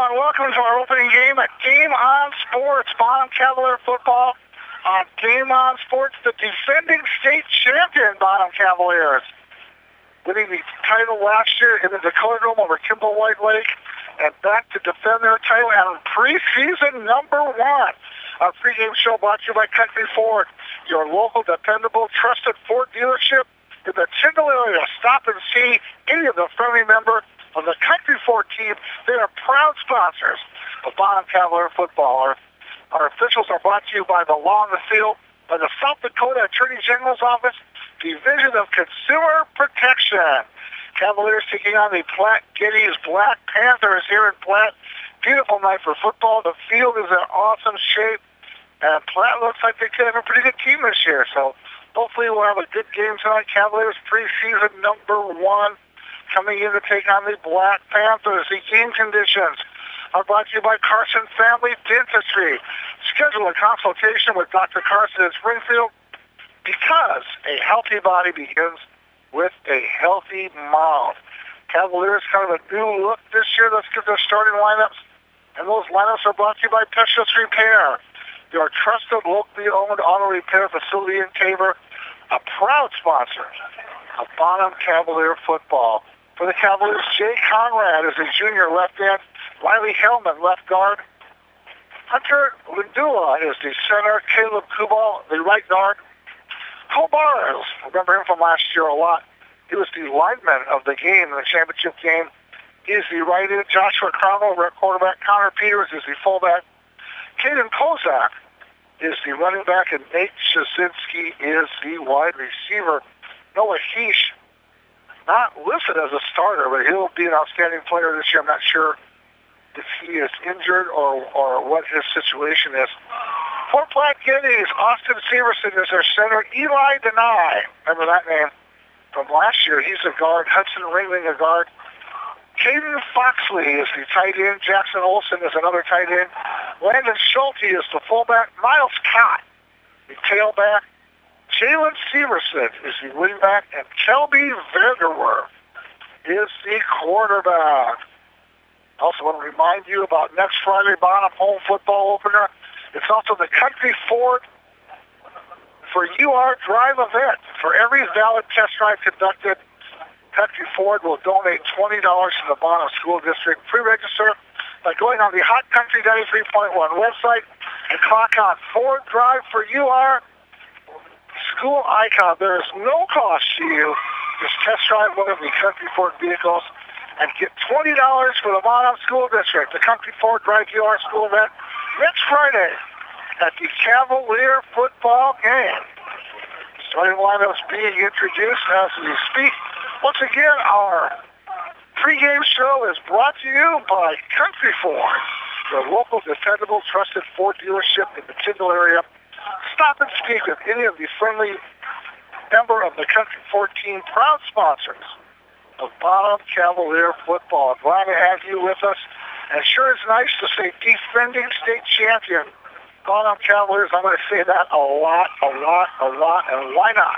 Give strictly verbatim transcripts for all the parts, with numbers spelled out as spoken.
and welcome to our opening game at Game On Sports, Bonham Cavalier football on Game On Sports, the defending state champion Bonham Cavaliers, winning the title last year in the Dakota Dome over Kimball White Lake, and back to defend their title and preseason number one. Our pregame show brought to you by Country Ford, your local, dependable, trusted Ford dealership in the Tyndall area. Stop and see any of the friendly member of the Country Ford team. They are proud sponsors of Bonham Cavalier football. Our, our officials are brought to you by the Law on the Field, by the South Dakota Attorney General's Office, Division of Consumer Protection. Cavaliers taking on the Platte Geddes Black Panthers here in Platte. Beautiful night for football. The field is in awesome shape, and Platte looks like they could have a pretty good team this year. So hopefully we'll have a good game tonight. Cavaliers preseason number one coming in to take on the Black Panthers. The game conditions are brought to you by Carson Family Dentistry. Schedule a consultation with Doctor Carson in Springfield, because a healthy body begins with a healthy mouth. Cavaliers kind of a new look this year. Let's get their starting lineups. And those lineups are brought to you by Precious Repair, your trusted, locally owned auto repair facility in Tabor, a proud sponsor of Bonham Cavalier football. For the Cavaliers, Jay Conrad is a junior left end. Riley Hellman, left guard. Hunter Lindula is the center. Caleb Kubal, the right guard. Cole Barnes, remember him from last year a lot. He was the lineman of the game, in the championship game. He is the right end. Joshua Crowell, at quarterback. Connor Peters is the fullback. Caden Kozak is the running back, and Nate Shazinski is the wide receiver. Noah Heesh, not listed as a starter, but he'll be an outstanding player this year. I'm not sure if he is injured or, or what his situation is. For Platte Geddes, Austin Severson is their center. Eli Denai, remember that name from last year. He's a guard. Hudson Ringling, a guard. Caden Foxley is the tight end. Jackson Olson is another tight end. Landon Schulte is the fullback. Miles Cott, the tailback. Jalen Severson is the wingback. And Kelby Vergerwer is the quarterback. Also want to remind you about next Friday, Bonham home football opener. It's also the Country Ford for U R Drive event. For every valid test drive conducted, Country Ford will donate twenty dollars to the Bonham School District. Pre-register by going on the Hot Country ninety-three point one website and clock on Ford Drive for U R school icon. There is no cost to you. Just test drive one of the Country Ford vehicles and get twenty dollars for the Bonham School District. The Country Ford Drive U R school event next Friday at the Cavalier football game. Starting lineups being introduced as we speak. Once again, our pregame show is brought to you by Country Ford, your local, dependable, trusted Ford dealership in the Tyndall area. Stop and speak with any of the friendly member of the Country Ford team, proud sponsors of Bonham Cavalier football. Glad to have you with us. And sure is nice to say defending state champion Bonham Cavaliers. I'm going to say that a lot, a lot, a lot, and why not?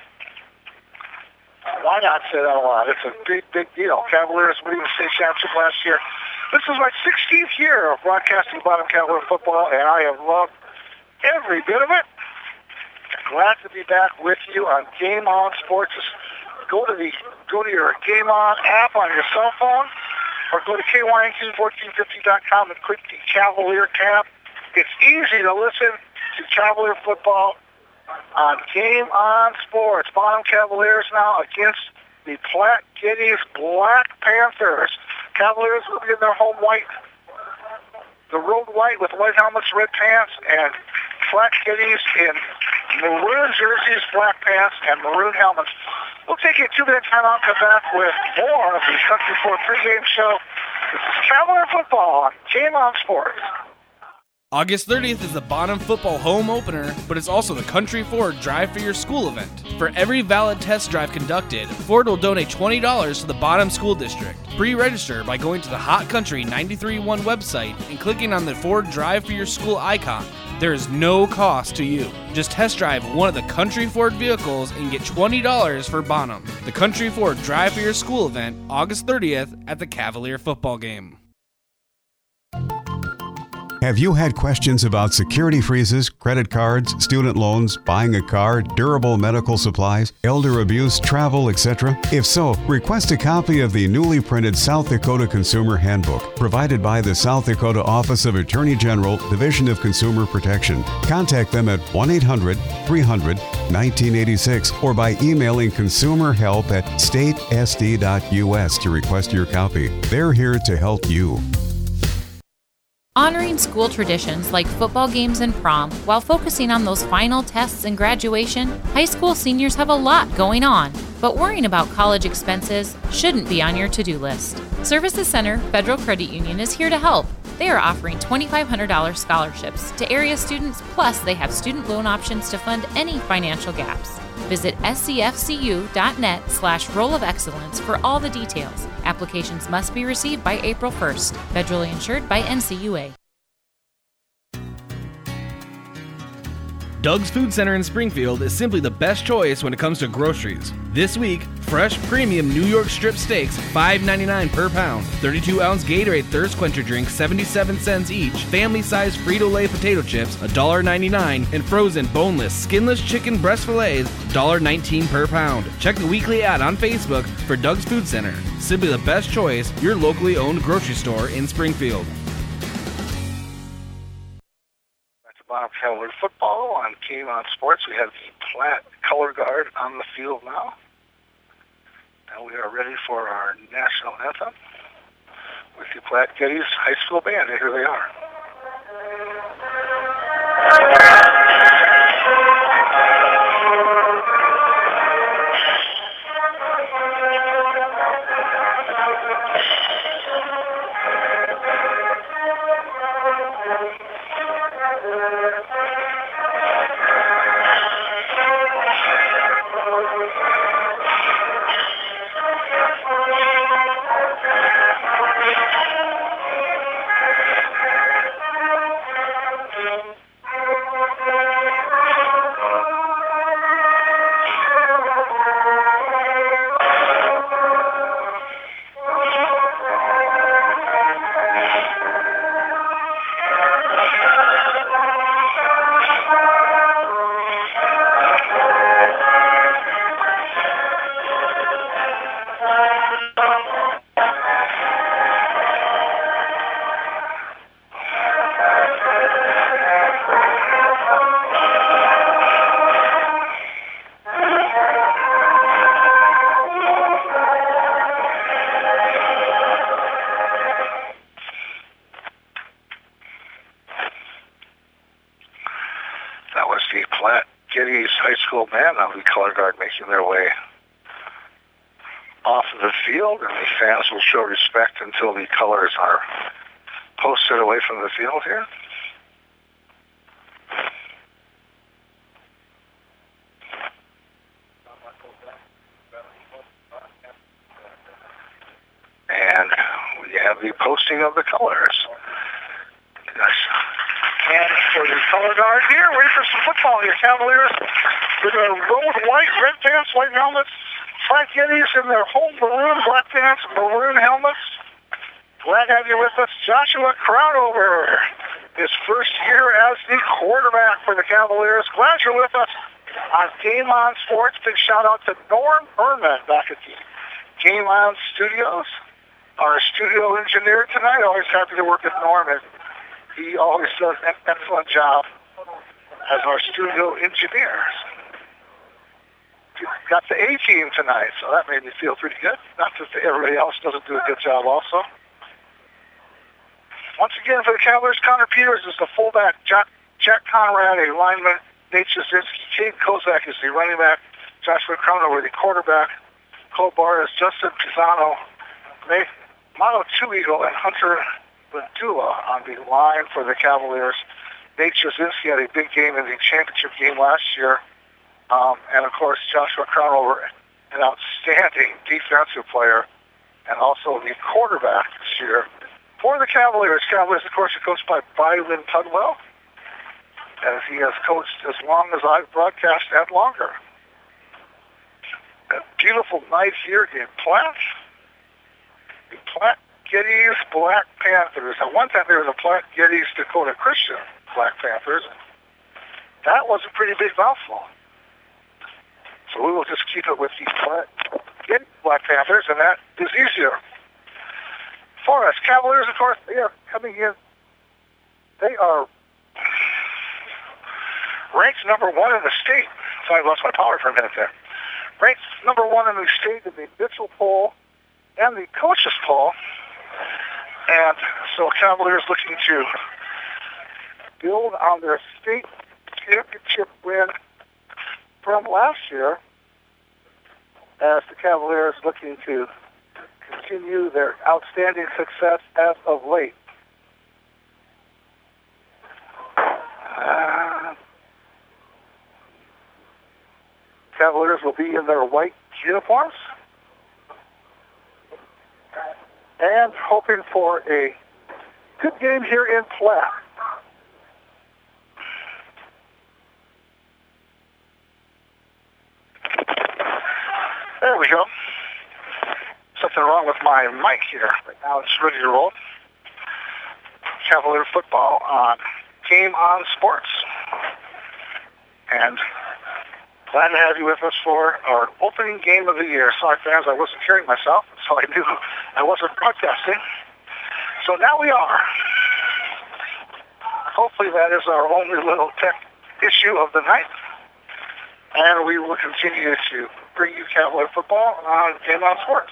Why not say that a lot? It's a big, big deal. Cavaliers winning the state championship last year. This is my sixteenth year of broadcasting Bonham Cavalier football, and I have loved every bit of it. Glad to be back with you on Game On Sports. Just go to the go to your Game On app on your cell phone, or go to K Y N Q fourteen fifty dot com and click the Cavalier tab. It's easy to listen to Cavalier football on Game On Sports. Bonham Cavaliers now against the Platte Geddes Black Panthers. Cavaliers will be in their home white, the road white with white helmets, red pants, and Platte Geddes in maroon jerseys, black pants, and maroon helmets. We'll take a two-minute timeout, come back with more of the Country Ford pregame show. This is Cavalier football on Game On Sports. August thirtieth is the Bonham football home opener, but it's also the Country Ford Drive for Your School event. For every valid test drive conducted, Ford will donate twenty dollars to the Bonham School District. Pre-register by going to the Hot Country ninety-three point one website and clicking on the Ford Drive for Your School icon. There is no cost to you. Just test drive one of the Country Ford vehicles and get twenty dollars for Bonham. The Country Ford Drive for Your School event, August thirtieth at the Cavalier football game. Have you had questions about security freezes, credit cards, student loans, buying a car, durable medical supplies, elder abuse, travel, et cetera? If so, request a copy of the newly printed South Dakota Consumer Handbook, provided by the South Dakota Office of Attorney General, Division of Consumer Protection. Contact them at one eight hundred three hundred nineteen eighty-six or by emailing consumerhelp at state s d dot u s to request your copy. They're here to help you. Honoring school traditions like football games and prom while focusing on those final tests and graduation, high school seniors have a lot going on, but worrying about college expenses shouldn't be on your to-do list. Services Center Federal Credit Union is here to help. They are offering twenty-five hundred dollars scholarships to area students, plus they have student loan options to fund any financial gaps. Visit scfcu.net slash roll of excellence for all the details. Applications must be received by April first. Federally insured by N C U A. Doug's Food Center in Springfield is simply the best choice when it comes to groceries. This week, fresh premium New York strip steaks, five ninety-nine per pound. thirty-two ounce Gatorade Thirst Quencher drink, seventy-seven cents each. Family-sized Frito-Lay potato chips, one ninety-nine. And frozen, boneless, skinless chicken breast fillets, one nineteen per pound. Check the weekly ad on Facebook for Doug's Food Center. Simply the best choice, your locally owned grocery store in Springfield. Bottom Cavalier football on Game On Sports. We have the Platte Color Guard on the field now. And we are ready for our national anthem with the Platte Geddes High School Band. And here they are. Band of the Color Guard making their way off of the field, and the fans will show respect until the colors are posted away from the field here. And we have the posting of the colors. And for the Color Guard here, ready for some football here, Cavaliers. We're going to roll with white, red pants, white helmets. Platte Geddes in their home maroon, black pants, maroon helmets. Glad to have you with us. Joshua Crownover, his first year as the quarterback for the Cavaliers. Glad you're with us on Game On Sports. Big shout out to Norm Berman back at the Game On Studios. Our studio engineer tonight. Always happy to work with Norm. And he always does an excellent job as our studio engineer. Got the A-team tonight, so that made me feel pretty good. Not that everybody else doesn't do a good job also. Once again, for the Cavaliers, Connor Peters is the fullback. Jack, Jack Conrad, a lineman. Nate Jasinski. Cade Kozak is the running back. Joshua Crownover, the quarterback. Cole Barr is Justin Pisano. Mono Two Eagle and Hunter Bandula on the line for the Cavaliers. Nate Jasinski had a big game in the championship game last year. Um, and, of course, Joshua Crownover, an outstanding defensive player, and also the quarterback this year for the Cavaliers. Cavaliers, of course, are coached by Byron Tudwell, as he has coached as long as I've broadcast and longer. A beautiful night here in Platte. The Platte Geddes Black Panthers. At one time there was a Platte Geddes Dakota Christian Black Panthers. That was a pretty big mouthful. So we will just keep it with the Platte Geddes Black Panthers, and that is easier. For us, Cavaliers, of course, they are coming in. They are ranked number one in the state. So I lost my power for a minute there. Ranked number one in the state in the Mitchell poll and the coaches poll. And so Cavaliers looking to build on their state championship win from last year, as the Cavaliers looking to continue their outstanding success as of late. Uh, Cavaliers will be in their white uniforms and hoping for a good game here in Platte. There we go. Something wrong with my mic here. Right now it's ready to roll. Cavalier football on Game On Sports. And glad to have you with us for our opening game of the year. Sorry, fans, I wasn't hearing myself, so I knew I wasn't broadcasting. So now we are. Hopefully that is our only little tech issue of the night. And we will continue to bring you Cavalier football on Game On Sports.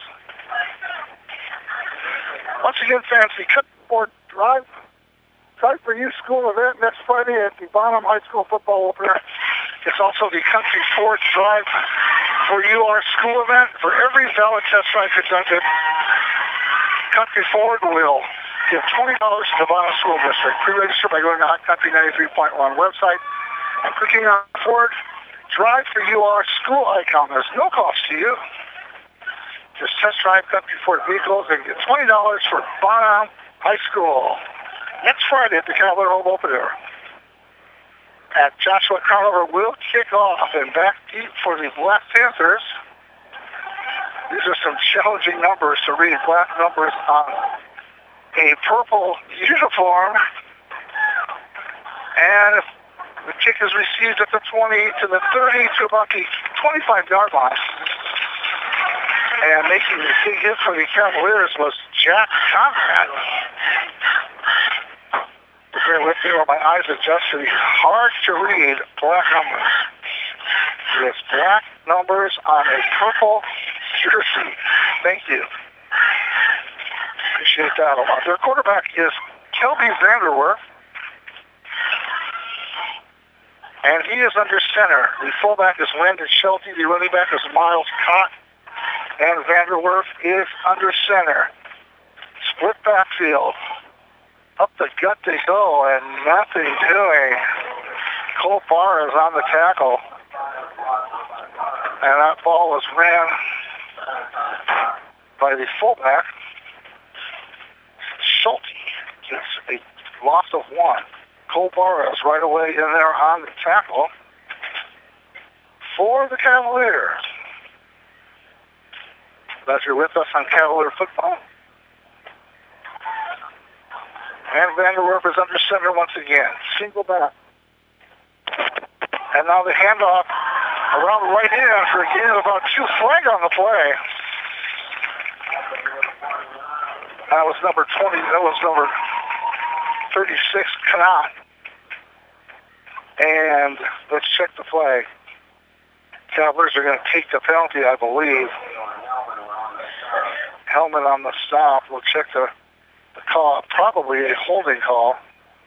Once again, fans, the Cutboard Drive, Drive for You school event next Friday at the Bonham High School football opener. It's also the Country Ford Drive for You, our school event. For every valid test drive conducted, Country Ford will give twenty dollars to the Bonham School District. Pre-register by going to Hot Country ninety-three point one website and clicking on Ford Drive for You, our school icon. There's no cost to you. Just test drive Country Ford vehicles and get twenty dollars for Bonham High School. Next Friday at the Cavalier home opener. At Joshua Conover will kick off, and back deep for the Black Panthers. These are some challenging numbers to read. Black numbers on a purple uniform. And if the kick is received at the twenty to the thirty to about the twenty-five yard line. And making the big hit for the Cavaliers was Jack Conrad. Bear with me while my eyes adjust to the hard-to-read black numbers. It's black numbers on a purple jersey. Thank you. Appreciate that a lot. Their quarterback is Kelby Vanderwerf. And he is under center. The fullback is Landon Shelty. The running back is Miles Cott. And Vanderwerf is under center. Split backfield. Up the gut they go, and nothing doing. Cole Barr is on the tackle. And that ball was ran by the fullback. Schulte gets a loss of one. Cole Barr is right away in there on the tackle for the Cavaliers. Glad you're with us on Cavalier football. And Vanderwerf is under center once again. Single back. And now the handoff around the right hand for a gain of about two flag on the play. That was number twenty. That was number thirty-six, Canot. And let's check the flag. Cavaliers are going to take the penalty, I believe. Helmet on the stop. We'll check the The call, probably a holding call.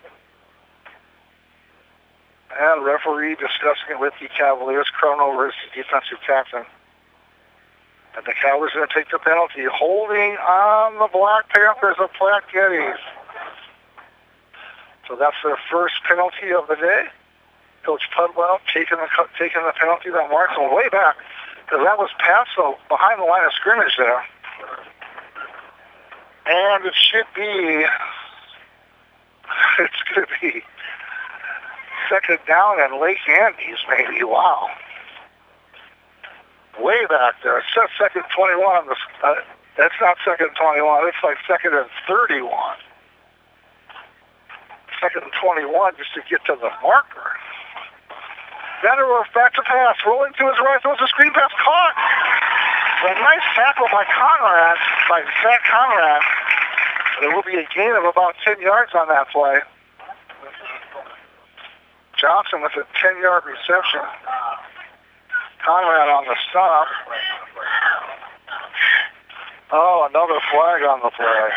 And referee discussing it with the Cavaliers. Cronover is the defensive captain. And the Cavaliers are going to take the penalty. Holding on the Black Panthers of Platte Geddes. So that's their first penalty of the day. Coach Pudwell taking the, taking the penalty that marks them way back, because that was past, so behind the line of scrimmage there. And it should be, it's going to be second down and Lake Andes, maybe. Wow. Way back there. It says second twenty-one on the, uh, That's not second and twenty-one. It's like second and thirty-one. Second and twenty-one just to get to the marker. Vanderwerf back to pass. Rolling to his right. Throws a screen pass. Caught. A nice tackle by Conrad, by Zach Conrad. There will be a gain of about ten yards on that play. Johnson with a ten-yard reception. Conrad on the stop. Oh, another flag on the play.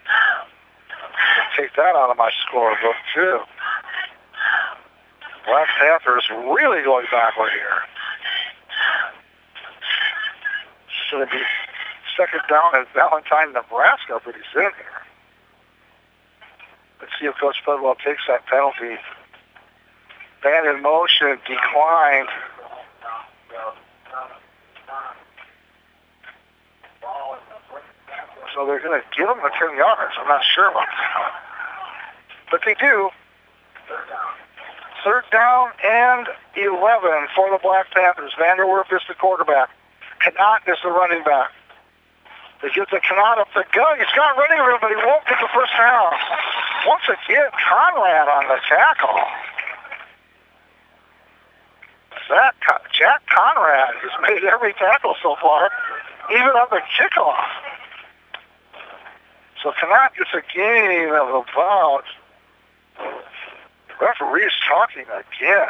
Take that out of my scorebook, too. Black Panthers really going backward here. It's going to be second down at Valentine, Nebraska, but he's in here. Let's see if Coach Pudwell takes that penalty. Band in motion, declined. So they're going to give him the ten yards. I'm not sure about that. But they do. Third down and eleven for the Black Panthers. Vanderwerf is the quarterback. Knott is the running back. They give the Knott up the gun. He's got running room, but he won't get the first down. Once again, Conrad on the tackle. That Jack Conrad has made every tackle so far, even on the kickoff. So Knott gets a gain of about, the referee's talking again.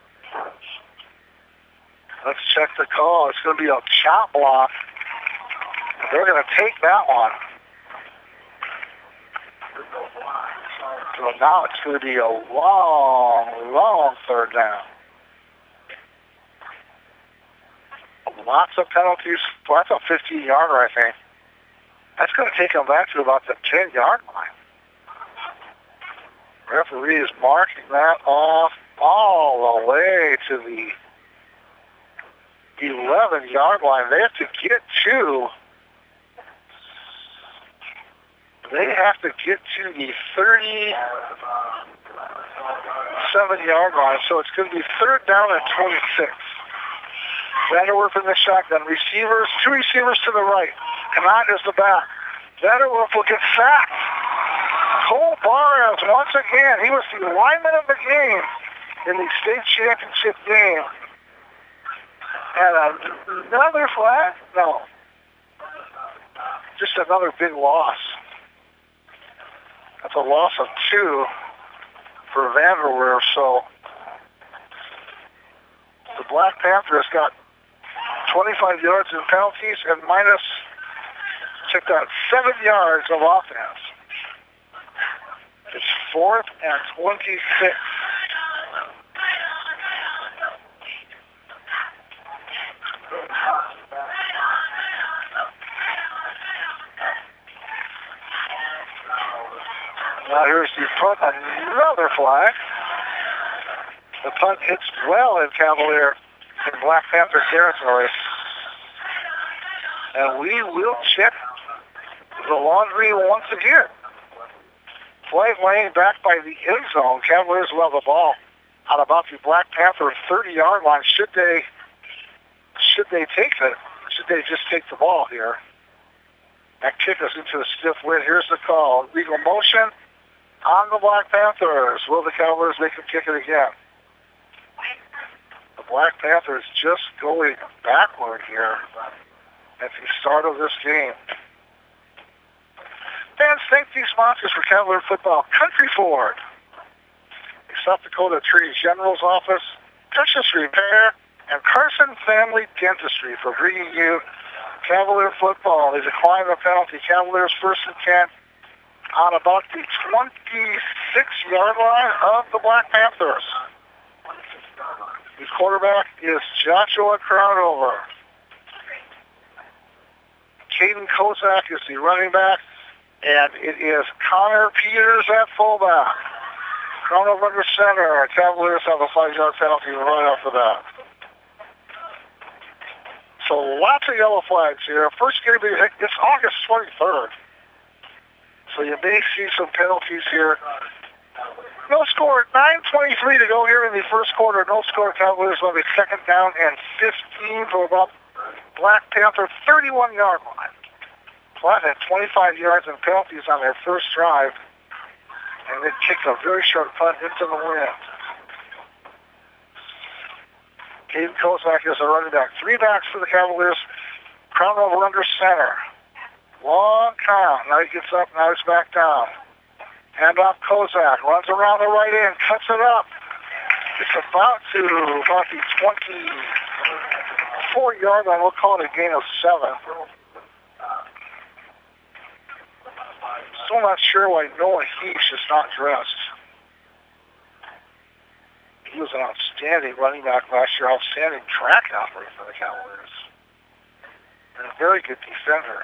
Let's check the call. It's going to be a chop block. They're going to take that one. So now it's going to be a long, long third down. Lots of penalties. Well, that's a fifteen-yarder, I think. That's going to take them back to about the ten-yard line. Referee is marking that off all the way to the eleven-yard line. They have to get to. They have to get to the thirty-seven-yard line. So it's going to be third down at twenty-six. Vanderwerf in the shotgun. Receivers, two receivers to the right. Knott is the back. Vanderwerf will get sacked. Cole Barres, once again, he was the lineman of the game in the state championship game. And another flag? No. Just another big loss. That's a loss of two for Vanderwerf. So the Black Panthers got twenty-five yards in penalties and minus, check that, seven yards of offense. It's fourth and twenty-six. Now here's the punt, another flag. The punt hits well in Cavalier in Black Panther territory. And we will check the laundry once again. Flag lane back by the end zone. Cavaliers will have the ball on about the Black Panther thirty-yard line. Should they, should they take it? Should they just take the ball here? That kick us into a stiff wind. Here's the call. Legal motion on the Black Panthers. Will the Cavaliers make them kick it again? The Black Panthers just going backward here at the start of this game. Fans, thank these sponsors for Cavalier football. Country Ford, the South Dakota Attorney General's Office, Touchless Repair, and Carson Family Dentistry for bringing you Cavalier football. They decline the penalty. Cavaliers first and ten on about the twenty-six-yard line of the Black Panthers. The quarterback is Joshua Crownover. Caden Kozak is the running back, and it is Connor Peters at fullback. Crownover under center. Cavaliers have a five-yard penalty right off the bat. So lots of yellow flags here. First game, it's August twenty-third. So you may see some penalties here. No score, nine twenty-three to go here in the first quarter. No score, Cavaliers on the second down and fifteen for about Black Panther thirty-one-yard line. Platte had twenty-five yards in penalties on their first drive, and they kicked a very short punt into the wind. Caden Kozak is a running back. Three backs for the Cavaliers. Crown over under center. Long count. Now he gets up. Now he's back down. Hand off Kozak. Runs around the right end. Cuts it up. It's about to about the twenty-four yard line. We'll call it a gain of seven. Still not sure why Noah Heesh is not dressed. He was an outstanding running back last year, outstanding track operator for the Cavaliers, and a very good defender.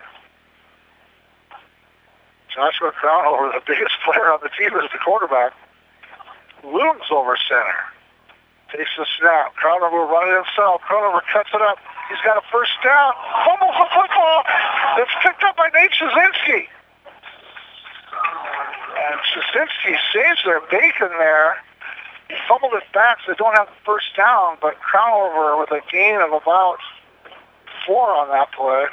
Joshua Crownover, the biggest player on the team, is the quarterback. Looms over center. Takes the snap. Crownover running himself. Crownover cuts it up. He's got a first down. Fumble for football. It's picked up by Nate Shazinski. And Shazinski saves their bacon there. He fumbled it back, so they don't have the first down, but Crownover with a gain of about four on that play.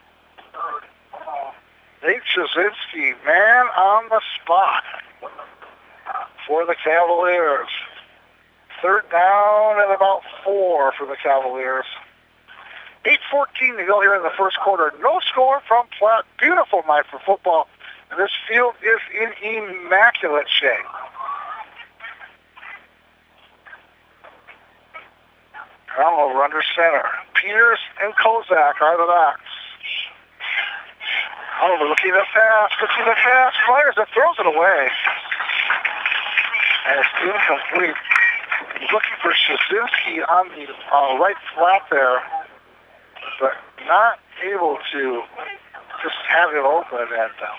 Nate Shazinski, man on the spot for the Cavaliers. Third down and about four for the Cavaliers. eight fourteen to go here in the first quarter. No score from Platte. Beautiful night for football. And this field is in immaculate shape. Crownover under center. Peters and Kozak are the backs. Crownover looking at pass, looking at pass, fires it, throws it away. And it's incomplete. He's looking for Shazinski on the uh, right flat there, but not able to just have it open and uh,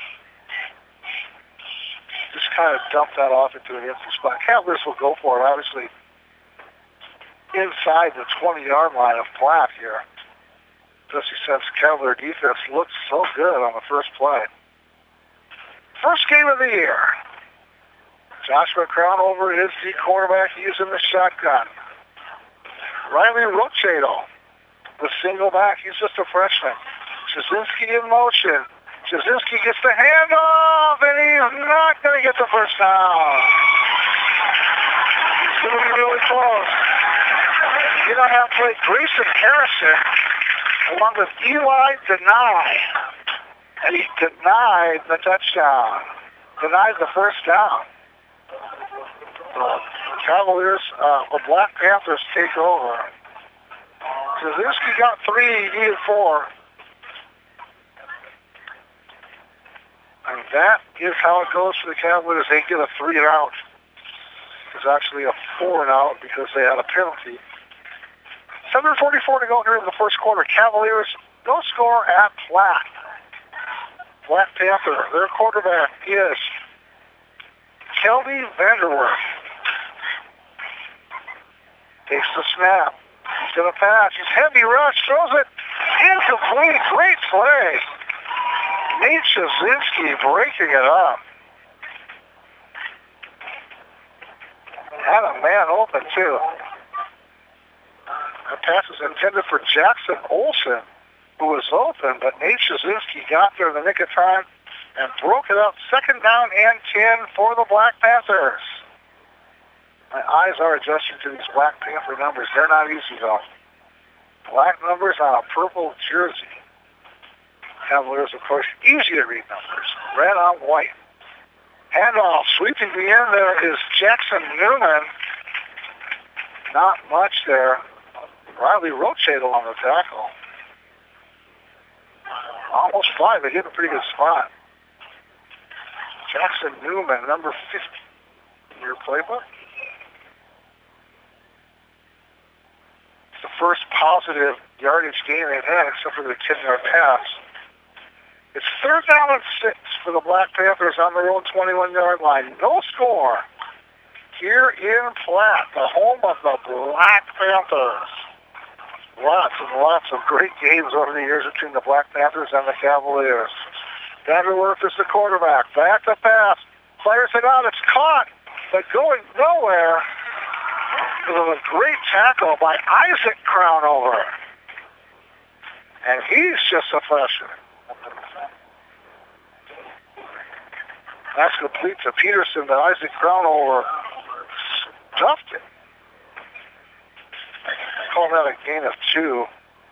just kind of dump that off into an empty spot. Cavaliers will go for it, obviously, inside the twenty-yard line of Platte here. Especially since Cavalier defense looked so good on the first play. First game of the year. Joshua Crownover is the quarterback using the shotgun. Riley Rochedo, the single back. He's just a freshman. Shazinski in motion. Shazinski gets the handoff, and he's not going to get the first down. It's going to be really close. You know how to play Grayson Harrison along with Eli Deny. And he denied the touchdown. Denied the first down. The Cavaliers, uh, the Black Panthers take over. Shazinski got three, he needed four. And that is how it goes for the Cavaliers. They get a three and out. It's actually a four and out because they had a penalty. seven forty-four to go here in the first quarter. Cavaliers, no score at Platte. Black Panther, their quarterback is Kelby Vanderwerf. Takes the snap. He's going to pass. He's heavy rush. Throws it. Incomplete. Great play. Nate Shazinski breaking it up. Had a man open, too. The pass is intended for Jackson Olsen, who was open, but Nate Shazinski got there in the nick of time and broke it up. Second down and ten for the Black Panthers. My eyes are adjusting to these Black Panther numbers. They're not easy, though. Black numbers on a purple jersey. Cavaliers, of course, easy to read numbers. Red on white. Handoff, sweeping the end there is Jackson Newman. Not much there. Riley Rochedo on the tackle. Almost five. They hit a pretty good spot. Jackson Newman, number fifty in your playbook. It's the first positive yardage game they've had except for the ten-yard pass. It's third down and six for the Black Panthers on their own twenty-one-yard line. No score here in Platte, the home of the Black Panthers. Lots and lots of great games over the years between the Black Panthers and the Cavaliers. Vanderwerf is the quarterback. Back to pass. Fires it out. It's caught, but going nowhere. It was a great tackle by Isaac Crownover. And he's just a freshman. That's complete to Peterson, but Isaac Crownover stuffed it. Call that a gain of two.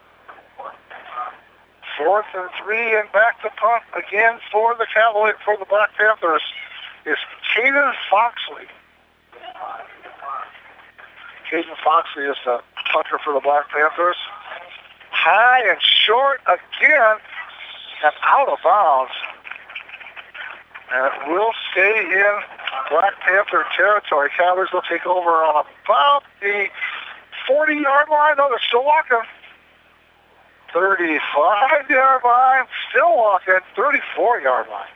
Fourth and three, and back to punt again for the Cavalier, for the Black Panthers is Caden Foxley. Caden Foxley is the punter for the Black Panthers. High and short again, and out of bounds. And it will stay in Black Panther territory. Cavaliers will take over on about the forty-yard line. No, they're still walking. thirty-five-yard line, still walking. thirty-four-yard line.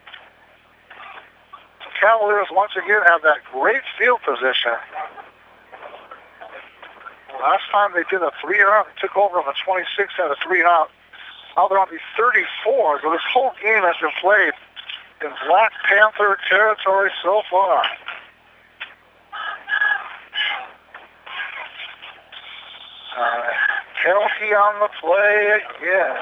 The Cavaliers once again have that great field position. Last time they did a three-and-out, they took over on the twenty-six, had a three-and-out. Now they're on the thirty-four, so this whole game has been played in Black Panther territory so far. Uh, penalty on the play again.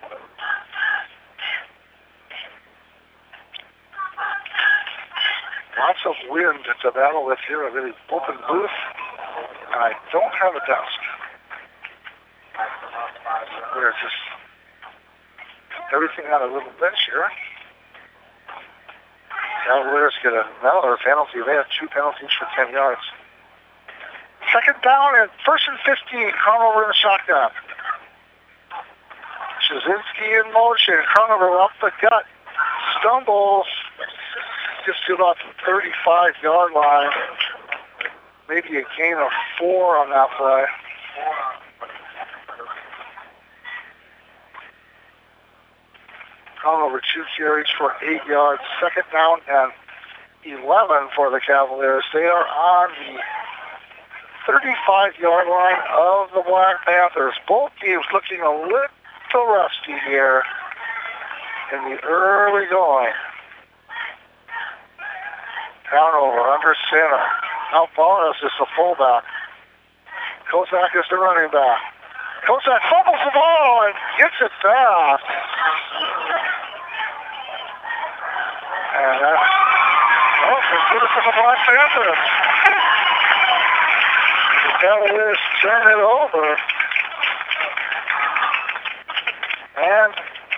Lots of wind to battle with here. A really open booth. And I don't have a desk. We're just everything on a little bench here. Cavaliers get another penalty. They have two penalties for ten yards. Second down and first and fifteen. Crownover in the shotgun. Shazinski in motion. Crownover up the gut. Stumbles. Just to about the thirty-five-yard line. Maybe a gain of four on that play. Crownover two carries for eight yards. Second down and eleven for the Cavaliers. They are on the thirty-five-yard line of the Black Panthers. Both teams looking a little rusty here in the early going. Crownover under center. Now Barnes is the fullback. Kozak is the running back. Kozak fumbles the ball and gets it back. And that's, well, as good as the Black Panthers. The Cavaliers turn it over. And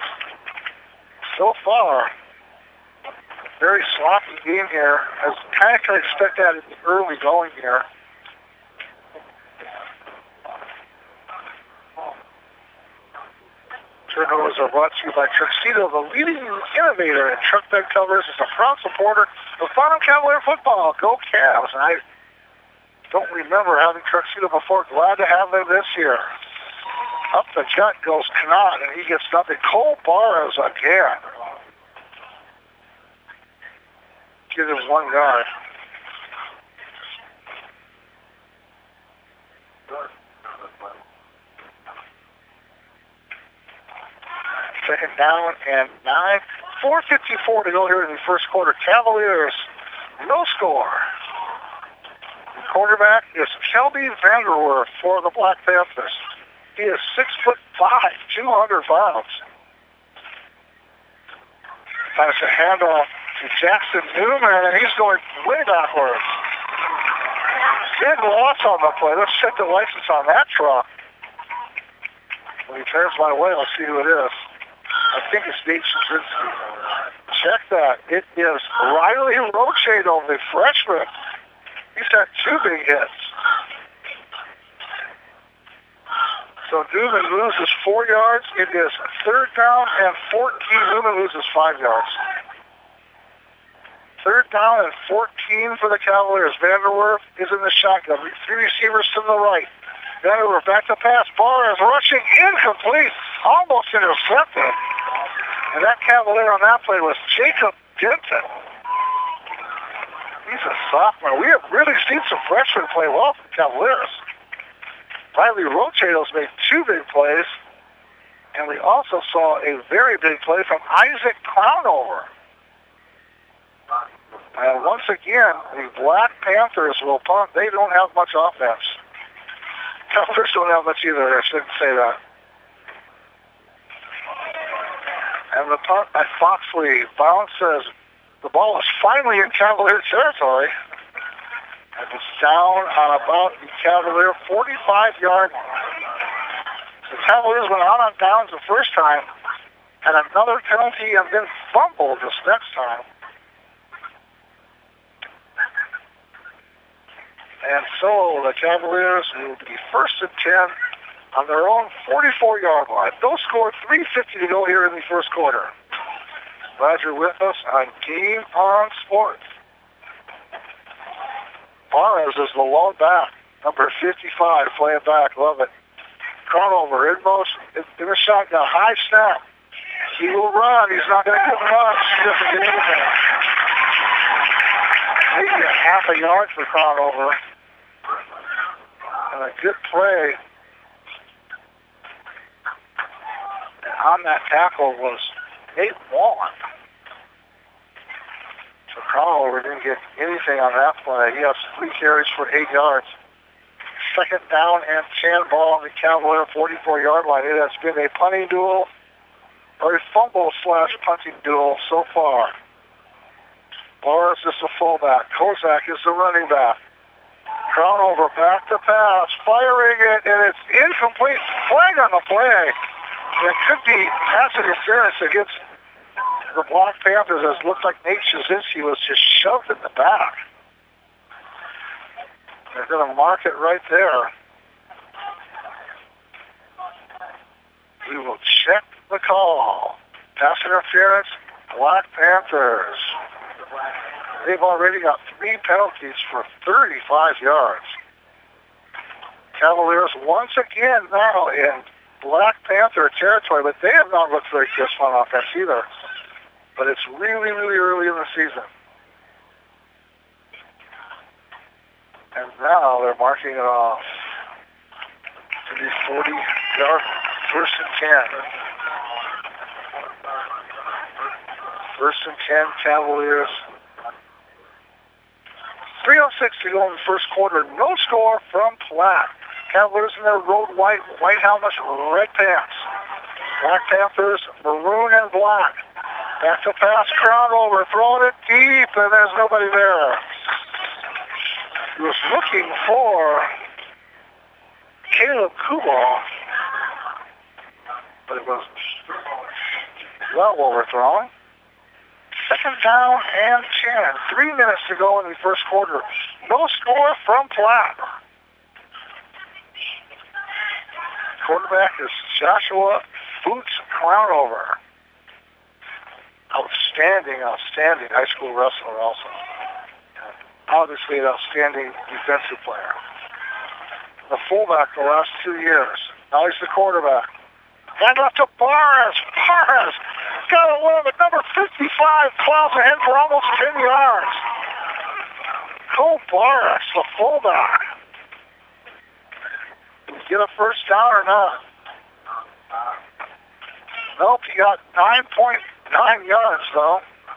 so far, very sloppy game here. I was kind of kind of expect that in the early going here. Turnovers are brought to you by Truxedo, the leading innovator in truck bed covers, is a proud supporter of Bonham Cavalier football. Go Cavs! And I don't remember having Truxedo before. Glad to have them this year. Up the gut goes Knott, and he gets nothing. Cole Barnes again. Give him one guard. Second down and nine. four fifty-four to go here in the first quarter. Cavaliers, no score. The quarterback is Kelby Vanderwerf for the Black Panthers. He is six foot five, two hundred pounds. That's a handoff to Jackson Newman, and he's going way backwards. Big loss on the play. Let's check the license on that truck. When he turns my way, I'll see who it is. I think it's Nate Shazinski. Check that. It is Riley Rochedo, the freshman. He's had two big hits. So Newman loses four yards. It is third down and fourteen. Newman loses five yards. Third down and fourteen for the Cavaliers. Vanderwerf is in the shotgun. Three receivers to the right. Vanderwerf back to pass. Barnes rushing incomplete. Almost intercepted. And that Cavalier on that play was Jacob Denton. He's a sophomore. We have really seen some freshmen play well for the Cavaliers. Riley Rochedo's made two big plays. And we also saw a very big play from Isaac Crownover. And once again, the Black Panthers will punt. They don't have much offense. Cavaliers don't have much either. I shouldn't say that. And the punt by Foxley bounces The ball is finally in Cavalier territory. And it's down on about the Cavalier forty-five-yard line. The Cavaliers went out on downs the first time, had another penalty, and then fumbled this next time. And so the Cavaliers will be first and ten on their own forty-four-yard line. They'll score three fifty to go here in the first quarter. Glad you're with us on Game On Sports. Barnes is the lone back, number fifty-five, playing back. Love it. Cronover in motion, in a shotgun, high snap. He will run. He's not going to get much. He doesn't get anything. Maybe a half a yard for Cronover. And a good play. And on that tackle was Nate Wallen. So Cronover didn't get anything on that play. He has three carries for eight yards. Second down and ten, ball on the Cavalier forty-four-yard line. It has been a punting duel or a fumble slash punting duel so far. Boris is the fullback. Kozak is the running back. Cronover back to pass, firing it, and it's incomplete. Flag on the play. It could be pass interference against the Black Panthers, as it looked like Nate Shazinski was just shoved in the back. They're going to mark it right there. We will check the call. Pass interference, Black Panthers. They've already got three penalties for thirty-five yards. Cavaliers once again now in Black Panther territory, but they have not looked very crisp on offense either. But it's really, really early in the season. And now they're marking it off to be forty-yard, first and ten. First and ten, Cavaliers. three oh six to go in the first quarter. No score from Platte. Cavaliers in their road white, white helmets, red pants. Black Panthers, maroon and black. Back to pass, Cronover, throwing it deep, and there's nobody there. He was looking for Caleb Kubal, but it was well overthrown. Second down and ten. Three minutes to go in the first quarter. No score from Platte. Quarterback is Joshua Boots Cronover. Outstanding, outstanding high school wrestler also. Obviously an outstanding defensive player. The fullback the last two years. Now he's the quarterback. Hand off to Barnes. Barnes got a win, but number fifty-five plows ahead for almost ten yards. Cole Barnes, the fullback. Did he get a first down or not? Nope, he got nine point nine yards though.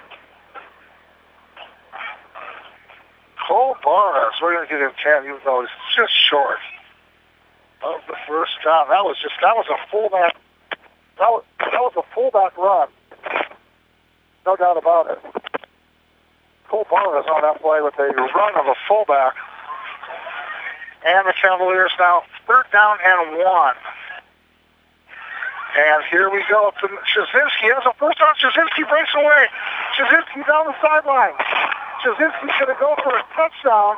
Cole Barnes, we're going to give him ten, even though he's just short of the first down. That was just, that was a fullback, that was, that was a fullback run. No doubt about it. Cole Barnes on that play with a run of a fullback. And the Cavaliers now third down and one. And here we go to Shazinski. Has a first down. Shazinski breaks away. Shazinski down the sideline. Shazinski's going to go for a touchdown.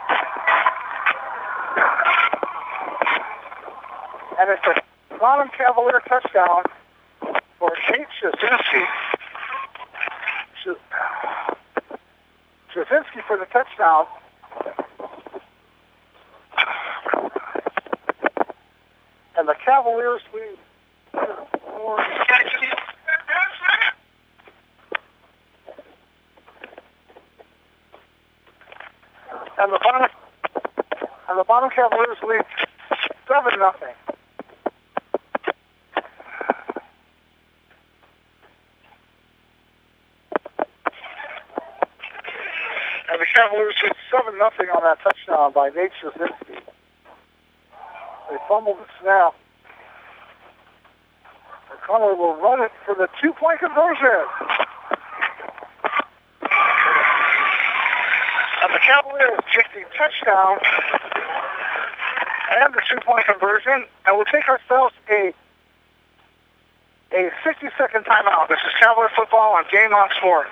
And it's a bottom Cavalier touchdown for Kate Shazinski. Shazinski for the touchdown. And the Cavaliers lead. And the bottom, and the bottom Cavaliers lead seven nothing. And the Cavaliers lead seven nothing on that touchdown by Nate Shazinski. They fumbled the snap. Connor will run it for the two-point conversion. And the Cavaliers get the touchdown and the two-point conversion, and we'll take ourselves a a sixty-second timeout. This is Cavalier football on Game On Sports.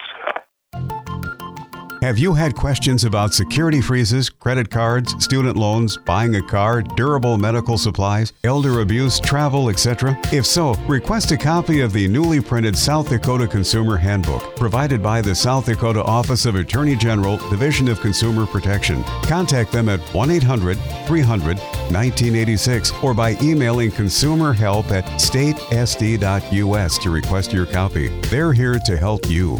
Have you had questions about security freezes, credit cards, student loans, buying a car, durable medical supplies, elder abuse, travel, et cetera? If so, request a copy of the newly printed South Dakota Consumer Handbook, provided by the South Dakota Office of Attorney General, Division of Consumer Protection. Contact them at one eight hundred three hundred nineteen eighty-six or by emailing consumerhelp at state s d dot u s to request your copy. They're here to help you.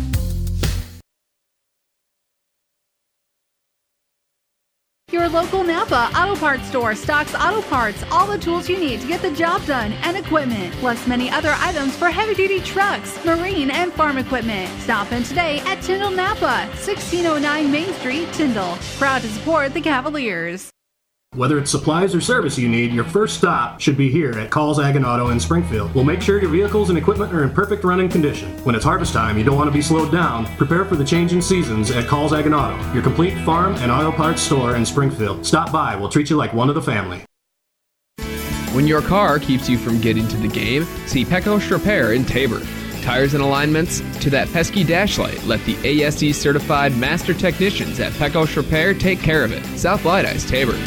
Your local Napa Auto Parts store stocks auto parts, all the tools you need to get the job done, and equipment, plus many other items for heavy-duty trucks, marine, and farm equipment. Stop in today at Tyndall Napa, sixteen oh nine Main Street, Tyndall. Proud to support the Cavaliers. Whether it's supplies or service you need, your first stop should be here at Call's Ag and Auto in Springfield. We'll make sure your vehicles and equipment are in perfect running condition. When it's harvest time, you don't want to be slowed down. Prepare for the changing seasons at Call's Ag and Auto, your complete farm and auto parts store in Springfield. Stop by. We'll treat you like one of the family. When your car keeps you from getting to the game, see Pecos Repair in Tabor. Tires and alignments to that pesky dash light. Let the A S E certified master technicians at Pecos Repair take care of it. South Light Eyes, Tabor.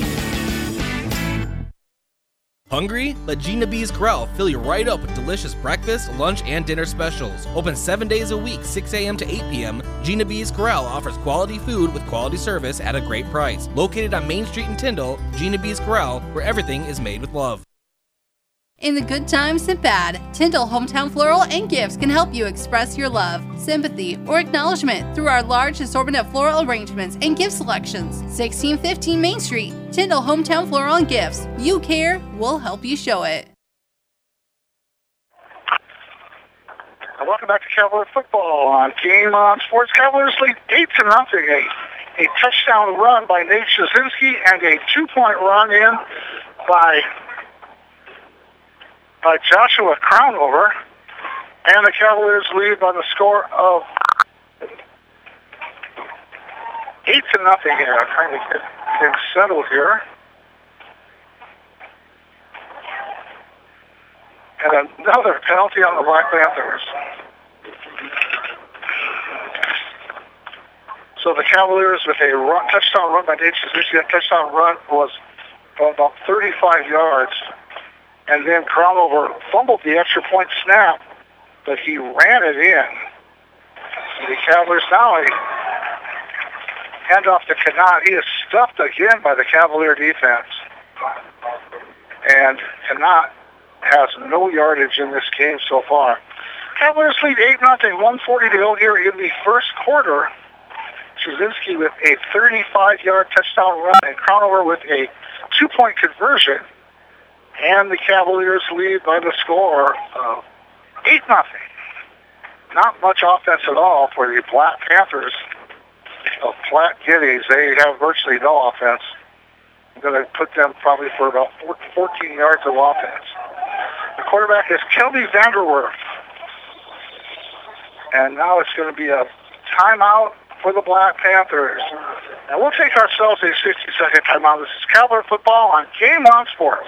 Hungry? Let Gina B's Corral fill you right up with delicious breakfast, lunch, and dinner specials. Open seven days a week, six a.m. to eight p.m., Gina B's Corral offers quality food with quality service at a great price. Located on Main Street in Tyndall, Gina B's Corral, where everything is made with love. In the good times and bad, Tyndall Hometown Floral and Gifts can help you express your love, sympathy, or acknowledgement through our large assortment of floral arrangements and gift selections. sixteen fifteen Main Street, Tyndall Hometown Floral and Gifts. You care, we'll help you show it. And welcome back to Cavalier football on Game On Sports. Cavaliers lead eight to nothing. A, a touchdown run by Nate Shazinski and a two-point run in by by Joshua Crownover, and the Cavaliers lead by the score of eight to nothing here. I'm trying to get things settled here. And another penalty on the Black Panthers. So the Cavaliers with a run, touchdown run by Nate Shazinski. That touchdown run was about thirty-five yards. And then Crownover fumbled the extra point snap, but he ran it in. So the Cavaliers now a handoff to Canat. He is stuffed again by the Cavalier defense. And Canat has no yardage in this game so far. Cavaliers lead eight nothing, one forty to go here in the first quarter. Shazinski with a thirty-five-yard touchdown run and Crownover with a two-point conversion. And the Cavaliers lead by the score of eight nothing. Not much offense at all for the Black Panthers of Platte Guineas. They have virtually no offense. I'm going to put them probably for about fourteen yards of offense. The quarterback is Kelby Vanderwerf. And now it's going to be a timeout for the Black Panthers. And we'll take ourselves a sixty-second timeout. This is Cavalier football on Game On Sports.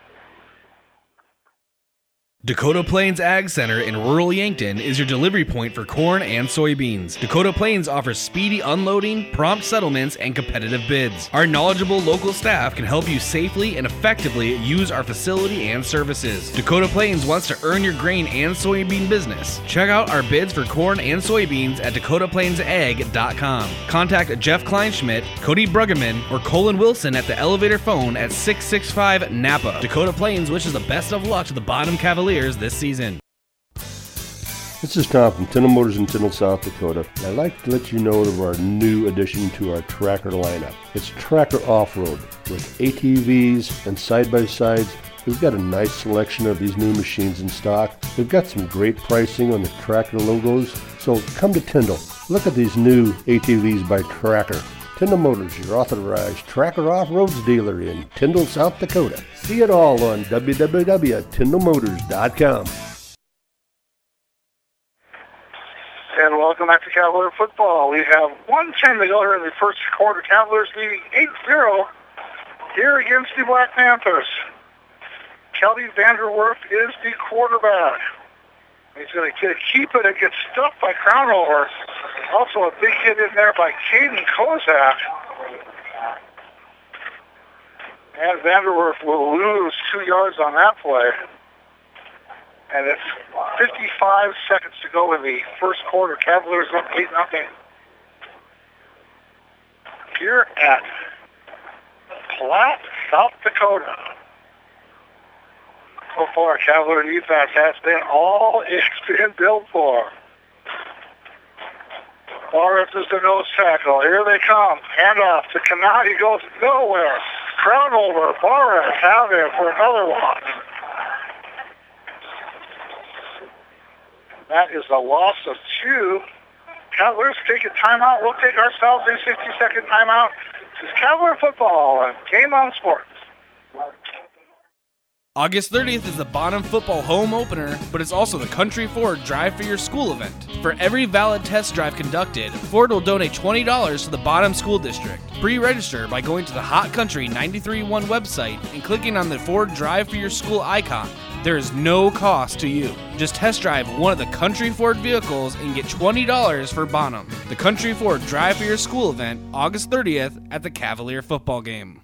Dakota Plains Ag Center in rural Yankton is your delivery point for corn and soybeans. Dakota Plains offers speedy unloading, prompt settlements, and competitive bids. Our knowledgeable local staff can help you safely and effectively use our facility and services. Dakota Plains wants to earn your grain and soybean business. Check out our bids for corn and soybeans at dakota plains ag dot com. Contact Jeff Kleinschmidt, Cody Bruggeman, or Colin Wilson at the elevator phone at six six five Napa. Dakota Plains wishes the best of luck to the Bottom Cavaliers this season. This is Tom from Tyndall Motors in Tyndall, South Dakota. I'd like to let you know of our new addition to our Tracker lineup. It's Tracker Off-Road with A T Vs and side-by-sides. We've got a nice selection of these new machines in stock. We've got some great pricing on the Tracker logos. So come to Tyndall. Look at these new A T Vs by Tracker. Tyndall Motors, your authorized Tracker Off-Roads dealer in Tyndall, South Dakota. See it all on w w w dot tyndall motors dot com. And welcome Welcome back to Cavalier football. We have one ten to go here in the first quarter. Cavaliers leading eight zero here against the Black Panthers. Kelly Vanderwerf is the quarterback. He's going to keep it and get stuffed by Crownover. Also a big hit in there by Caden Kozak. And Vanderwerf will lose two yards on that play. And it's fifty-five seconds to go in the first quarter. Cavaliers up eight nothing. Here at Platte, South Dakota. So far, Cavalier defense has been all it's been built for. Barres is the nose tackle. Here they come. Handoff to Kanat. He goes nowhere. Crownover. Barres have him for another one. That is a loss of two. Cavaliers take a timeout. We'll take ourselves a sixty-second timeout. This is Cavalier football on Game On Sports. August thirtieth is the Bonham football home opener, but it's also the Country Ford Drive for Your School event. For every valid test drive conducted, Ford will donate twenty dollars to the Bonham School District. Pre-register by going to the Hot Country ninety-three point one website and clicking on the Ford Drive for Your School icon. There is no cost to you. Just test drive one of the Country Ford vehicles and get twenty dollars for Bonham. The Country Ford Drive for Your School event, August thirtieth at the Cavalier football game.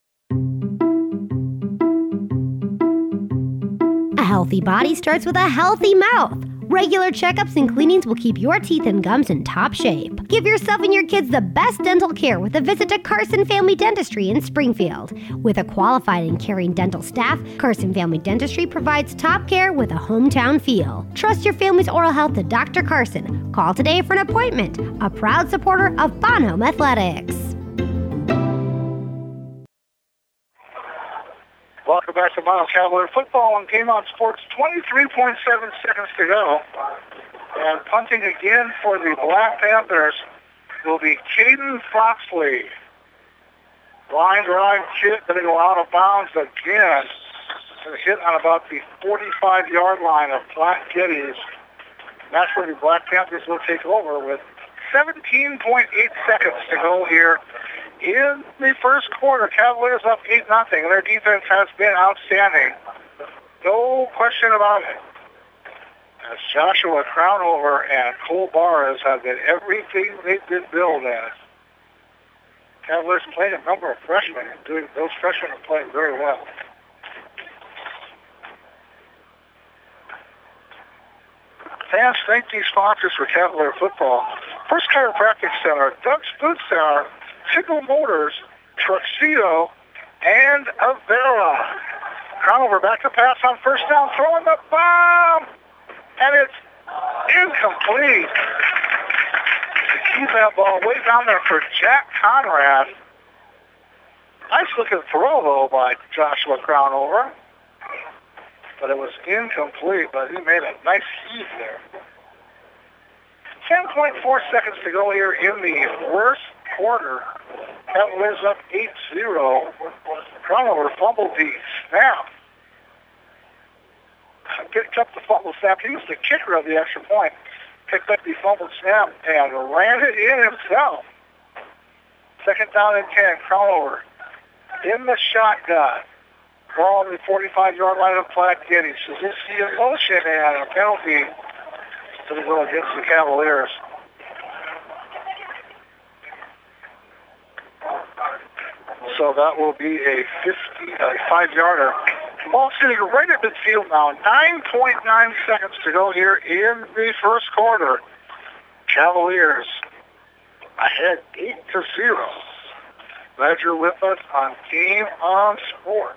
A healthy body starts with a healthy mouth. Regular checkups and cleanings will keep your teeth and gums in top shape. Give yourself and your kids the best dental care with a visit to Carson Family Dentistry in Springfield. With a qualified and caring dental staff, Carson Family Dentistry provides top care with a hometown feel. Trust your family's oral health to Doctor Carson. Call today for an appointment. A proud supporter of Bonham Athletics. Welcome back to Bonham Cavalier football on Game On Sports. twenty-three point seven seconds to go. And punting again for the Black Panthers will be Caden Foxley. Line drive hit, going to go out of bounds again. Going to hit on about the forty-five-yard line of Platte Geddes. That's where the Black Panthers will take over with seventeen point eight seconds to go here in the first quarter. Cavaliers up eight nothing. Their defense has been outstanding. No question about it. As Joshua Crownover and Cole Barres have been everything they've been billed as. Cavaliers played a number of freshmen. Doing, those freshmen are playing very well. Fans thank these sponsors for Cavalier football. First Chiropractic Center, Doug's Food Center, Tickle Motors, Truxedo, and Avera. Crownover back to pass on first down, throwing the bomb, and it's incomplete. To keep that ball way down there for Jack Conrad. Nice looking throw, though, by Joshua Crownover. But it was incomplete, but he made a nice heave there. ten point four seconds to go here in the first quarter. Cavaliers up eight zero. Crownover fumbled the snap. Picked up the fumble snap. He was the kicker of the extra point. Picked up the fumbled snap and ran it in himself. Second down and ten. Crownover in the shotgun. Ball on the forty-five-yard line of Platte Geddes. Suzuki in motion and a penalty to the goal against the Cavaliers. So that will be a fifty-five-yarder. Ball sitting right at midfield now. nine point nine seconds to go here in the first quarter. Cavaliers ahead eight to zero. Glad you're with us on Game On Sports.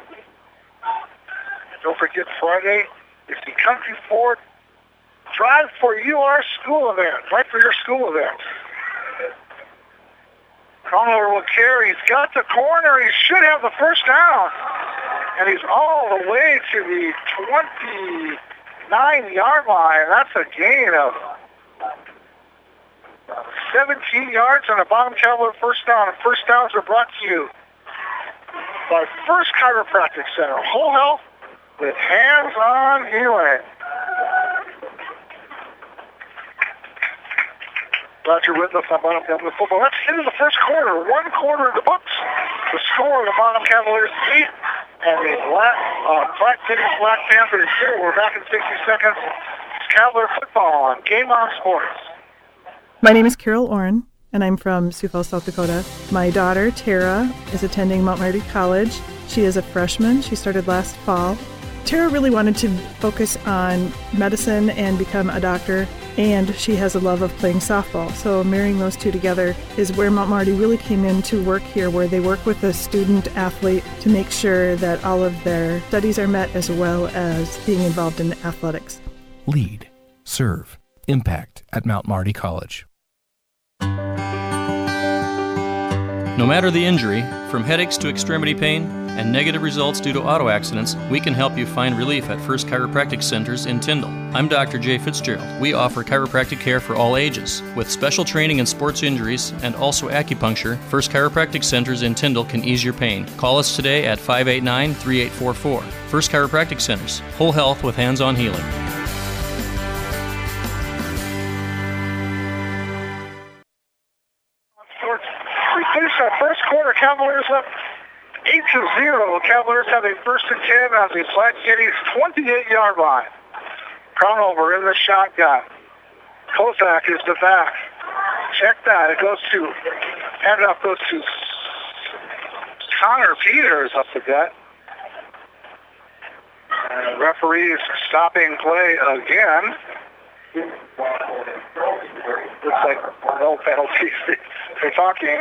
Don't forget, Friday is the Country Ford Drive for Your School event. Right for your school event. Crownover will carry. He's got the corner. He should have the first down. And he's all the way to the twenty-nine-yard line. That's a gain of seventeen yards on a Bonham Cavalier first down. And first downs are brought to you by First Chiropractic Center. Whole health with hands-on healing. Glad you're with us on Bottom Cavaliers football. Let's get into the first quarter. One quarter of the books. The score of the Bottom Cavaliers eight and the Black, uh, Black City Black Panthers two. We're back in sixty seconds. It's Cavalier football on Game On Sports. My name is Carol Orrin, and I'm from Sioux Falls, South Dakota. My daughter, Tara, is attending Mount Marty College. She is a freshman. She started last fall. Tara really wanted to focus on medicine and become a doctor, and she has a love of playing softball. So marrying those two together is where Mount Marty really came in to work here, where they work with a student athlete to make sure that all of their studies are met as well as being involved in athletics. Lead, serve, impact at Mount Marty College. No matter the injury, from headaches to extremity pain and negative results due to auto accidents, we can help you find relief at First Chiropractic Centers in Tyndall. I'm Doctor Jay Fitzgerald. We offer chiropractic care for all ages. With special training in sports injuries and also acupuncture, First Chiropractic Centers in Tyndall can ease your pain. Call us today at five eight nine, three eight four four. First Chiropractic Centers, whole health with hands-on healing. We finished our first quarter. Cavaliers up eight to zero. Cavaliers have a first and ten on the Black City's twenty-eight-yard line. Crownover in the shotgun. Kozak is the back. Check that. It goes to, hand up goes to Connor Peters up the gut. And the referee is stopping play again. Looks like no penalties. They're talking.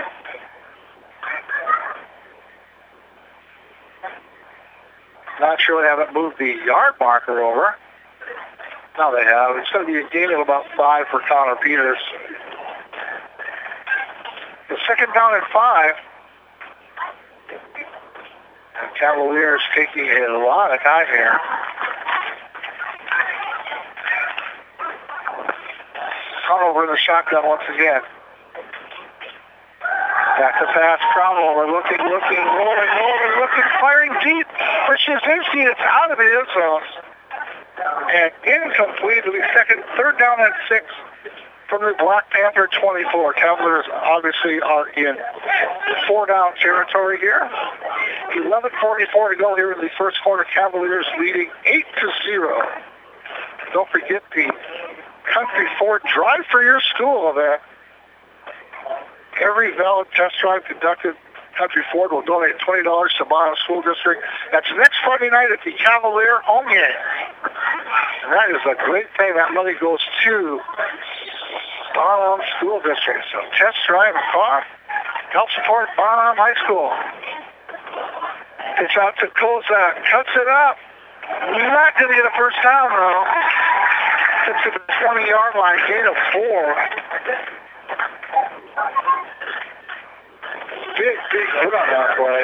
Not sure they haven't moved the yard marker over. Now they have. It's going to be a gain of about five for Connor Peters. The second down at five. And Cavaliers taking a lot of time here. Crownover in the shotgun once again. Back to pass, Crownover looking, looking, rolling, rolling, looking, firing deep, which is empty. It's out of the end zone. And incomplete to the second, third down and six from the Black Panther twenty-four. Cavaliers obviously are in four down territory here. eleven forty-four to go here in the first quarter. Cavaliers leading eight to zero. Don't forget the Country Ford Drive for Your School event. Every valid test drive conducted, Country Ford will donate twenty dollars to Bonham School District. That's next Friday night at the Cavalier home game. And that is a great thing. That money goes to Bonham School District. So test drive a car. Help support Bonham High School. It's out to Kozak. Cuts it up. Not going to get a first down, though. It's at the twenty-yard line. Gain of four. Big, big hit on that play.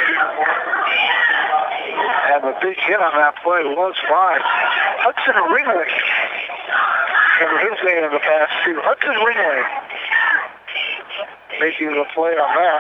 And the big hit on that play was by Hudson Ringley. Remember his name in the past, too. Hudson Ringley making the play on that.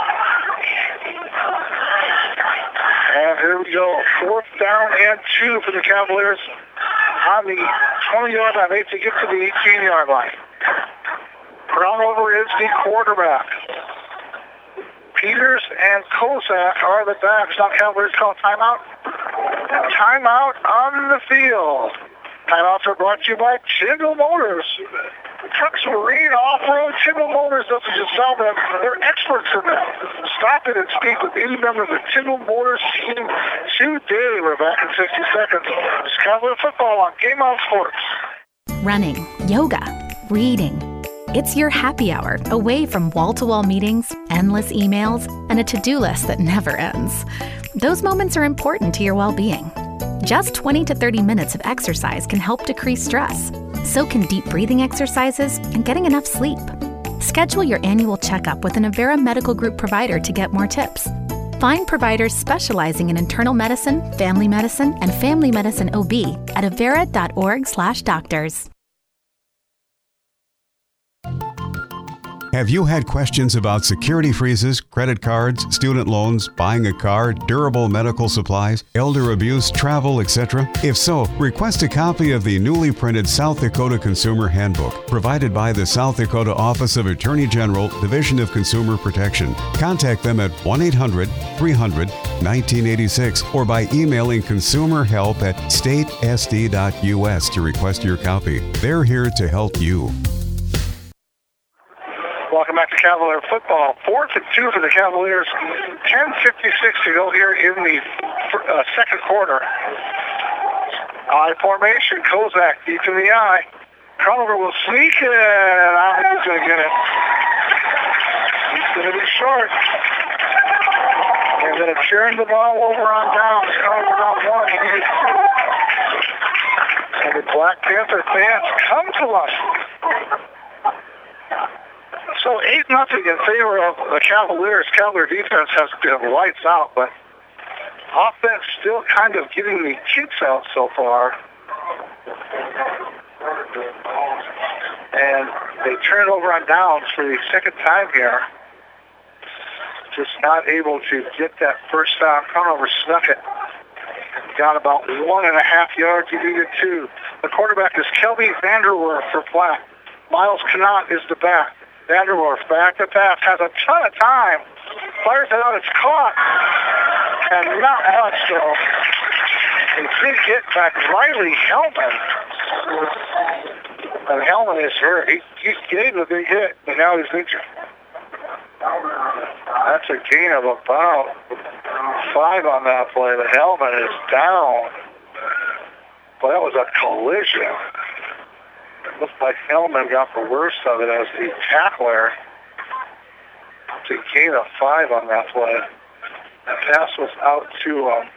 And here we go. Fourth down and two for the Cavaliers on the twenty-yard line. They have to get to the eighteen-yard line. Crownover is the quarterback. Peters and Kozak are the backs. Now Cavaliers call timeout. Timeout on the field. Timeouts are brought to you by Tyndall Motors. Trucks, Marine, Off-Road, Tyndall Motors doesn't just sell them. They're experts in them. Stop in and speak with any member of the Tyndall Motors team today. We're back in sixty seconds. It's Cavalier football on Game On Sports. Running, yoga, reading. It's your happy hour away from wall-to-wall meetings, endless emails, and a to-do list that never ends. Those moments are important to your well-being. Just twenty to thirty minutes of exercise can help decrease stress. So can deep breathing exercises and getting enough sleep. Schedule your annual checkup with an Avera Medical Group provider to get more tips. Find providers specializing in internal medicine, family medicine, and family medicine O B at avera.org slash doctors. Have you had questions about security freezes, credit cards, student loans, buying a car, durable medical supplies, elder abuse, travel, et cetera? If so, request a copy of the newly printed South Dakota Consumer Handbook, provided by the South Dakota Office of Attorney General, Division of Consumer Protection. Contact them at one eight hundred three hundred nineteen eighty-six or by emailing consumerhelp at state s d dot u s to request your copy. They're here to help you. Welcome back to Cavalier football. Fourth and two for the Cavaliers. ten fifty-six to go here in the uh, second quarter. I formation. Kozak deep in the eye. Conover will sneak it. I think he's going to get it. He's going to be short. They're going to turn the ball over on downs. Conover not one. And the Black Panther fans come to us. So eight nothing in favor of the Cavaliers. Cavalier defense has been lights out, but offense still kind of getting the kicks out so far. And they turn over on downs for the second time here. Just not able to get that first down. Conover snuck it. Got about one and a half yards. He needed two. The quarterback is Kelby Vanderwerf for Black. Miles Connaught is the back. Vanderwerf back to pass, has a ton of time, fires it out, it's caught, and not much, so a big hit back Riley Hellman. And Hellman is hurt. He, he gave a big hit, and now he's injured. That's a gain of about five on that play. The Hellman is down. But that was a collision. It looks like Hellman got the worst of it as the tackler. It's a gain of five on that play. That pass was out to um,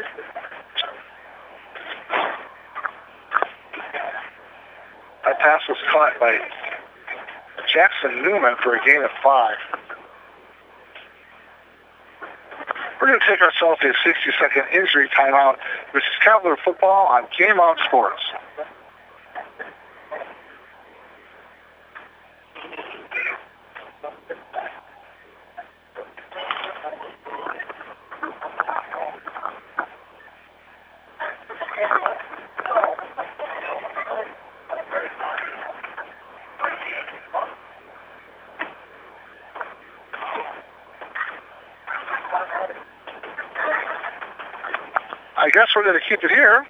that pass was caught by Jackson Newman for a gain of five. We're going to take ourselves a sixty-second injury timeout. This is Cavalier football on Game On Sports. I guess we're going to keep it here.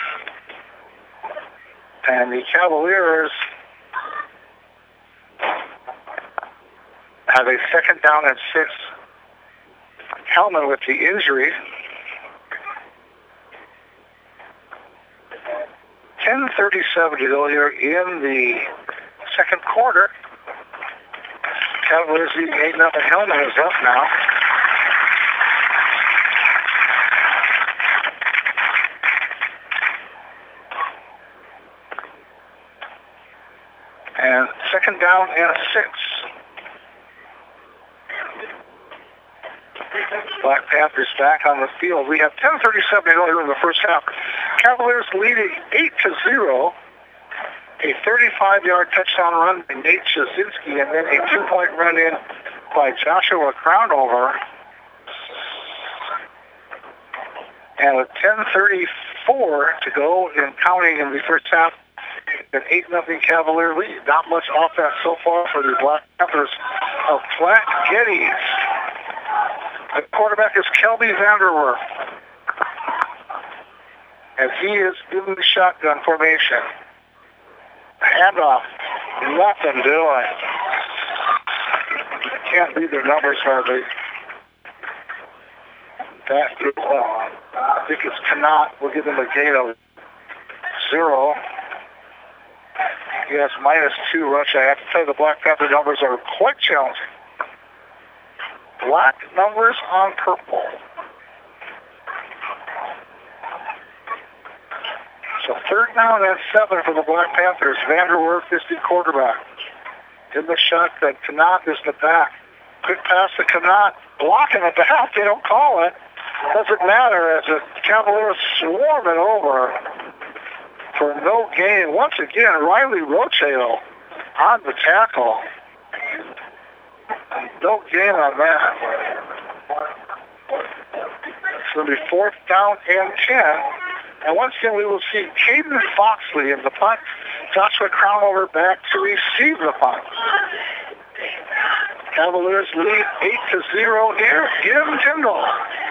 And the Cavaliers have a second down and six. Hellman with the injury. ten thirty-seven to go here in the second quarter. Cavaliers leading eight nothing. Hellman is up now. And second down and six. Black Panthers back on the field. We have ten thirty-seven to go here in the first half. Cavaliers leading eight to zero. A thirty-five-yard touchdown run by Nate Jasinski, and then a two-point run in by Joshua Crownover. And with ten thirty-four to go and counting in the first half, an eight nothing Cavalier lead. Not much offense so far for the Black Panthers of Platte Geddes. The quarterback is Kelby Vanderwerf. And he is in the shotgun formation. Handoff. Nothing doing. Can't read their numbers hardly. That is, uh, I think it's Connaught. We'll give him a gain of zero. He has minus two rush. I have to tell you, the Black Panther numbers are quite challenging. Black numbers on purple. So third down and seven for the Black Panthers. Vanderwerf is the quarterback. In the shotgun, Connaught is in the back. Quick pass to Connaught. Blocking the back. They don't call it. Doesn't matter as the Cavaliers swarm it over for no gain. Once again, Riley Rocheo on the tackle. No gain on that. It's going to be fourth down and ten. And once again, we will see Caden Foxley in the punt. Joshua Crownover back to receive the punt. Cavaliers lead eight to zero here in Tyndall.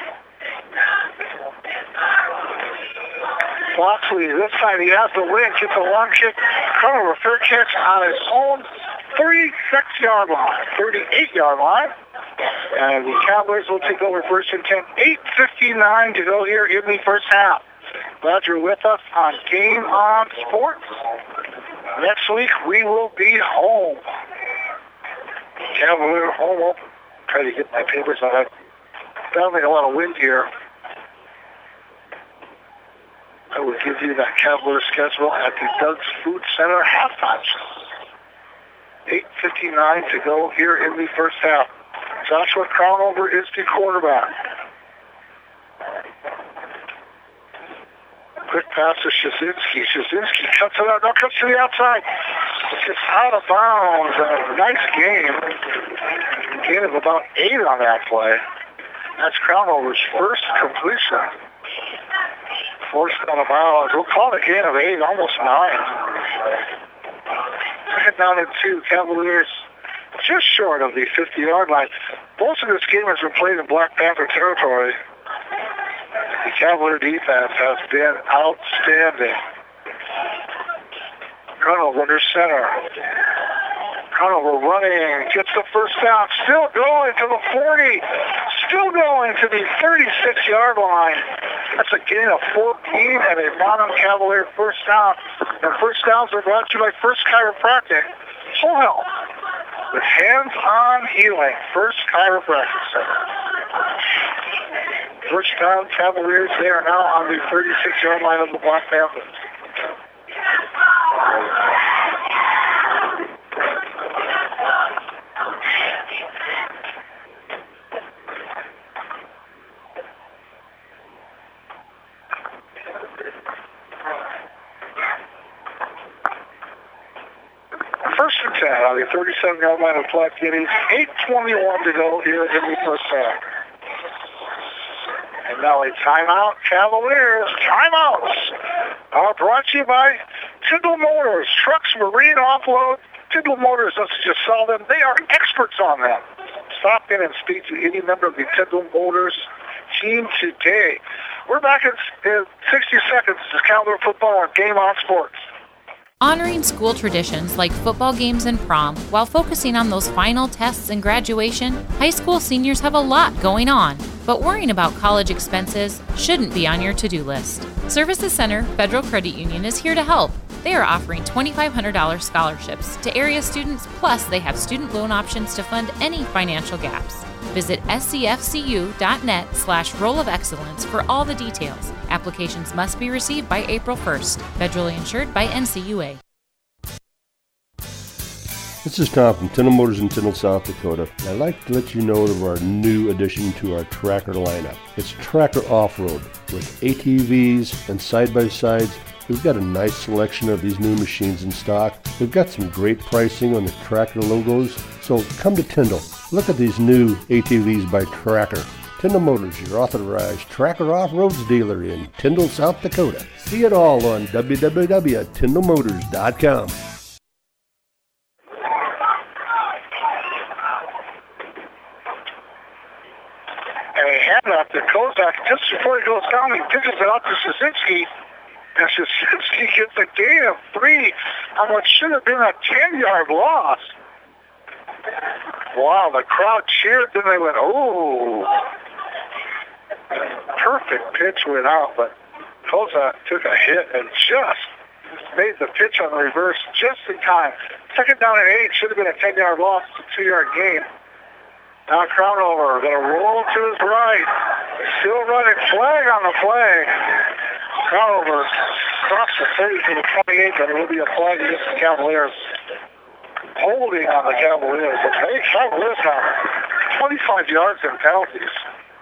Foxley, this time he has the win, gets a long kick, Crownover, fair catch on his own thirty-six yard line, thirty-eight yard line. And the Cavaliers will take over first and ten. eight fifty-nine to go here in the first half. Glad you're with us on Game On Sports. Next week we will be home. Cavalier home open. Try to get my papers on it. Sounds like a lot of wind here. I will give you that Cavalier schedule at the Doug's Food Center halftime show. eight fifty-nine to go here in the first half. Joshua Crownover is the quarterback. Quick pass to Shazinski. Shazinski cuts it out. No, cuts to the outside. It's just out of bounds. A nice game. Gain of about eight on that play. That's Crownover's first completion. Forced out of bounds. We'll call it a gain of eight, almost nine. Second down and two. Cavaliers just short of the fifty-yard line. Most of this game has been played in Black Panther territory. The Cavalier defense has been outstanding. Crownover under center. Crownover running, gets the first down, still going to the forty, still going to the thirty-six yard line. That's a gain of fourteen and a Bonham Cavalier first down. And first downs are brought to you by First Chiropractic. Whole health with hands-on healing. First Chiropractic Center. First down, Cavaliers. They are now on the thirty-six yard line of the Black Panthers. First and ten on the thirty-seven yard line of Black Guineas. eight twenty-one to go here in the first half. And now a timeout, Cavaliers. Timeouts are brought to you by Tyndall Motors. Trucks, marine, offload. Tyndall Motors, let's just sell them. They are experts on them. Stop in and speak to any member of the Tyndall Motors team today. We're back in, in sixty seconds. This is Cavalier football on Game On Sports. Honoring school traditions like football games and prom while focusing on those final tests and graduation, high school seniors have a lot going on. But worrying about college expenses shouldn't be on your to-do list. Services Center Federal Credit Union is here to help. They are offering twenty-five hundred dollars scholarships to area students, plus they have student loan options to fund any financial gaps. Visit scfcu.net slash roll of excellence for all the details. Applications must be received by April first. Federally insured by N C U A. This is Tom from Tyndall Motors in Tyndall, South Dakota. I'd like to let you know of our new addition to our Tracker lineup. It's Tracker Off-Road with A T Vs and side-by-sides. We've got a nice selection of these new machines in stock. We've got some great pricing on the Tracker logos. So come to Tyndall. Look at these new A T Vs by Tracker. Tyndall Motors, your authorized Tracker Off-Roads dealer in Tyndall, South Dakota. See it all on w w w dot tyndall motors dot com. And a handoff to Kozak just before he goes down. He pitches it out to Shazinski. And Shazinski gets a gain of three on what should have been a ten yard loss. Wow, the crowd cheered, then they went, oh. Perfect pitch went out, but Kozak took a hit and just made the pitch on the reverse just in time. Second down and eight, should have been a ten yard loss, a two yard gain. Now Crownover, going to roll to his right. Still running, flag on the flag. Crownover across the thirty to the twenty-eight, but it will be a flag against the Cavaliers. Holding on the Cavaliers. But hey, Cavaliers now twenty-five yards in penalties.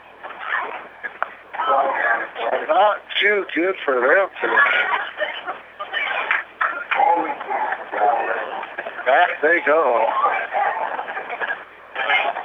Not too good for them today. Back they go.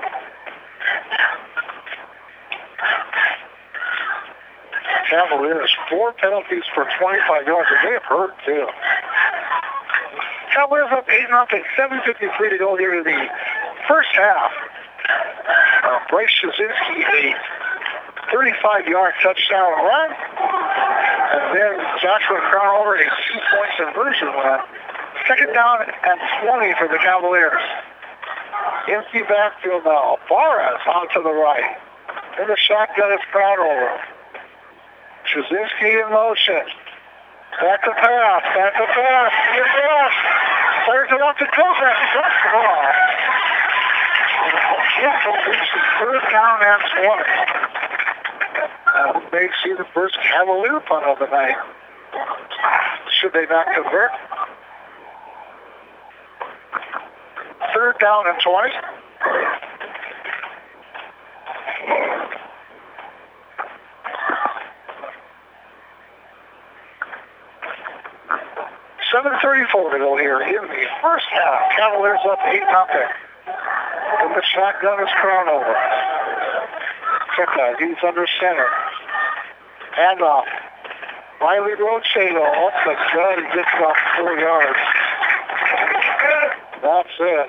Cavaliers, four penalties for twenty-five yards, and they have hurt, too. Cavaliers up eight nothing, seven fifty-three to go here in the first half. Uh, Bryce Shazinski, a thirty-five-yard touchdown run. And then Joshua Crownover, a two-point conversion run. Second down and twenty for the Cavaliers. Empty backfield now. Barras out to the right. In the shotgun is Crownover. Shazinski in motion. Back to pass. Back to pass. Yes. Fires it off to Kozak. That's the ball. Third down and twenty. Uh, we may see the first Cavalier punt of the night. Should they not convert? Third down and twenty. seven thirty-four to go here in the first half. Cavaliers up eight nothing. And the shotgun is Crownover. Check that. He's under center. Handoff. Riley Rochedo off the gun. He gets about four yards. That's it.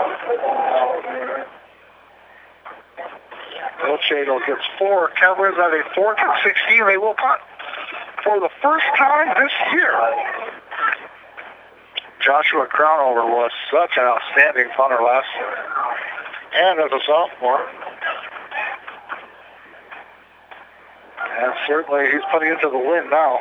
Rochedo gets four. Cavaliers have a fourth and sixteen. They will punt for the first time this year. Joshua Crownover was such an outstanding punter last year. And as a sophomore. And certainly he's putting into the wind now.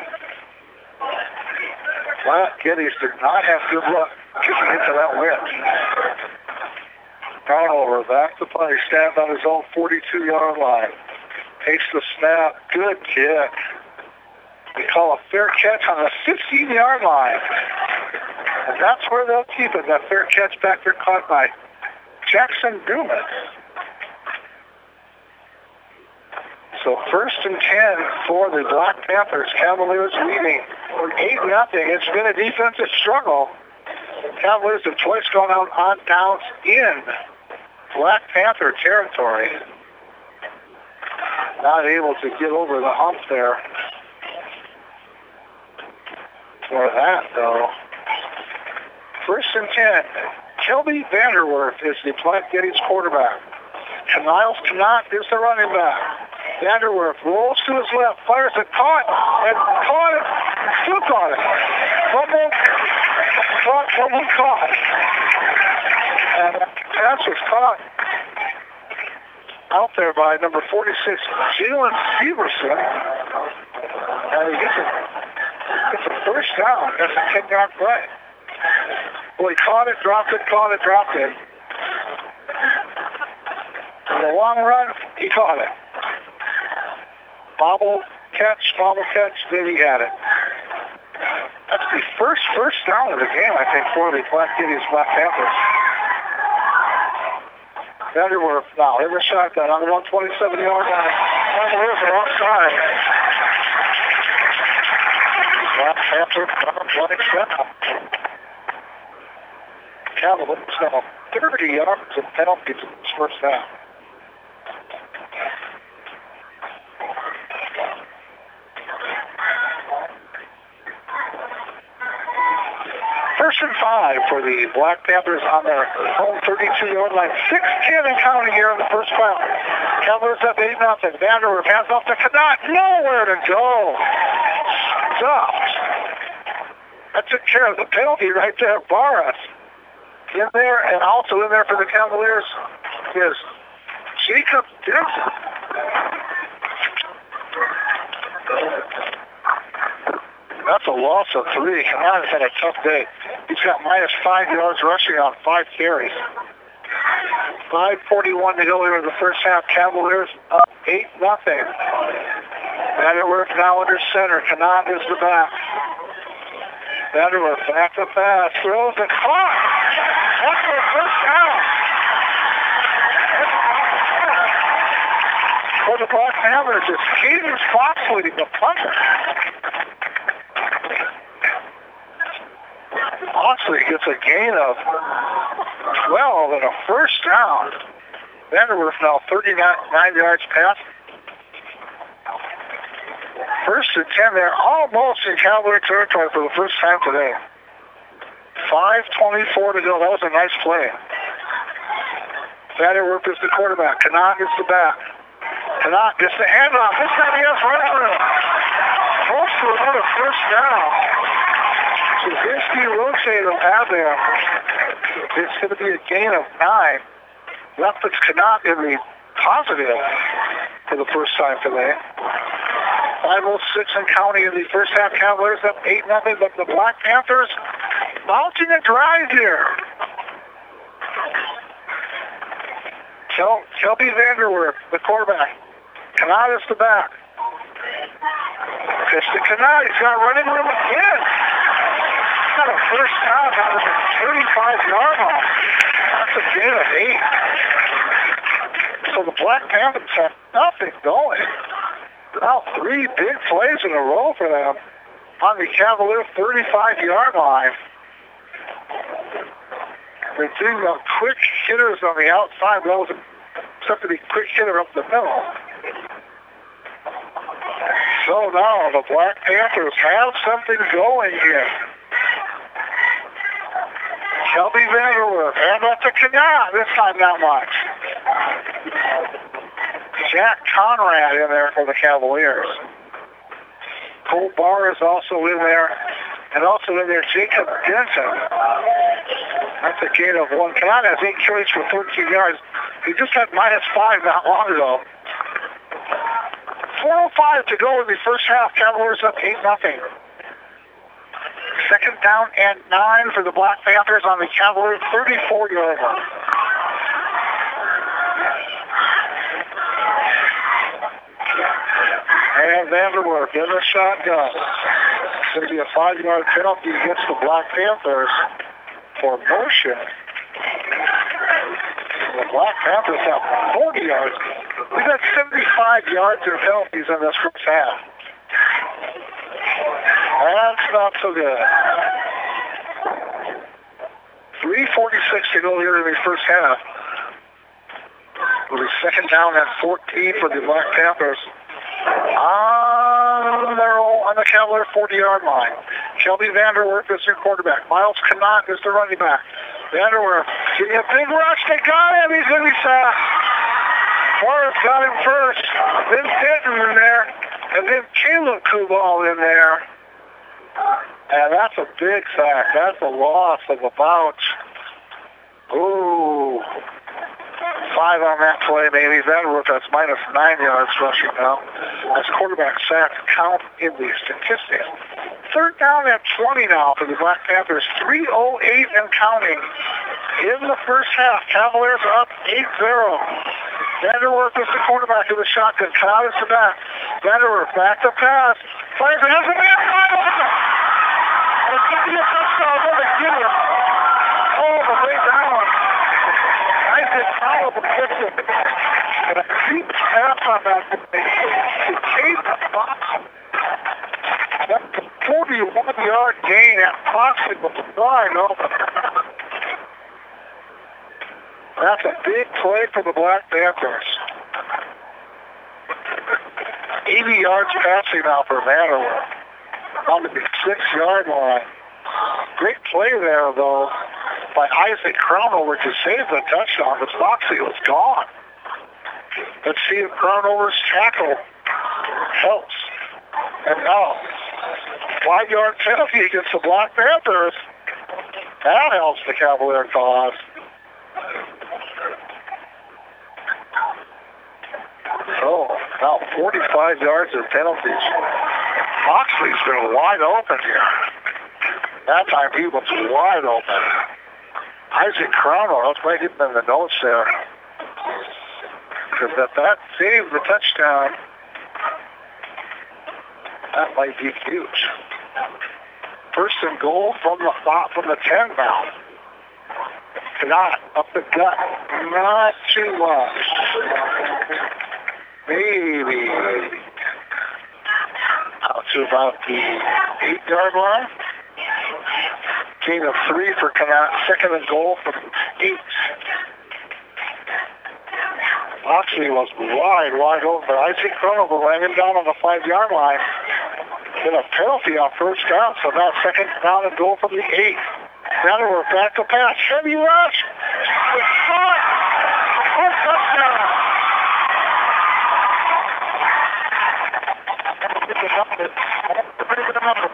Flat Geddes did not have good luck kicking into that wind. Crownover back to play. Stands on his own forty-two-yard line. Takes the snap. Good kick. They call a fair catch on the fifteen-yard line. And that's where they'll keep it. That fair catch back there caught by Jackson Dumas. So first and ten for the Black Panthers. Cavaliers leading eight nothing. It's been a defensive struggle. Cavaliers have twice gone out on downs in Black Panther territory. Not able to get over the hump there. For that, though. First and ten. Kelby Vanderwerf is the Platte Geddes quarterback. Niles Knott is the running back. Vanderwerf rolls to his left, fires it, caught, and caught it, still caught it. Fumble, caught, fumble, caught. And the pass was caught out there by number forty-six, Jalen Severson. And he gets a, gets a first down. That's a ten-yard play. Well, he caught it, dropped it, caught it, dropped it. In the long run, he caught it. Bobble catch, bobble catch, then he had it. That's the first first down of the game, I think, for the Platte Geddes Black Panthers. Vanderwerf now in the shotgun on the one twenty-seven-yard line. Cavaliers are offside. Black Panthers on play snap. Cavaliers now thirty yards of penalties in this first half. First and five for the Black Panthers on their home thirty-two-yard line. six ten and counting here in the first quarter. Cavaliers up eight nothing. Vanderwerf hands off to Knott. Nowhere to go. Stuffed. That took care of the penalty right there. Barras in there, and also in there for the Cavaliers is Jacob Dixon. That's a loss of three. Knott has had a tough day. He's got minus five yards rushing on five carries. five forty-one to go here in the first half. Cavaliers up eight nothing. Vanderwerf now under center. Knott is the back. Vanderwerf back to pass. Throws and caught. That's their first down. For the Black Panthers, it's Cadence Foxley, the punter. Foxley gets a gain of twelve and a first down. Vanderwerf now thirty-nine yards past. First and ten there, almost in Cavalier territory for the first time today. five twenty-four to go. That was a nice play. Vanderwerf is the quarterback. Connaught is the back. Connaught gets the handoff. This time he has running room. Close to another first down. Zabinski rotated him out there. It's going to be a gain of nine. That puts Connaught in the positive for the first time today. five oh six and counting in the first half. Cavaliers up eight nothing, but the Black Panthers mounting a drive here. Kel- Kelby Vanderwerf, the quarterback. Connaught is the back. Pitch to Connaught. He's got running room again. He's got a first down out of the thirty-five yard line. That's a gain of eight. So the Black Panthers have nothing going. Now three big plays in a row for them on the Cavalier thirty-five yard line. They're doing the quick hitters on the outside. That was except to be quick hitter up the middle. So now the Black Panthers have something going here. Kelby Vanderwerf, and that's a Connaught. This time not much. Jack Conrad in there for the Cavaliers. Cole Barr is also in there. And also in there, Jacob Denton. That's a gain of one. Connaught has eight carries for thirteen yards. He just had minus five not long ago. four oh five to go in the first half. Cavaliers up eight nothing. Second down and nine for the Black Panthers on the Cavaliers thirty-four yard line. And Vanderwerf in the shotgun. It's going to be a five-yard penalty against the Black Panthers for motion. The Black Panthers have forty yards. We've got seventy-five yards in penalties in this first half. That's not so good. three forty-six to go here in the first half. It'll be second down at fourteen for the Black Panthers. On their own, on the Cavalier forty yard line. Kelby Vanderwerf is their quarterback. Miles Connaught is the running back. Vanderwerf getting a big rush. They got him. He's going to be sacked. Morris got him first. Then Denton in there. And then Caleb Kubal in there. And that's a big sack. That's a loss of about, ooh, five on that play maybe. Vanderwerf, that's minus nine yards rushing now. As quarterback sacks count in the statistics. Third down at twenty now for the Black Panthers. three oh eight and counting in the first half. Cavaliers are up eight zero. Vanderwerf is the quarterback of the shotgun. Connaught is the back. Vanderwerf back to pass. Fires it. Has a man. It's going to be a touchdown. Another get it. Oh, the way down. Isaac Powell gets it. And a deep pass on that. He came to box. That's a forty-one yard gain at Foxley was wide open. That's a big play for the Black Panthers. eighty yards passing now for Vanderwerf on the six yard line. Great play there, though, by Isaac Crownover to save the touchdown, but Foxley was gone. Let's see if Crownover's tackle helps. And now, five-yard penalty against the Black Panthers. That helps the Cavalier cause. So, now forty-five yards of penalties. Foxley's been wide open here. That time he was wide open. Isaac Crownover, let's make it in the notes there. Because that, that saved the touchdown. That might be huge. First and goal from the from the ten now. Not up the gut. Not too much. Maybe out to about the eight yard line. Gain of three for Connaught. Second and goal from eight. Foxley was wide, wide open. Isaac Crownover ran him down on the five yard line. Get a penalty on first down, so now second down and goal from the eight. Vanderwerf back to pass. Heavy rush. It's caught. For touchdown. Get the number. Bring the number.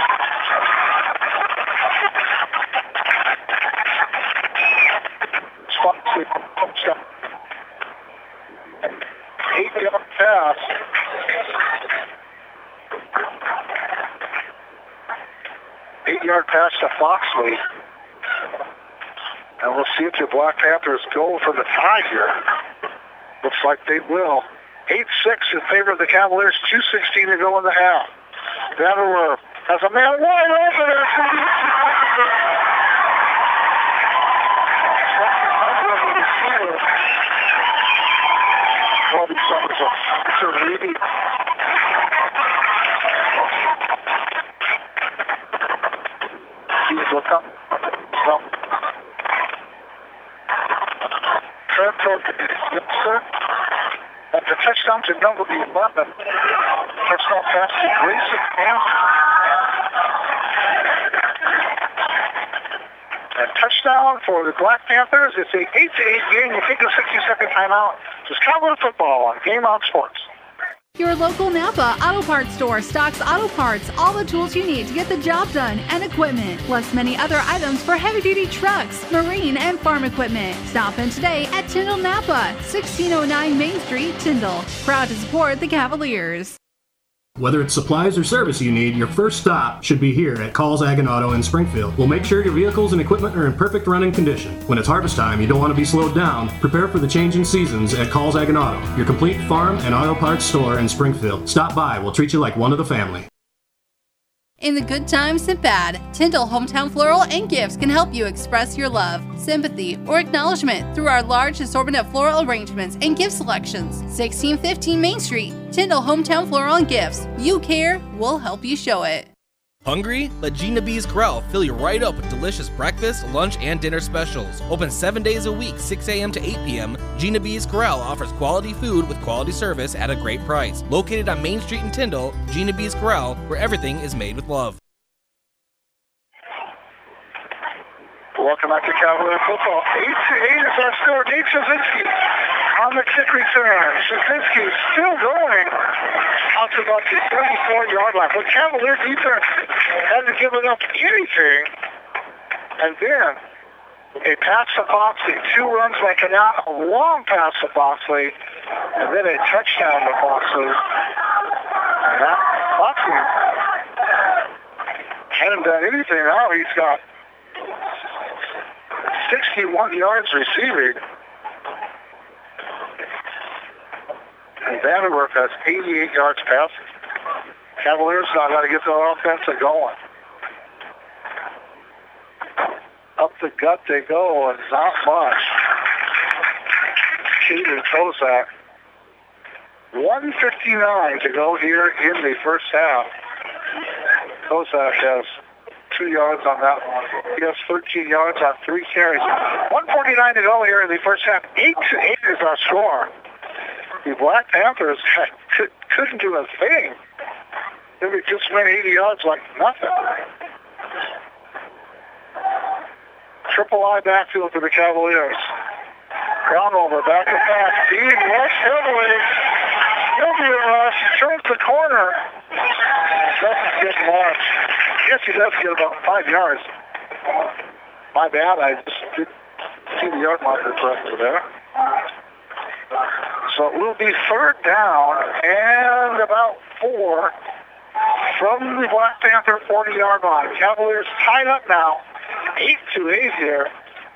Spot sweep. Touchdown. Eight-yard pass. Eight-yard pass to Foxley. And we'll see if the Black Panthers go for the tie here. Looks like they will. eight six in favor of the Cavaliers. two sixteen to go in the half. Vanderwerf has a man wide open. It's a really Look up. Well, Trent at the touchdown to number eleven. Touchdown pass to Grayson Hampton. And touchdown for the Black Panthers. It's a eight to eight game. You take a sixty-second timeout. It's Cowboy football on Game On Sports. Your local Napa Auto Parts store stocks auto parts, all the tools you need to get the job done, and equipment, plus many other items for heavy-duty trucks, marine, and farm equipment. Stop in today at Tyndall Napa, sixteen oh nine Main Street, Tyndall. Proud to support the Cavaliers. Whether it's supplies or service you need, your first stop should be here at Calls Ag and Auto in Springfield. We'll make sure your vehicles and equipment are in perfect running condition. When it's harvest time, you don't want to be slowed down. Prepare for the changing seasons at Calls Ag and Auto, your complete farm and auto parts store in Springfield. Stop by. We'll treat you like one of the family. In the good times and bad, Tyndall Hometown Floral and Gifts can help you express your love, sympathy, or acknowledgement through our large assortment of floral arrangements and gift selections. sixteen fifteen Main Street, Tyndall Hometown Floral and Gifts. You care, we'll help you show it. Hungry? Let Gina B's Corral fill you right up with delicious breakfast, lunch, and dinner specials. Open seven days a week, six a.m. to eight p.m., Gina B's Corral offers quality food with quality service at a great price. Located on Main Street in Tyndall, Gina B's Corral, where everything is made with love. Welcome back to Cavalier football. eight to eight is our score. Nate Szynski on the kick return. Szynski still going out to about the thirty-four-yard line. But Cavalier defense hasn't given up anything. And then a pass to Foxley. Two runs by Canal, a long pass to Foxley, and then a touchdown to Foxley. And that Foxley hadn't done anything. Now he's got sixty-one yards receiving. And Vanderwerf has eighty-eight yards passing. Cavaliers now got to get their offense going. Up the gut they go, and not much. Caden Kozak. one fifty-nine to go here in the first half. Kozak has two yards on that one. He has thirteen yards on three carries. one forty-nine to go here in the first half. eight to eight is our score. The Black Panthers could, couldn't do a thing. They just went eighty yards like nothing. Triple I backfield for the Cavaliers. Crownover back to pass. Dean rush heavily. He'll be a rush. Turns the corner. Doesn't get much. Yes, he does get about five yards. My bad, I just didn't see the yard marker correctly there. So it will be third down and about four from the Black Panther forty-yard line. Cavaliers tied up now, eight to eight here.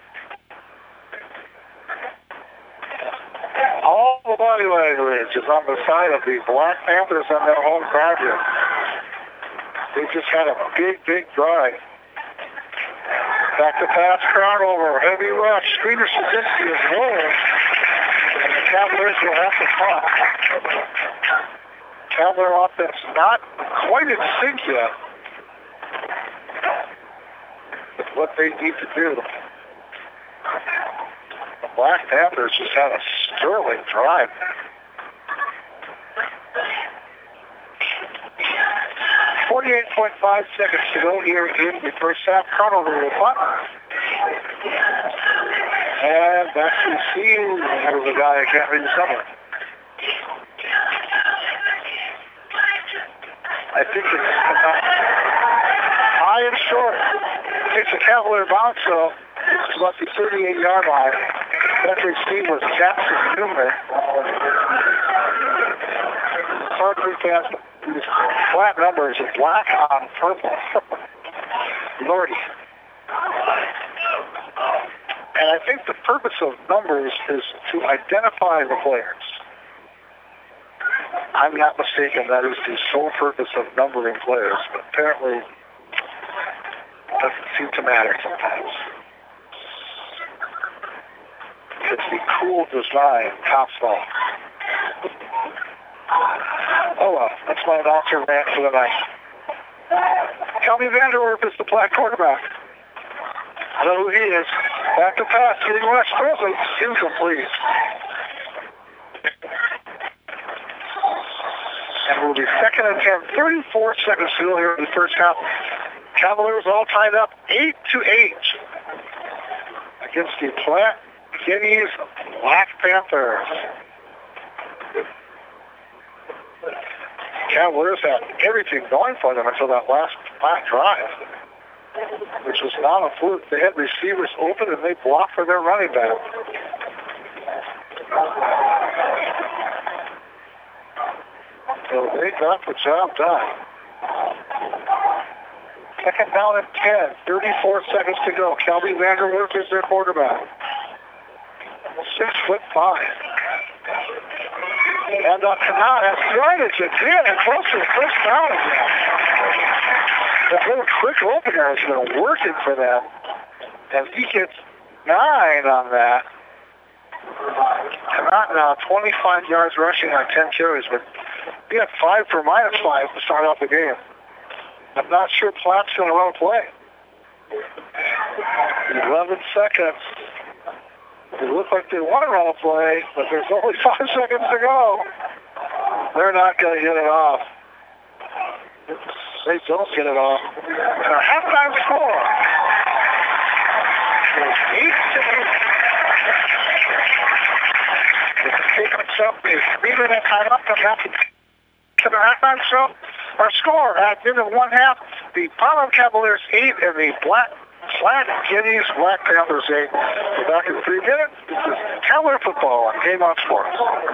All the body language is on the side of the Black Panthers and their home crowd here. They just had a big, big drive. Back to pass, Crownover, heavy rush. Screener Szynski is rolling. And the Cavaliers will have to punt. Cavalier offense not quite in sync yet with what they need to do. The Black Panthers just had a sterling drive. forty-eight point five seconds to go here in the first half. Turnover with punt. And back to the field. That was a guy I can't read the number. I think it's uh, high and short. Takes a Cavalier bounce, so it's about the thirty-eight-yard line. Patrick Steve was Jackson Newman. Hard to pass. These flat numbers is black on purple. Lordy. And I think the purpose of numbers is to identify the players. I'm not mistaken, that is the sole purpose of numbering players, but apparently it doesn't seem to matter sometimes. It's the cool design, Topswell. Oh well, that's my announcer rant for the night. Kelby Vanderwerf is the black quarterback. I know who he is. Back to pass, getting West Grizzly. Incomplete. And we'll be second and ten. thirty-four seconds to go here in the first half. Cavaliers all tied up eight to eight against the Platte Kitties Black Panthers. Cavaliers had everything going for them until that last last drive, which was not a fluke. They had receivers open and they blocked for their running back. So they got the job done. Second down and ten. thirty-four seconds to go. Kelby Vanderwerf is their quarterback. Six foot five. And uh, Kanat has yardage again and close to the first down again. That little quick opener has been working for them. And he gets nine on that. Kanat now twenty-five yards rushing on ten carries, but he had five for minus five to start off the game. I'm not sure Platte's going to run a play. eleven seconds. They look like they want to run a play, but there's only five seconds to go. They're not going to get it off. They don't get it off. And a halftime score is eight to eight. It's taken itself a three-minute timeout. Comes out to the halftime show. Our score at the end of one half, the Pollen Cavaliers eight and the Black Flat Kitties Black Panthers eight. We're back in three minutes. This is Cavalier football on Game On Sports.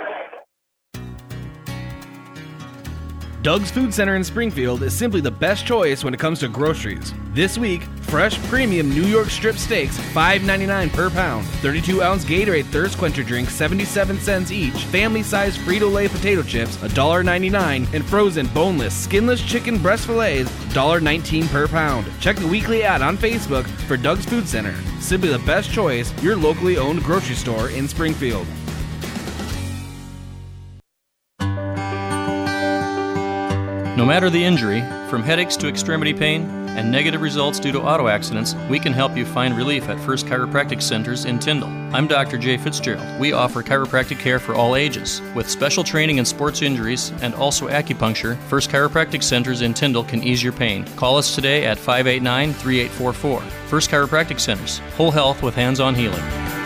Doug's Food Center in Springfield is simply the best choice when it comes to groceries. This week, fresh premium New York strip steaks, five ninety-nine per pound. thirty-two ounce Gatorade Thirst Quencher drink, seventy-seven cents each. Family-sized Frito-Lay potato chips, one ninety-nine. And frozen, boneless, skinless chicken breast fillets, one nineteen per pound. Check the weekly ad on Facebook for Doug's Food Center. Simply the best choice, your locally owned grocery store in Springfield. No matter the injury, from headaches to extremity pain and negative results due to auto accidents, we can help you find relief at First Chiropractic Centers in Tyndall. I'm Doctor Jay Fitzgerald. We offer chiropractic care for all ages. With special training in sports injuries and also acupuncture, First Chiropractic Centers in Tyndall can ease your pain. Call us today at five eight nine, three eight four four. First Chiropractic Centers, whole health with hands-on healing.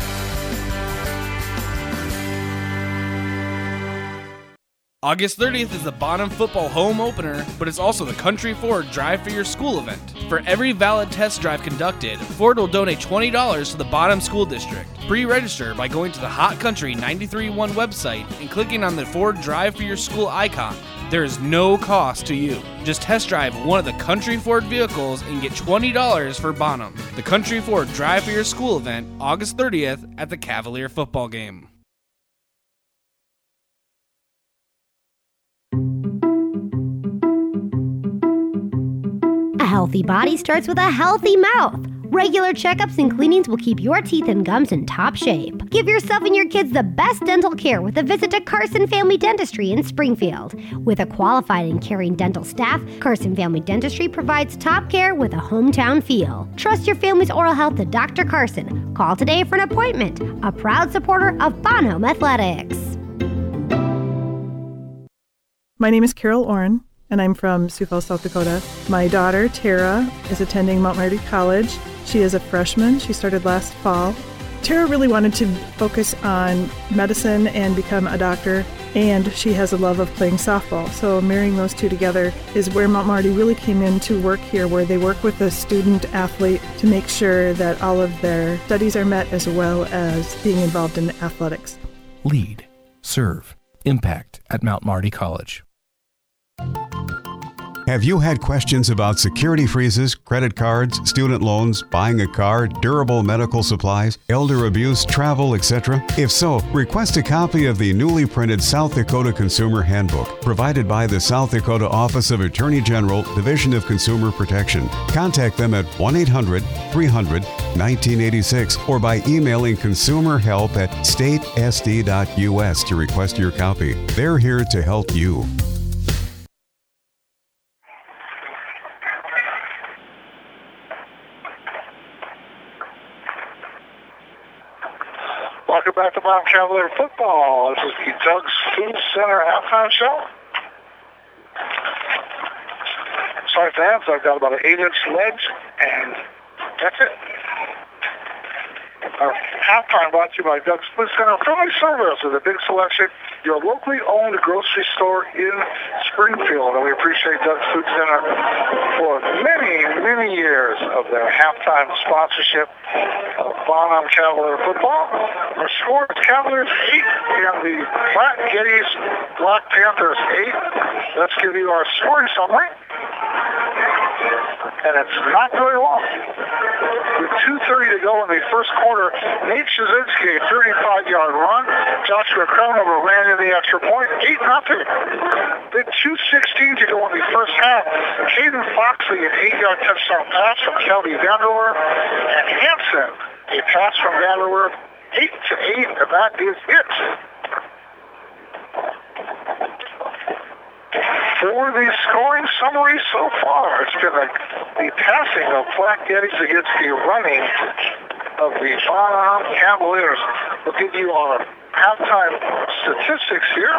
August thirtieth is the Bonham football home opener, but it's also the Country Ford Drive for Your School event. For every valid test drive conducted, Ford will donate twenty dollars to the Bonham School District. Pre-register by going to the Hot Country ninety-three point one website and clicking on the Ford Drive for Your School icon. There is no cost to you. Just test drive one of the Country Ford vehicles and get twenty dollars for Bonham. The Country Ford Drive for Your School event, August thirtieth at the Cavalier football game. A healthy body starts with a healthy mouth. Regular checkups and cleanings will keep your teeth and gums in top shape. Give yourself and your kids the best dental care with a visit to Carson Family Dentistry in Springfield. With a qualified and caring dental staff, Carson Family Dentistry provides top care with a hometown feel. Trust your family's oral health to Doctor Carson. Call today for an appointment. A proud supporter of Bonham Athletics. My name is Carol Oren, and I'm from Sioux Falls, South Dakota. My daughter, Tara, is attending Mount Marty College. She is a freshman. She started last fall. Tara really wanted to focus on medicine and become a doctor, and she has a love of playing softball. So marrying those two together is where Mount Marty really came in to work here, where they work with the student athlete to make sure that all of their studies are met as well as being involved in athletics. Lead, serve, impact at Mount Marty College. Have you had questions about security freezes, credit cards, student loans, buying a car, durable medical supplies, elder abuse, travel, et cetera? If so, request a copy of the newly printed South Dakota Consumer Handbook, provided by the South Dakota Office of Attorney General, Division of Consumer Protection. Contact them at one eight hundred three hundred nineteen eighty-six or by emailing consumerhelp at state s d dot u s to request your copy. They're here to help you. Welcome back to Bottom Cavalier Football. This is the Doug's Food Center halftime show. Sorry fans, I've got about an eight inch ledge, and that's it. Our halftime brought to you by Doug's Food Center. Friendly service with a big selection. Your locally owned grocery store in Springfield. And we appreciate Doug's Food Center for many, many years of their halftime sponsorship of Bonham Cavalier football. Our score is Cavaliers eight and the Platte Geddes Black Panthers eight. Let's give you our scoring summary. And it's not very long. With two thirty to go in the first quarter, Nate Shazinski, a thirty-five yard run. Joshua Cronover ran in the extra point, eight nothing. Then two sixteen to go in the first half. Caden Foxley, an eight yard touchdown pass from Kelby Vanderwerf. And Hansen, a pass from Vanderwerf, eight to eight, and that is it. For the scoring summary so far, it's been a, the passing of Platte Geddes against the running of the Bonham Cavaliers. We'll give you our halftime statistics here.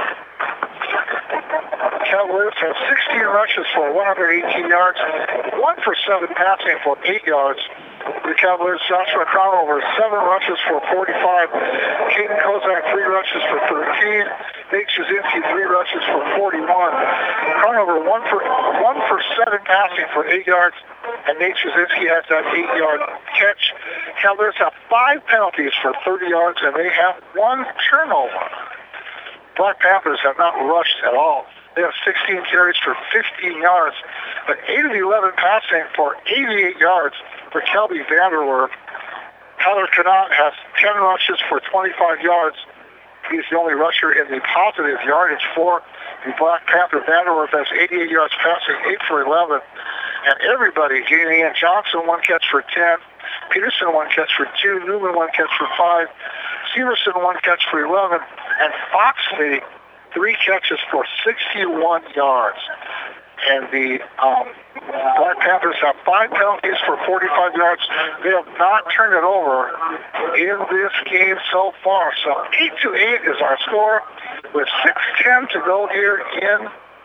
Cavaliers have sixteen rushes for one hundred eighteen yards, one for seven passing for eight yards. The Cavaliers, Joshua Cronover, seven rushes for forty-five. Caden Kozak, three rushes for thirteen. Nate Shazinski, three rushes for forty-one. Cronover, one for one for seven passing for eight yards. And Nate Shazinski has that eight-yard catch. Cavaliers have five penalties for thirty yards, and they have one turnover. Black Panthers have not rushed at all. They have sixteen carries for fifteen yards, but eight of the eleven passing for eighty-eight yards for Kelby Vanderwerf. Tyler Connaught has ten rushes for twenty-five yards. He's the only rusher in the positive yardage for the Black Panther. Vanderwerf has eighty-eight yards passing, eight for eleven. And everybody, Jamie and Johnson, one catch for ten. Peterson, one catch for two. Newman, one catch for five. Severson, one catch for eleven. And Foxley, three catches for sixty-one yards. And the um, Black Panthers have five penalties for forty-five yards. They have not turned it over in this game so far. So eight to eight is our score with six ten to go here in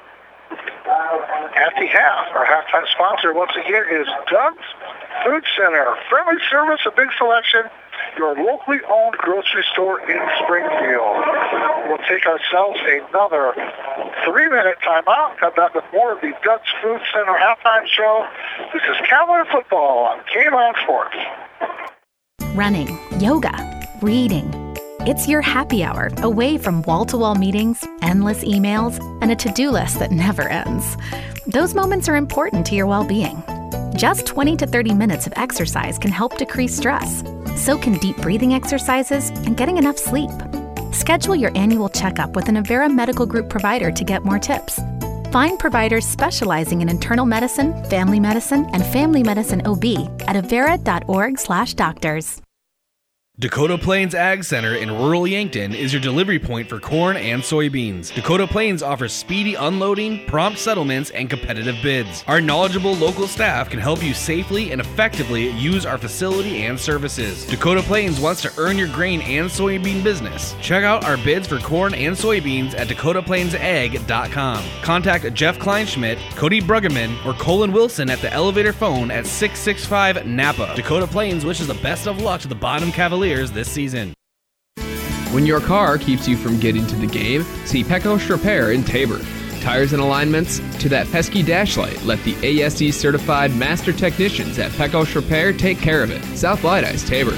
at the half. Our halftime sponsor once again is Doug's Food Center. Friendly service, a big selection. Your locally owned grocery store in Springfield. We'll take ourselves another three-minute timeout. Come back with more of the Doug's Food Center halftime show. This is Cavalier Football on K M L Sports. Running, yoga, reading. It's your happy hour away from wall-to-wall meetings, endless emails, and a to-do list that never ends. Those moments are important to your well-being. Just twenty to thirty minutes of exercise can help decrease stress. So can deep breathing exercises and getting enough sleep. Schedule your annual checkup with an Avera Medical Group provider to get more tips. Find providers specializing in internal medicine, family medicine, and family medicine O B at avera dot org slash doctors. Dakota Plains Ag Center in rural Yankton is your delivery point for corn and soybeans. Dakota Plains offers speedy unloading, prompt settlements, and competitive bids. Our knowledgeable local staff can help you safely and effectively use our facility and services. Dakota Plains wants to earn your grain and soybean business. Check out our bids for corn and soybeans at dakota plains ag dot com. Contact Jeff Kleinschmidt, Cody Bruggeman, or Colin Wilson at the elevator phone at six six five Napa. Dakota Plains wishes the best of luck to the Bottom Cavaliers this season. When your car keeps you from getting to the game, see Pecos Repair in Tabor. Tires and alignments to that pesky dash light, let the A S E certified master technicians at Pecos Repair take care of it. South Light Eyes, Tabor.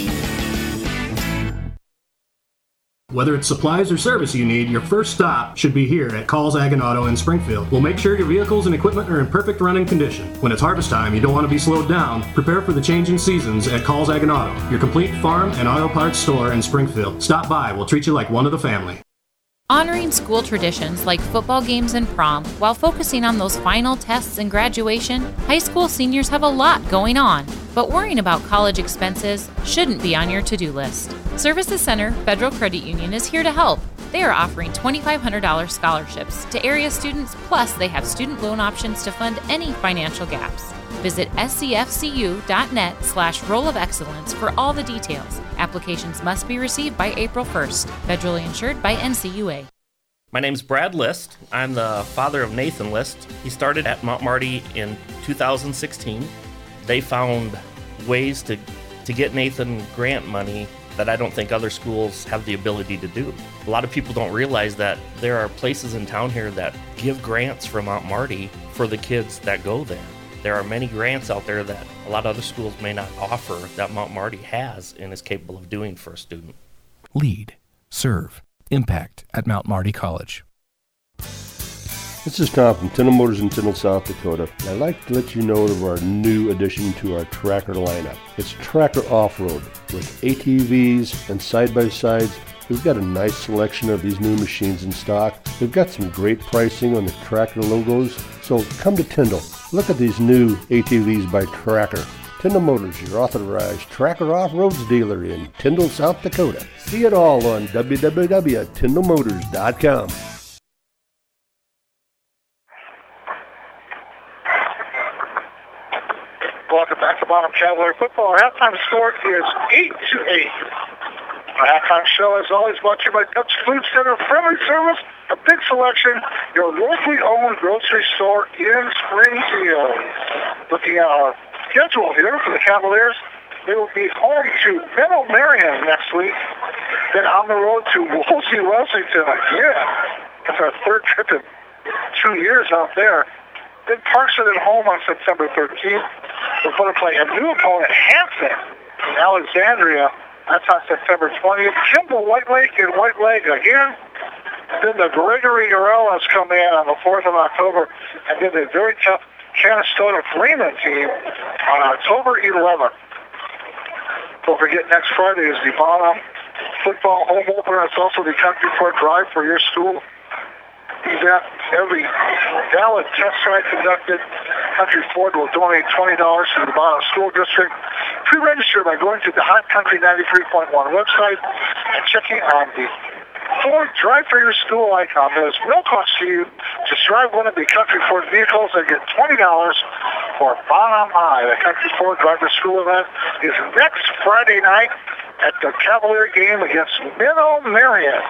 Whether it's supplies or service you need, your first stop should be here at Calls Ag and Auto in Springfield. We'll make sure your vehicles and equipment are in perfect running condition. When it's harvest time, you don't want to be slowed down. Prepare for the changing seasons at Calls Ag and Auto, your complete farm and auto parts store in Springfield. Stop by, we'll treat you like one of the family. Honoring school traditions like football games and prom while focusing on those final tests and graduation, high school seniors have a lot going on. But worrying about college expenses shouldn't be on your to-do list. Services Center Federal Credit Union is here to help. They are offering twenty-five hundred dollars scholarships to area students, plus they have student loan options to fund any financial gaps. Visit scfcu.net slash roll of excellence for all the details. Applications must be received by April first. Federally insured by N C U A. My name's Brad List. I'm the father of Nathan List. He started at Mount Marty in two thousand sixteen. They found ways to, to get Nathan grant money that I don't think other schools have the ability to do. A lot of people don't realize that there are places in town here that give grants from Mount Marty for the kids that go there. There are many grants out there that a lot of other schools may not offer that Mount Marty has and is capable of doing for a student. Lead, serve, impact at Mount Marty College. This is Tom from Tyndall Motors in Tyndall, South Dakota. I'd like to let you know of our new addition to our Tracker lineup. It's Tracker Off-Road with A T Vs and side-by-sides. We've got a nice selection of these new machines in stock. We've got some great pricing on the Tracker logos. So come to Tyndall. Look at these new A T Vs by Tracker. Tyndall Motors, your authorized Tracker Off-Roads dealer in Tyndall, South Dakota. See it all on w w w dot tyndall motors dot com. Welcome back to Bottom Cavalier football. Our halftime score is eight to eight. Our halftime show is always brought to you by Dutch Food Center. Friendly service, a big selection, your locally owned grocery store in Springfield. Looking at our schedule here for the Cavaliers, they will be home to Meadow Marion next week, then on the road to Wolsey Washington again. That's our third trip in two years out there. Then Parkson at home on September thirteenth. We're going to play a new opponent, Hanson, in Alexandria. That's on September twentieth. Kimball White Lake in White Lake again. Then the Gregory Gorellas come in on the fourth of October. And then the very tough Canastota Freeman team on October eleventh. Don't forget, next Friday is the Bonham football home opener. It's also the Country Ford Drive for your school event. Every valid test ride conducted, Country Ford will donate twenty dollars to the Bonham School District. Pre-register by going to the Hot Country ninety-three point one website and checking on the Ford Drive for Your School icon. There's no cost to you. Just drive one of the Country Ford vehicles and get twenty dollars for Bonham High. The Country Ford Drive for School event is next Friday night at the Cavalier game against Meadow Marion.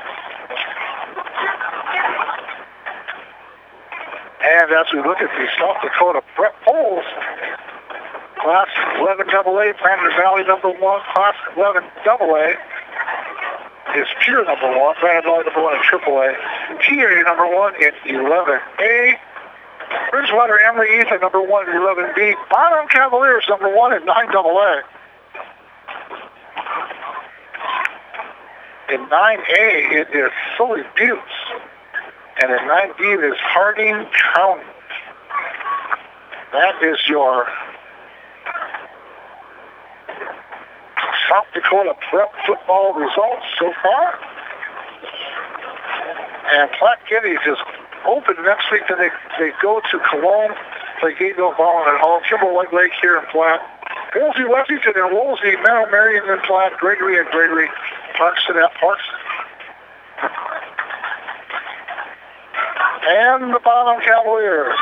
And as we look at the South Dakota prep polls, Class eleven double A, Panther Valley number one, Class eleven double A is Pier number one, Panther Valley number one in triple A, T A number one in eleven A, Bridgewater Emory Ethan number one in eleven B, Bonham Cavaliers number one in nine double A. In nine A, it is Sully Buttes. And in nine B, it is Harding County. That is your South Dakota prep football results so far. And Platte Geddes is open next week. Then they, they go to Cologne, play Gateville Ballin at home. Kimball White Lake here in Platte. Woolsey, Washington, and Woolsey, Mount Marion, and Platte, Gregory and Gregory, Parkston at Parks. And the Bonham Cavaliers,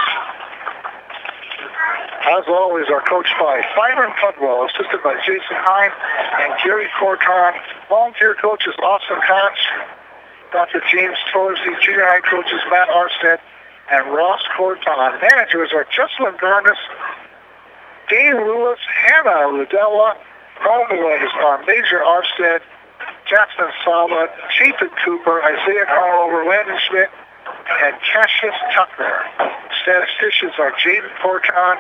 as always, are coached by Byron Pudwell, assisted by Jason Hine and Gary Corton. Volunteer coaches Austin Koch, Doctor James Torsey, junior high coaches Matt Arstead and Ross Corton. Managers are Jesselyn Garnis, Dane Lewis, Hannah Ludella. Promulgators are Major Arstead, Jackson Sala, Chapin Cooper, Isaiah Carlover, Landon Schmidt, and Cassius Tucker. Statisticians are Jaden Corton,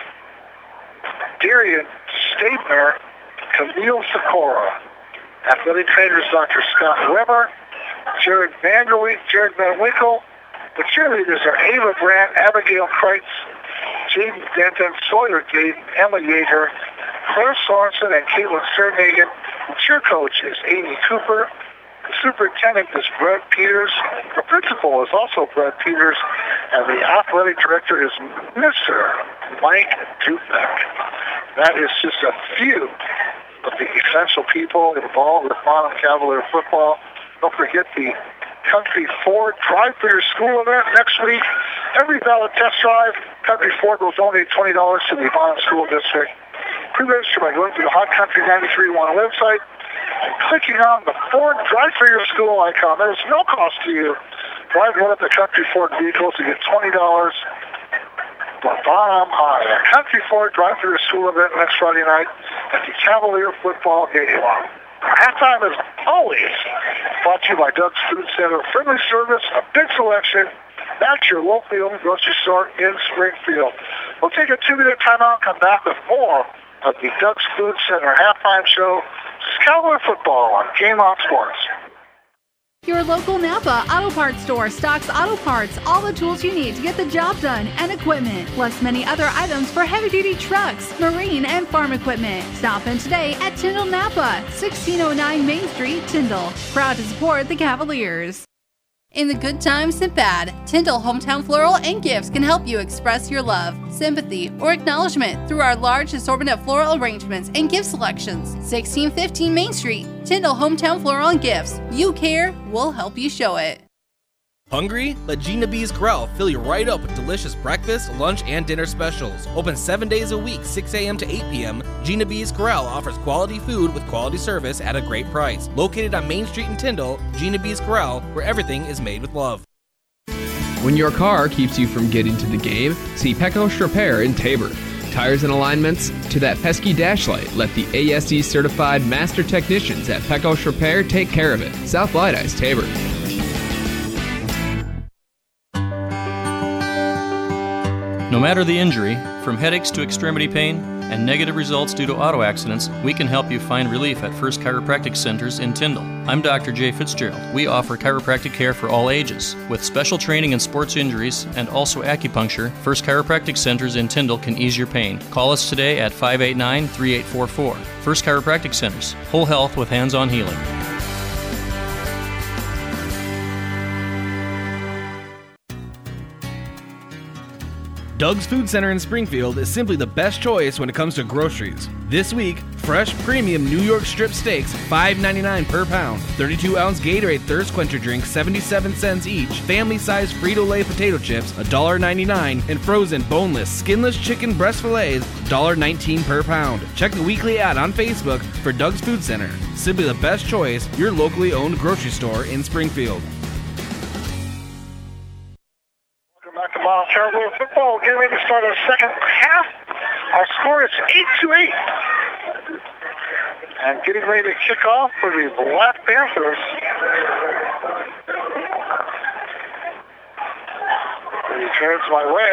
Darian Stabner, Camille Sikora. Athletic trainers Doctor Scott Weber, Jared Vanderweek, Jared Van Winkle. The cheerleaders are Ava Brandt, Abigail Kreitz, Jaden Denton, Sawyer Gate, Emma Yeager, Claire Sorensen, and Caitlin Sternhagen. The cheer coach is Amy Cooper. The superintendent is Brett Peters. The principal is also Brett Peters. And the athletic director is Mister Mike Dupek. That is just a few of the essential people involved with Bonham Cavalier football. Don't forget the Country Ford Drive for Your School event next week. Every valid test drive, Country Ford will donate twenty dollars to the Bonham School District. Pre-register by going to the Hot Country ninety-three point one website and clicking on the Ford Drive for Your School icon. There is no cost to you. Drive one of the Country Ford vehicles to get twenty dollars. The Bonham High, a Country Ford Drive for Your School event next Friday night at the Cavalier Football Game. Halftime is always brought to you by Doug's Food Center. Friendly service, a big selection. That's your locally owned grocery store in Springfield. We'll take a two-minute timeout and come back with more of the Doug's Food Center halftime show. Cavalier football on Game On Sports. Your local Napa Auto Parts store stocks auto parts, all the tools you need to get the job done, and equipment, plus many other items for heavy-duty trucks, marine, and farm equipment. Stop in today at Tyndall Napa, sixteen oh nine Main Street, Tyndall. Proud to support the Cavaliers. In the good times and bad, Tyndall Hometown Floral and Gifts can help you express your love, sympathy, or acknowledgement through our large assortment of floral arrangements and gift selections. sixteen fifteen Main Street, Tyndall Hometown Floral and Gifts. You care, we'll help you show it. Hungry? Let Gina B's Corral fill you right up with delicious breakfast, lunch, and dinner specials. Open seven days a week, six a.m. to eight p.m., Gina B's Corral offers quality food with quality service at a great price. Located on Main Street in Tyndall, Gina B's Corral, where everything is made with love. When your car keeps you from getting to the game, see Pecos Repair in Tabor. Tires and alignments to that pesky dash light. Let the A S E certified master technicians at Pecos Repair take care of it. South Lighthouse, Tabor. No matter the injury, from headaches to extremity pain and negative results due to auto accidents, we can help you find relief at First Chiropractic Centers in Tyndall. I'm Doctor Jay Fitzgerald. We offer chiropractic care for all ages. With special training in sports injuries and also acupuncture, First Chiropractic Centers in Tyndall can ease your pain. Call us today at five eight nine, three eight four four. First Chiropractic Centers, whole health with hands-on healing. Doug's Food Center in Springfield is simply the best choice when it comes to groceries. This week, fresh premium New York strip steaks, five ninety-nine per pound. thirty-two ounce Gatorade Thirst Quencher drink, seventy-seven cents each. Family-sized Frito-Lay potato chips, one ninety-nine. And frozen, boneless, skinless chicken breast fillets, one nineteen per pound. Check the weekly ad on Facebook for Doug's Food Center. Simply the best choice, your locally owned grocery store in Springfield. Back to Bonham Cavalier football. Getting ready to start our second half. Our score is eight to eight. And getting ready to kick off for the Black Panthers He turns my way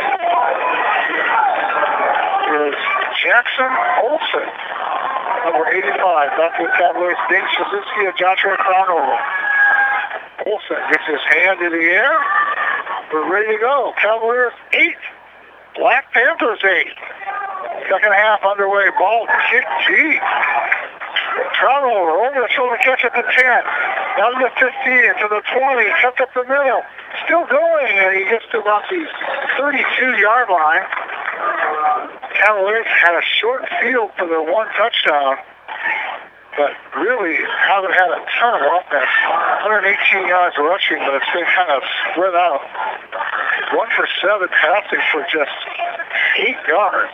is Jackson Olson, number eighty-five. Back to the Cavaliers, Dave Shazinski and Joshua Cronover. Olson gets his hand in the air. We're ready to go. Cavaliers eight. Black Panthers eight. Second half underway. Ball kicked deep. Cronover over the shoulder catch at the ten. Down to the fifteen, to the twenty. Cuts up the middle. Still going, and he gets to about the thirty-two yard line. Cavaliers had a short field for their one touchdown, but really haven't had a ton of offense. one hundred eighteen yards rushing, but it's been kind of spread out. One for seven passing for just eight yards.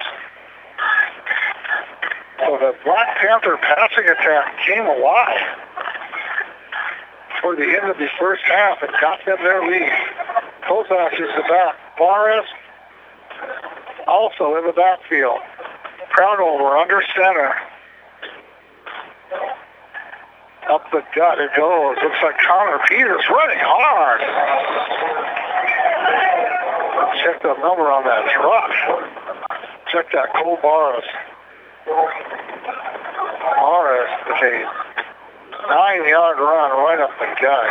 So the Black Panther passing attack came alive toward the end of the first half and got them their lead. Kozak is the back. Barres also in the backfield. Crownover under center. Up the gut it goes. Looks like Connor Peters running hard. Check the number on that truck. Check that Cole Barres. Barres with a nine-yard run right up the gut.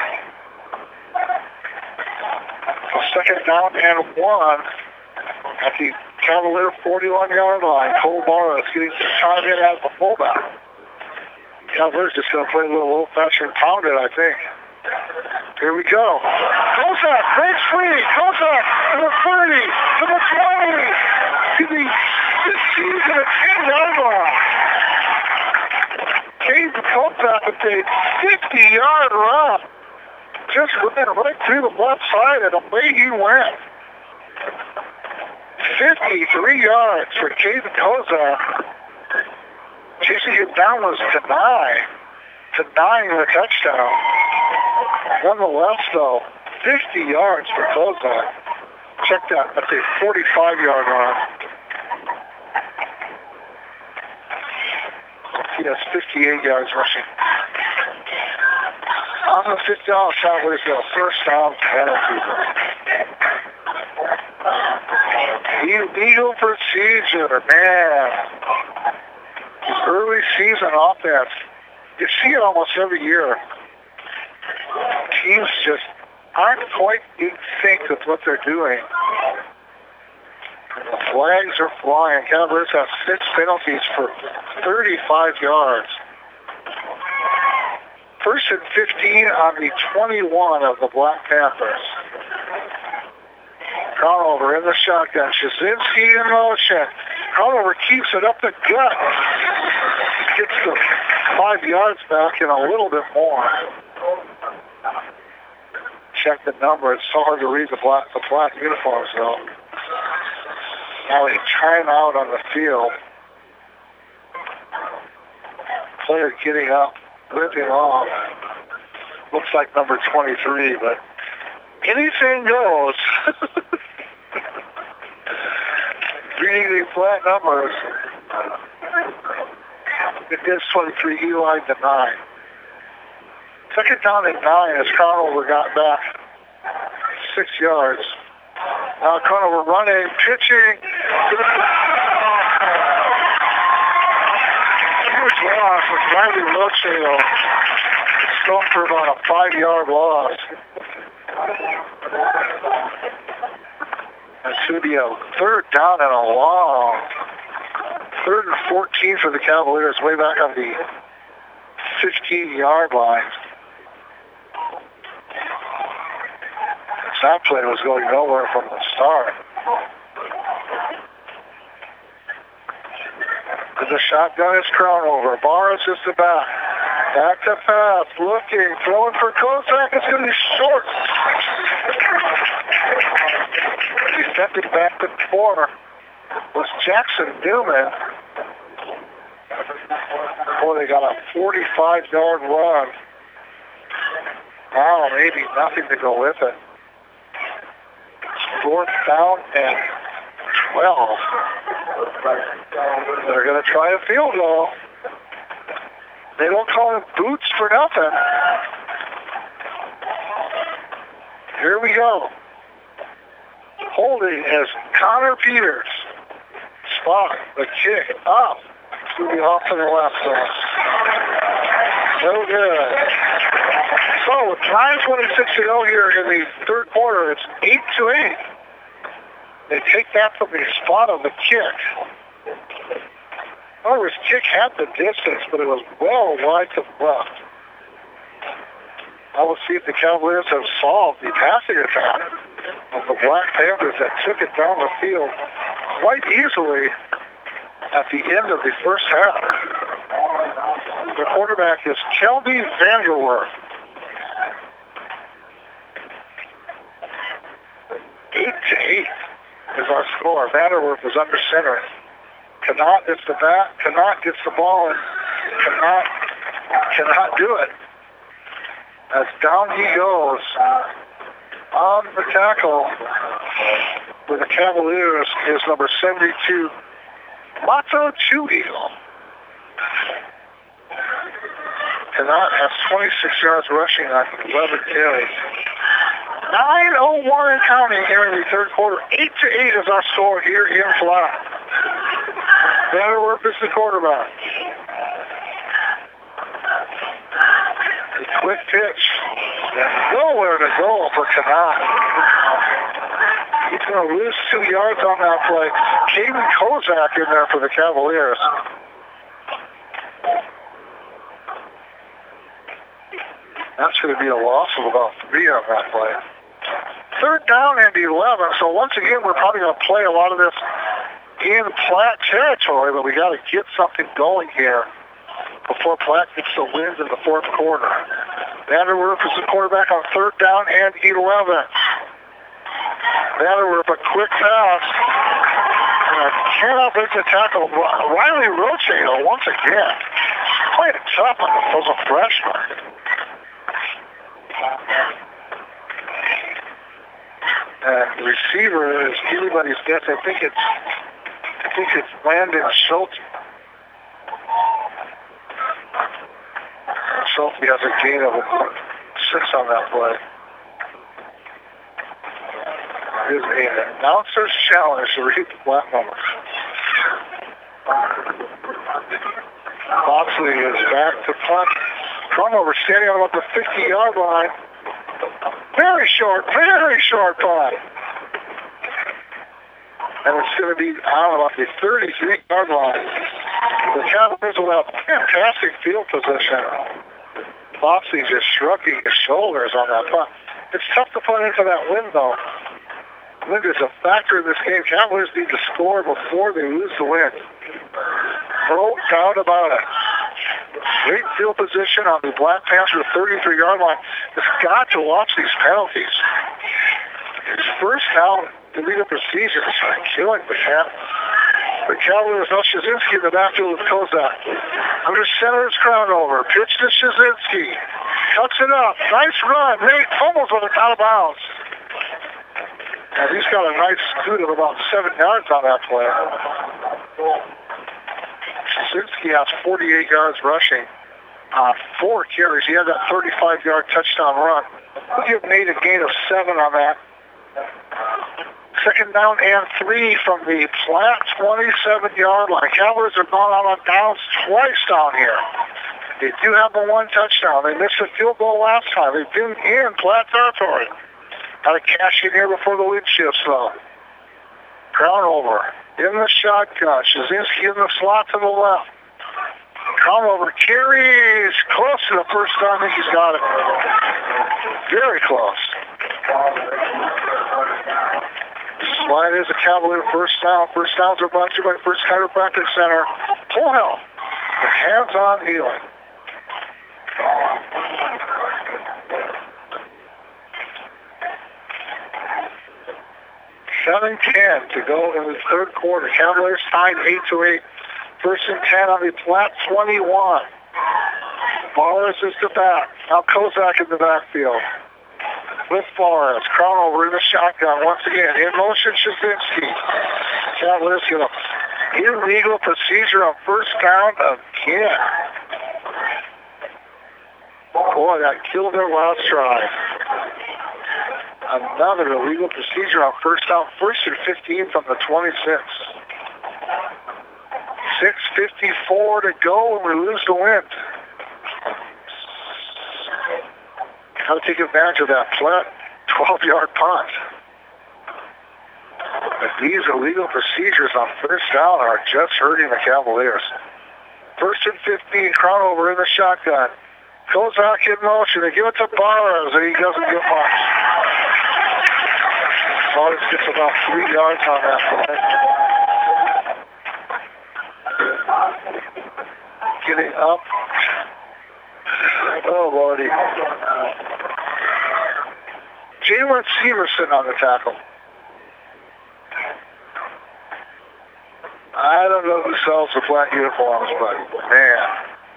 So second down and one at the Cavalier forty-one-yard line. Cole Barres getting some time in as the fullback. Cavaliers just going to play a little old-fashioned pounded, I think. Here we go. Kozak breaks free. Kozak to the thirty, to the twenty, to the fifteen, to the ten-yard line. Cade Kozak with a fifty-yard run. Just ran right through the left side, and away he went. fifty-three yards for Caden Kozak. Chasing him down was Tanai. Tanai with a touchdown. Nonetheless, though, fifty yards for Kozak. Check that. That's a forty-five-yard run. He has fifty-eight yards rushing. On the fifth down, Cowboys go first down penalty. Illegal procedure, man. Early season offense. You see it almost every year. Teams just aren't quite in sync with what they're doing. The flags are flying. Cavaliers have six penalties for thirty-five yards. First and fifteen on the twenty-one of the Black Panthers. Crownover in the shotgun. Shazinski in motion. Crownover keeps it up the gut. Gets the five yards back and a little bit more. Check the number. It's so hard to read the black, the black uniforms, though. Now a timeout on the field. Player getting up, limping off. Looks like number twenty-three, but anything goes. Reading the flat numbers. It is twenty-three, Eli to nine. Second down at nine as Conover got back six yards. Now Conover running, pitching. Huge loss with Riley Rochelle. It's going for about a five-yard loss. That should be a third down and a long. Third and fourteen for the Cavaliers, way back on the fifteen-yard line. That play was going nowhere from the start. The shotgun is Crownover. Barres is the back. Back to pass. Looking. Throwing for Kozak. It's going to be short. He's stepping back to four. Was Jackson Newman. Boy, they got a forty-five-yard run. Wow, maybe nothing to go with it. Fourth down and twelve. They're going to try a field goal. They don't call them boots for nothing. Here we go. Holding is Connor Peters. Spot the kick up to the off to the left side. So good. So with nine twenty-six to go here in the third quarter, it's eight to eight. They take that from the spot of the kick. However, his kick had the distance, but it was well wide to the left. I will see if the Cavaliers have solved the passing attack of the Black Panthers that took it down the field quite easily at the end of the first half. The quarterback is Kelby Vanderwerf. Eight to eight is our score. Vanderwerf is under center. Cannot gets the bat. Cannot gets the ball. And cannot cannot do it. As down he goes on the tackle with the Cavaliers is number seventy-two, Mato Chudio. Cannot has twenty-six yards rushing on eleven carries. nine oh one and counting here in the third quarter. eight to eight is our score here in Flat. Vanderwerf is the quarterback. A quick pitch. Nowhere to go for Cannot. He's going to lose two yards on that play. Caden Kozak in there for the Cavaliers. That's going to be a loss of about three on that play. Third down and eleven. So once again, we're probably going to play a lot of this in Platte territory, but we got to get something going here before Platte gets the wins in the fourth quarter. Vanderwerf is the quarterback on third down and eleven. Vanderwerf, a quick pass. And cannot make the tackle. Riley Rochedo once again. Played it tough on the a freshman. And the receiver is anybody's guess. I think it's I think it's Landon Schulte. Schulte has a gain of six on that play. There's an announcer's challenge to read the flat numbers. Boxley is back to punt. Crumover standing on about the fifty-yard line. Very short, very short punt. And it's going to be out about the thirty-three-yard line. The Cavaliers will have fantastic field position. Boxley just shrugging his shoulders on that punt. It's tough to punt into that wind, though. Wind is a factor in this game. Cavaliers need to score before they lose the wind. No doubt about it. Great field position on the Black Panther thirty-three-yard line. It's got to watch these penalties. It's first down to lead up procedure. It's like killing the Cavaliers. The Cavaliers, now Shazinski in the backfield with Kozak. Under center is Crownover. Pitch to Shazinski. Cuts it up. Nice run. Nate fumbles when it's out of bounds. And he's got a nice scoot of about seven yards on that play. Shazinski has forty-eight yards rushing. Uh, four carries. He had that thirty-five-yard touchdown run. We'll give Nate a gain of seven on that. Second down and three from the Platte twenty-seven-yard line. Cavaliers have gone out on downs twice down here. They do have the one touchdown. They missed a field goal last time. They've been in Platte territory. Got to cash in here before the wind shifts, though. Crownover in the shotgun. Shazinski in the slot to the left. Crownover carries close to the first down. I think he's got it. Very close. Slide is a Cavalier first down. First downs are brought to you by First Chiropractic Center. Full health. Hands-on healing. seven ten to go in the third quarter. Cavaliers tied eight to eight. First and ten on the Platte twenty-one. Barnes is the back. Now Kozak in the backfield. With Barnes. Crownover in the shotgun once again. In motion, Shazinski. Cavaliers get an illegal procedure on first down again. Boy, that killed their last drive. Another illegal procedure on first down. First and fifteen from the twenty-six. six fifty-four to go and we lose the wind. Got to take advantage of that flat twelve-yard punt. But these illegal procedures on first down are just hurting the Cavaliers. First and fifteen, Crownover in the shotgun. Kozak in motion. They give it to Barnes, and he doesn't get much. Barnes gets about three yards on that play. getting up. Oh, Lordy. Jalen Severson on the tackle. I don't know who sells the black uniforms, but man.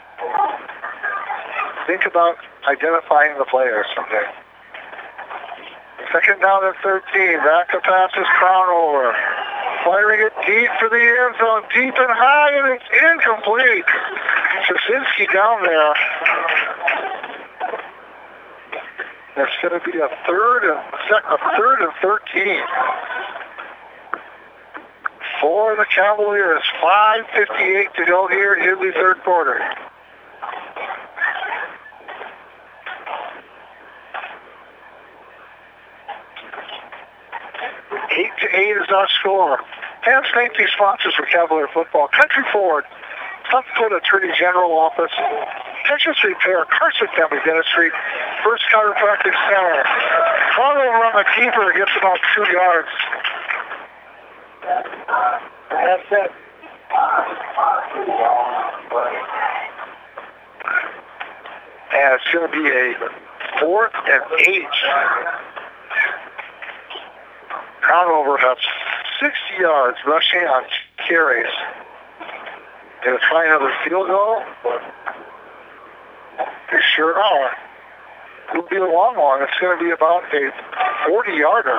Think about identifying the players someday. Second down and thirteen. Back to pass is Crownover. Firing it deep for the end zone. Deep and high, and it's incomplete. Krasinski down there. That's going to be a third and a third and thirteen. For the Cavaliers. five fifty-eight to go here in the third quarter. Eight to eight is our score. And thank these sponsors for Cavalier football. Country Ford, South Dakota Attorney General Office, Texas Repair, Carson Family Dentistry, First Chiropractic Center. Follow around the keeper gets about two yards. That's it. And it's going to be a fourth and eight. Crownover has sixty yards rushing on carries. Going to try another field goal. They sure are. It'll be a long one. It's going to be about a forty-yarder.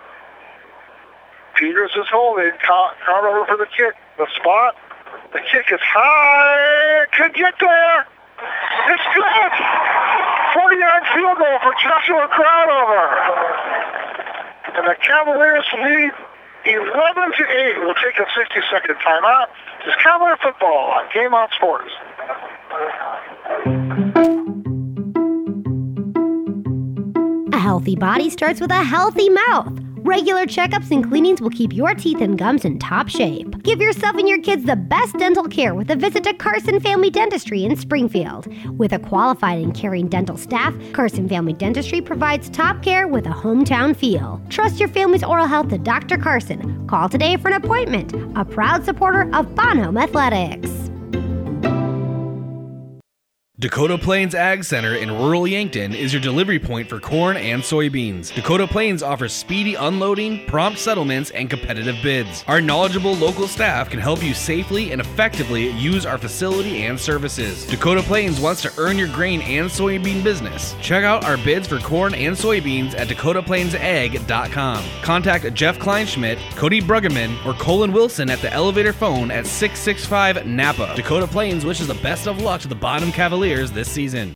Peters is holding. Crownover for the kick. The spot. The kick is high. Could get there. It's good. forty-yard field goal for Joshua Crownover. And the Cavaliers lead eleven to eight. We'll take a sixty-second timeout. This is Cavalier football on Game On Sports. A healthy body starts with a healthy mouth. Regular checkups and cleanings will keep your teeth and gums in top shape. Give yourself and your kids the best dental care with a visit to Carson Family Dentistry in Springfield. With a qualified and caring dental staff, Carson Family Dentistry provides top care with a hometown feel. Trust your family's oral health to Doctor Carson. Call today for an appointment. A proud supporter of Bonhomme Athletics. Dakota Plains Ag Center in rural Yankton is your delivery point for corn and soybeans. Dakota Plains offers speedy unloading, prompt settlements, and competitive bids. Our knowledgeable local staff can help you safely and effectively use our facility and services. Dakota Plains wants to earn your grain and soybean business. Check out our bids for corn and soybeans at dakota plains ag dot com. Contact Jeff Kleinschmidt, Cody Bruggeman, or Colin Wilson at the elevator phone at six six five Napa. Dakota Plains wishes the best of luck to the Bottom Cavaliers this season.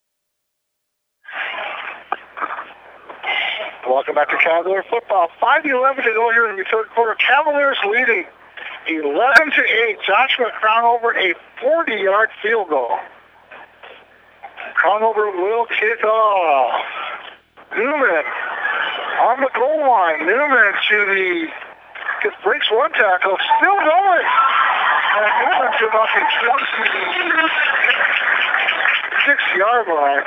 Welcome back to Cavalier football. five eleven to go here in the third quarter. Cavaliers leading eleven to eight. Joshua Crownover a forty-yard field goal. Crownover will kick off. Newman on the goal line. Newman to the gets breaks one tackle. Still going. And Newman to about the twenty-six-yard line.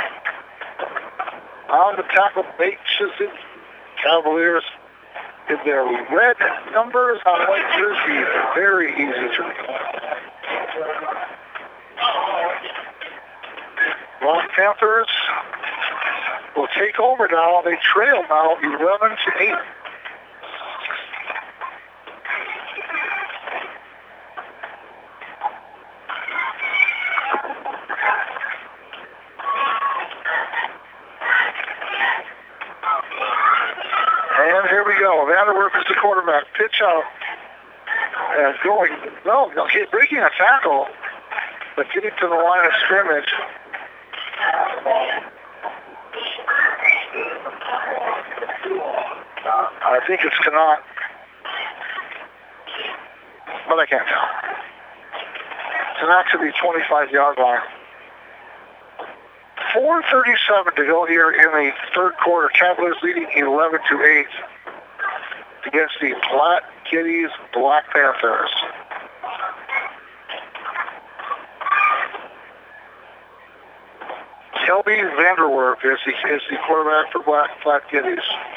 On the tackle, Bates it. Cavaliers in their red numbers on white jerseys. Very easy to read. Black Panthers will take over now. They trail now eleven to eight. And here we go. Vanderwerf is the quarterback. Pitch out. And going, no, no, he's breaking a tackle, but getting to the line of scrimmage. I think it's Connaught, but I can't tell. Connaught to the twenty-five-yard line. four thirty-seven to go here in the third quarter. Cavaliers leading eleven to eight against the Platte Kitties Black Panthers. Kelby Vanderwerf is the, is the quarterback for Black Platte Kitties.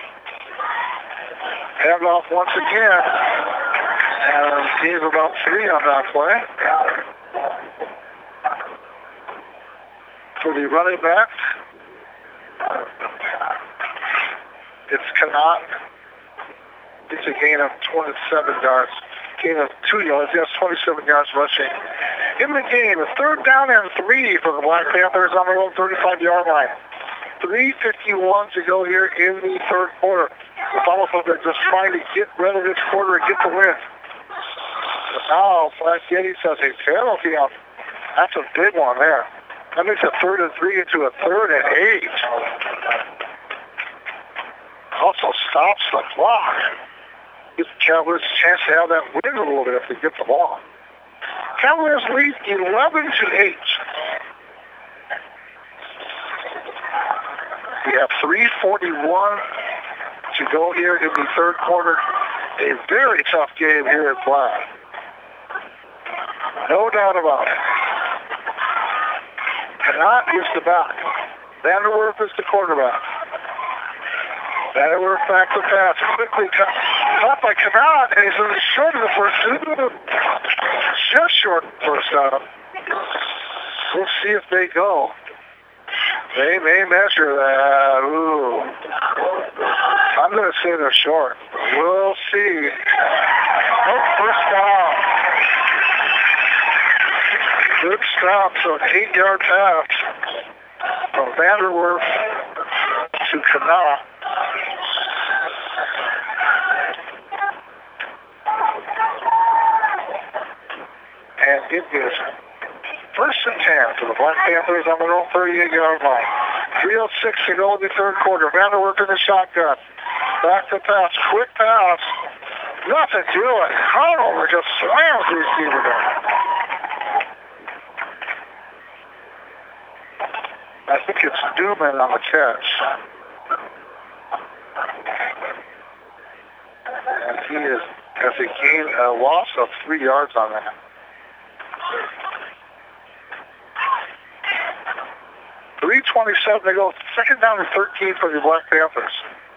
Handoff once again. And he's about three on that play. for the running back. It's Kanat. It's a gain of twenty-seven yards. Gain of two yards. Yes, twenty-seven yards rushing. In the game, a third down and three for the Black Panthers on their own thirty-five-yard line. three fifty-one to go here in the third quarter. It's almost like they're just trying to get rid of this quarter and get the win. But now, Black Geddes has a penalty on. That's a big one there. That makes a third and three into a third and eight. Also stops the clock. Gives the Cavaliers a chance to have that win a little bit if they get the ball. Cavaliers lead eleven to eight. We have three forty-one to go here in the third quarter. A very tough game here at Black. No doubt about it. Kanat is the back. Vanderwerf is the quarterback. Vanderwerf back to pass. Quickly cut, caught by Kanat, and he's in the short of the first. Just short of the first down. We'll see if they go. They may measure that. Ooh. I'm going to say they're short. We'll see. Oh, first down. Good stop. So an eight-yard pass from Vanderwerf to Kanat. And it is first and ten for the Black Panthers on their own thirty-eight-yard line. three oh six to go in the third quarter. Vanderwerf in the shotgun. Back to pass. Quick pass. Nothing doing. Conover just slams the receiver down. I think it's Newman on the catch. And he is, has a gain, a loss of three yards on that. three twenty-seven to go. Second down and thirteen for the Black Panthers.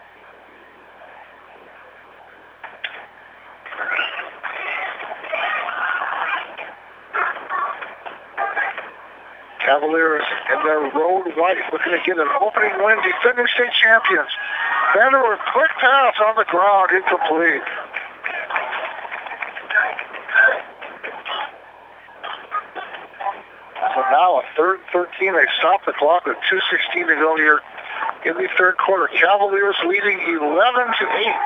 Cavaliers in their road white looking to get an opening win. Defending state champions. Vanderwerf, quick pass on the ground, incomplete. So now a third thirteen. They stop the clock with two sixteen to go here in the third quarter. Cavaliers leading eleven to eight.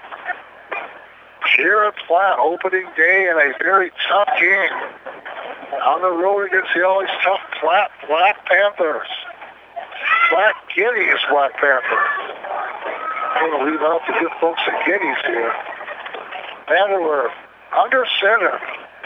Here at Platte, opening day in a very tough game. On the road against the always tough Platte Black Panthers. Black Geddes Black Panthers. I'm going to leave out the good folks at Geddes here. Vanderwerf under center.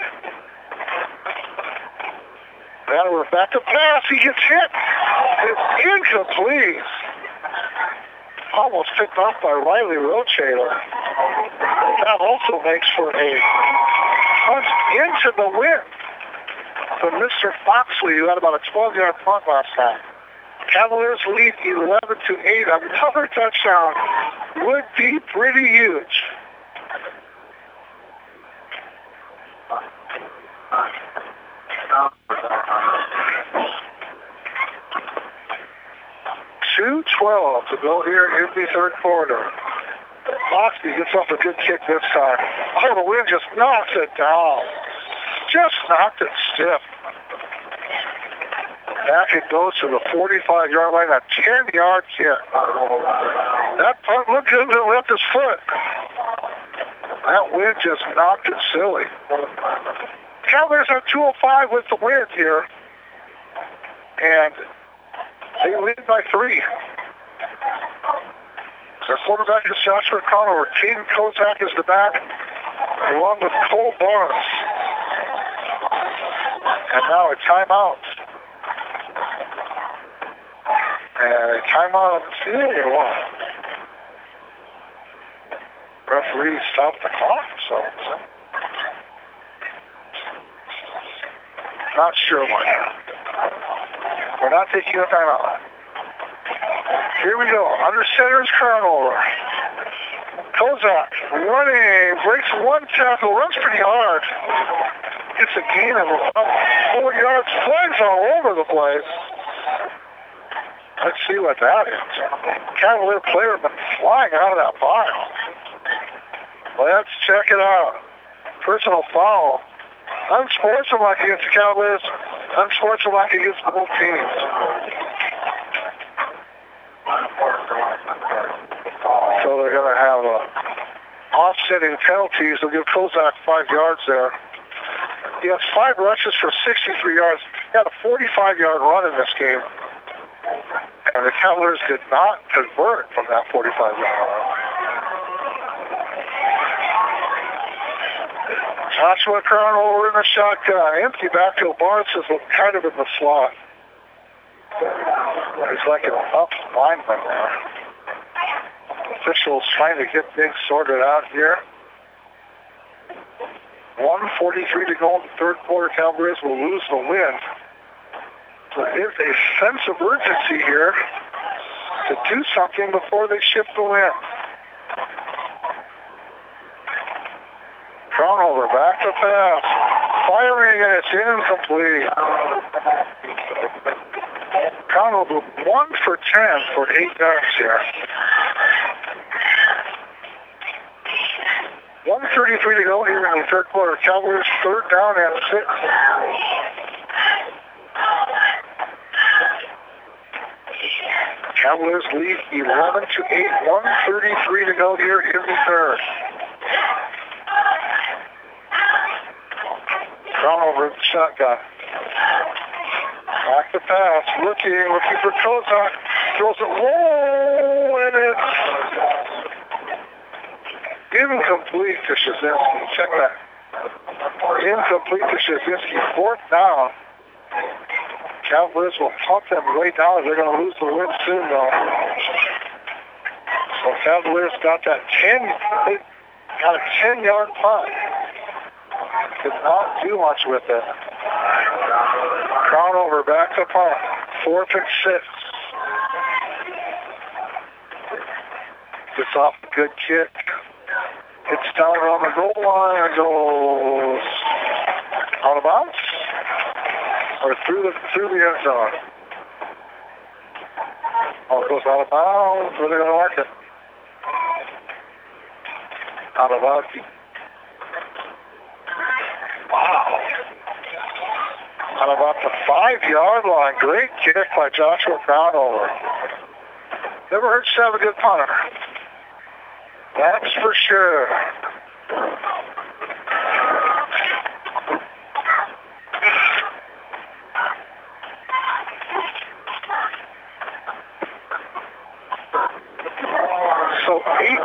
Vanderwerf back to pass. He gets hit. It's incomplete. Almost picked off by Riley Rochater. That also makes for a punt into the wind from Mister Foxley, who had about a twelve-yard punt last time. Cavaliers lead eleven to eight. Another touchdown would be pretty huge. two twelve to go here in the third quarter. Foxley gets off a good kick this time. Oh, the wind just knocks it down. Just knocked it stiff. Back it goes to the forty-five-yard line, a ten-yard kick. That punt looked good and left his foot. That wind just knocked it silly. Cavaliers are two oh five with the wind here. And they lead by three. Their quarterback is Joshua Conover. Caden Kozak is the back, along with Cole Barnes. And now a timeout. And a timeout on the field or what? Referee stopped the clock, so, so. Not sure what happened. We're not taking a timeout. Here we go. Under center is Conover. Kozak running, breaks one tackle, runs pretty hard. Gets a gain of about four yards, flags all over the place. Let's see what that is. Cavalier player been flying out of that pile. Let's check it out. Personal foul. Unsportsmanlike against the Cavaliers. Unsportsmanlike against both teams. So they're going to have a offsetting penalties. They'll give Kozak five yards there. He has five rushes for sixty-three yards. He had a forty-five-yard run in this game. And the Cavaliers did not convert from that forty-five-yard run. Joshua Crown over in the shotgun. Empty backfield. Barnes is kind of in the slot. He's like an up lineman there. Officials trying to get things sorted out here. one forty-three to go in the third quarter. Cavaliers will lose the win. So there's a sense of urgency here to do something before they ship the win. Crownover back to pass. Firing and it's incomplete. Crownover one for ten for eight yards here. one thirty-three to go here in the third quarter. Cavaliers third down and six. Cavaliers lead eleven to eight. one thirty-three to go here in the third. Crownover at the shotgun. Back to pass. Looking, looking for Kozak. Throws it low, and it's incomplete to Shazinski. Check that. Incomplete to Shazinski. Fourth down. Cavaliers will punt them way down. They're going to lose the win soon, though. So Cavaliers got that ten, they got a ten-yard punt. Could not do much with it. Crownover back to punt. Fourth and six. Gets off a good kick. It's down around the goal line and goes out of bounds or through the through the end zone. Oh, it goes out of bounds. Where are they going to mark it? Out of bounds. Wow. Out about the five-yard line. Great kick by Joshua Crownover. Never hurts to have a good punter. That's for sure. So eight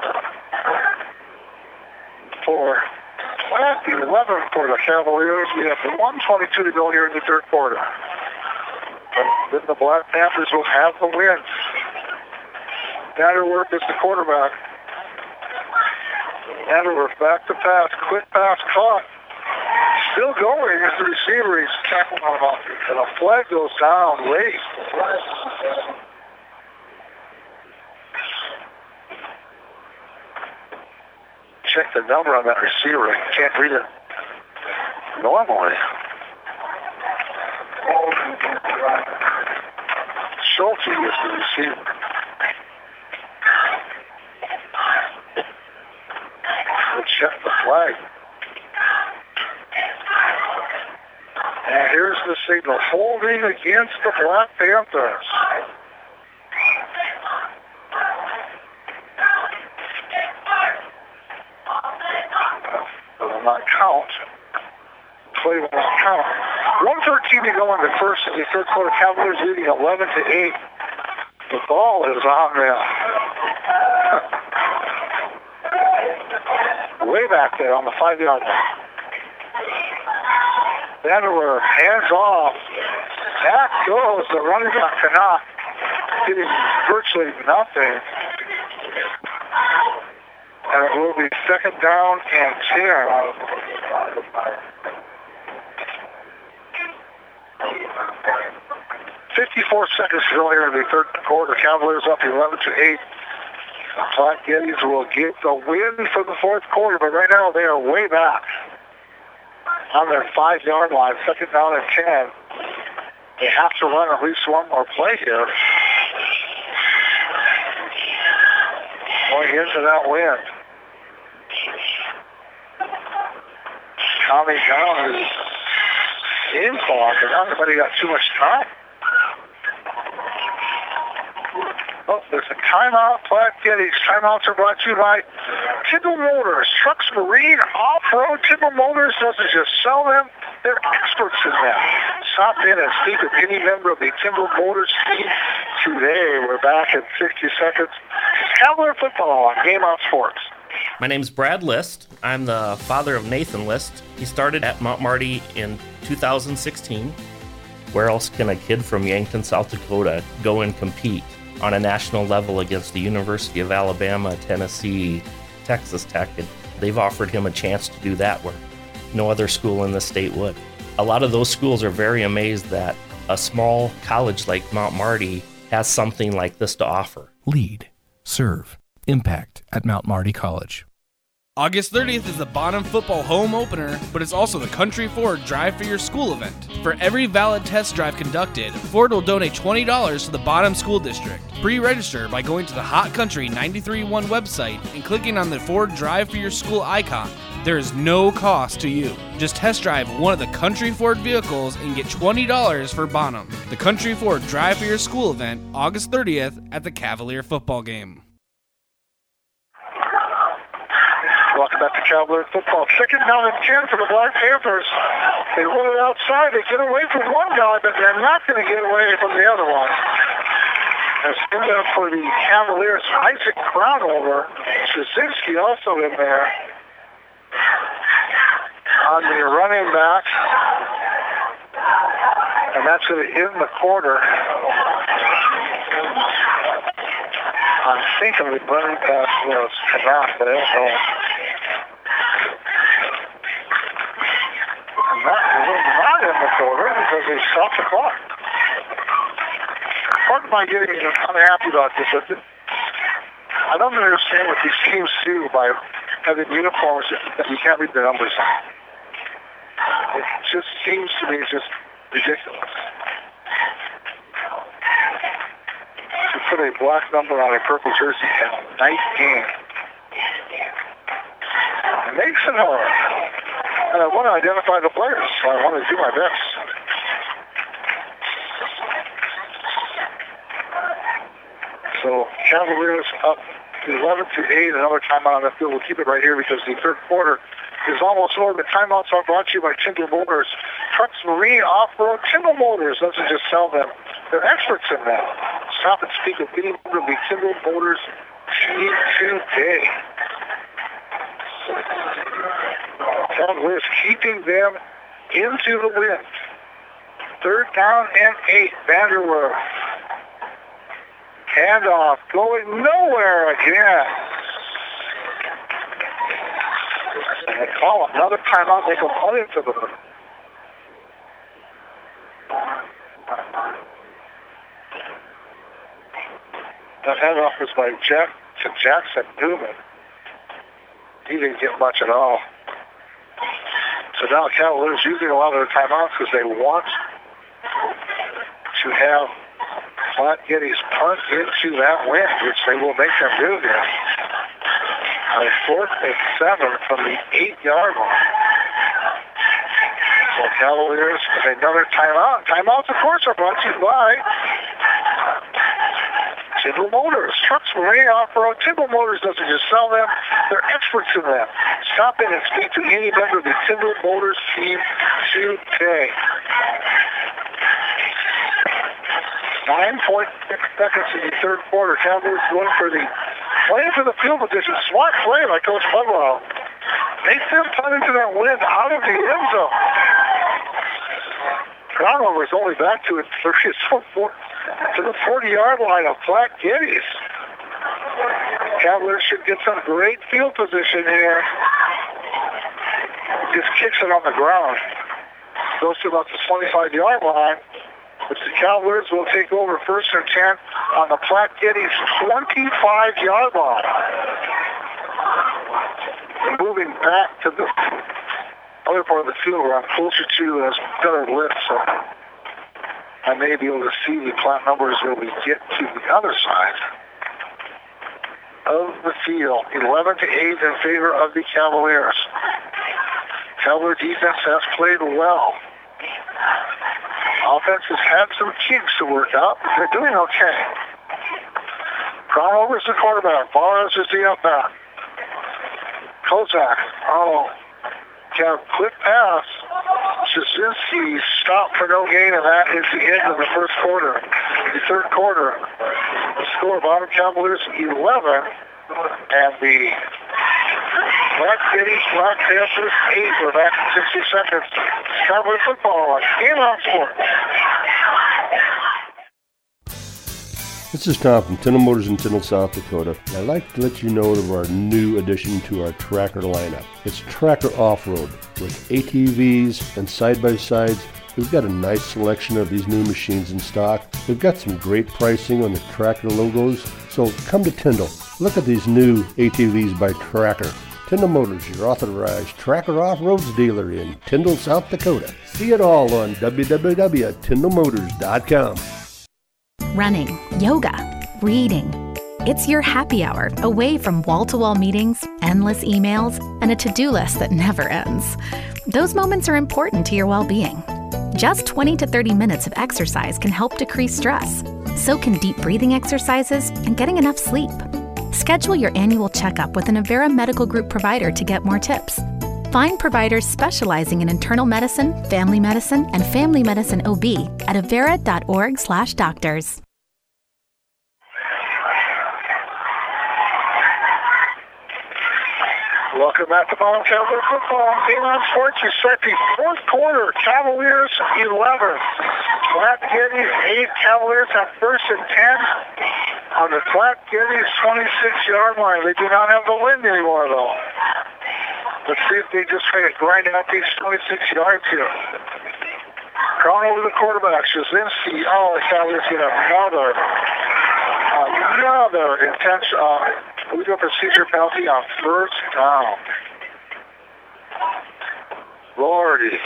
for Platt, eleven for the Cavaliers. We have one twenty-two to go here in the third quarter. But then the Black Panthers will have the wins. Natterworth is the quarterback. Natterworth back to pass. Quick pass caught. Still going as the receiver. He's tackled on off. And a flag goes down late. Check the number on that receiver. I can't read it normally. Schulte is the receiver. We'll check the flag. And here's the signal. Holding against the Black Panthers. Will not count. Play will not count. one thirteen to go in the first of the third quarter. Cavaliers leading eleven to eight. The ball is on there. Way back there on the five-yard line. Vanderwerf, hands off. Back goes the running back Canuck, getting virtually nothing. And it will be second down and ten. fifty-four seconds to go here in the third quarter. Cavaliers up eleven to eight. Platte Geddes will get the win for the fourth quarter, but right now they are way back on their five-yard line. Second down and ten. They have to run at least one more play here going into that wind. Tommy down his game clock, and everybody got too much time. Oh, there's a timeout. Platte Geddes. Timeouts are brought to you by Tyndall Motors. Trucks, Marine, Off-Road. Tyndall Motors doesn't just sell them, they're experts in them. Stop in and speak with any member of the Tyndall Motors team today. We're back in sixty seconds. Cavalier football on Game On Sports. My name's Brad List. I'm the father of Nathan List. He started at Mount Marty in two thousand sixteen. Where else can a kid from Yankton, South Dakota go and compete on a national level against the University of Alabama, Tennessee, Texas Tech? And they've offered him a chance to do that where no other school in the state would. A lot of those schools are very amazed that a small college like Mount Marty has something like this to offer. Lead, serve, impact at Mount Marty College. August thirtieth is the Bonham football home opener, but it's also the Country Ford Drive for Your School event. For every valid test drive conducted, Ford will donate twenty dollars to the Bonham School District. Pre-register by going to the Hot Country ninety-three point one website and clicking on the Ford Drive for Your School icon. There is no cost to you. Just test drive one of the Country Ford vehicles and get twenty dollars for Bonham. The Country Ford Drive for Your School event, August thirtieth at the Cavalier football game. Welcome back to Cavalier football. Second down and ten for the Black Panthers. They run it outside. They get away from one guy, but they're not going to get away from the other one. There's in there for the Cavaliers, Isaac Crownover. Szynski also in there. On the running back. And that's going to end the quarter. I'm thinking the running pass was enough, but I don't know. Not, not in the quarter because they stopped the clock. Part of my getting unhappy about this is I don't understand what these teams do by having uniforms that you can't read the numbers on. It just seems to me just ridiculous. To put a black number on a purple jersey at night game. It makes it hard. And I want to identify the players, so I want to do my best. So Cavaliers up eleven to eight, another timeout on the field. We'll keep it right here because the third quarter is almost over. The timeouts are brought to you by Tyndall Motors. Trucks, Marine, Off-Road. Tyndall Motors doesn't just sell them, they're experts in that. Stop and speak with any member of the Tyndall Motors team today. Cavaliers keeping them into the wind. Third down and eight. Vanderwerf. Handoff going nowhere again. And they call another timeout. They complain to them. That handoff was by Jack to Jackson Newman. He didn't get much at all. So now Cavaliers using a lot of their timeouts because they want to have Platte Geddes punt into that wind, which they will make them do here. On a fourth and seven from the eight-yard line. So Cavaliers with another timeout. Timeouts, of course, are brought to you by Tyndall Motors. Trucks, Marine, Off-Road. Tyndall Motors doesn't just sell them, they're experts in them. Stop in and speak to any member of the Tyndall Motors team today. nine point six seconds in the third quarter. Cavaliers going for the play for the field position. Smart play by Coach Mudwell. They send punt into that wind out of the end zone. Crownover is only back to its thirtieth foot to the forty-yard line of Platte Geddes. Cavaliers should get some great field position here. Just kicks it on the ground. Goes to about the twenty-five-yard line. Which the Cavaliers will take over first and ten on the Platte Geddes twenty-five-yard line. And moving back to the other part of the field where I'm closer to a better lift, so I may be able to see the Platte numbers when we get to the other side. of the field, eleven to eight in favor of the Cavaliers. Cavalier defense has played well. Offense has had some kinks to work out. They're doing okay. Crownover is the quarterback. Barnes is the up back. Kozak, oh, got a quick pass. Jasinski stopped for no gain, and that is the end of the first quarter. The third quarter, the score, Bottom Cavaliers eleven, and the Black City Black Panthers eight. We're back in sixty seconds. Cowboy football on Game On Sports. This is Tom from Tyndall Motors in Tyndall, South Dakota. I'd like to let you know of our new addition to our Tracker lineup. It's Tracker Off-Road with A T Vs and side-by-sides. We've got a nice selection of these new machines in stock. We've got some great pricing on the Tracker logos. So come to Tyndall. Look at these new A T Vs by Tracker. Tyndall Motors, your authorized Tracker Off-Roads dealer in Tyndall, South Dakota. See it all on w w w dot tyndall motors dot com. Running, yoga, reading. It's your happy hour away from wall-to-wall meetings, endless emails, and a to-do list that never ends. Those moments are important to your well-being. Just twenty to thirty minutes of exercise can help decrease stress. So can deep breathing exercises and getting enough sleep. Schedule your annual checkup with an Avera Medical Group provider to get more tips. Find providers specializing in internal medicine, family medicine, and family medicine O B at avera dot org slash doctors. Welcome back to Bottom Cavalier football on Game On Sports. We start the fourth quarter. Cavaliers eleven. Flat Geddes eight. Cavaliers have first and ten on the Flat Geddes twenty-six yard line. They do not have the wind anymore, though. Let's see if they just try to grind out these twenty-six yards here. Crown over the quarterback. Jasinski. Oh, the Cavaliers get another, another intense uh, legal procedure penalty on first down. Lordy.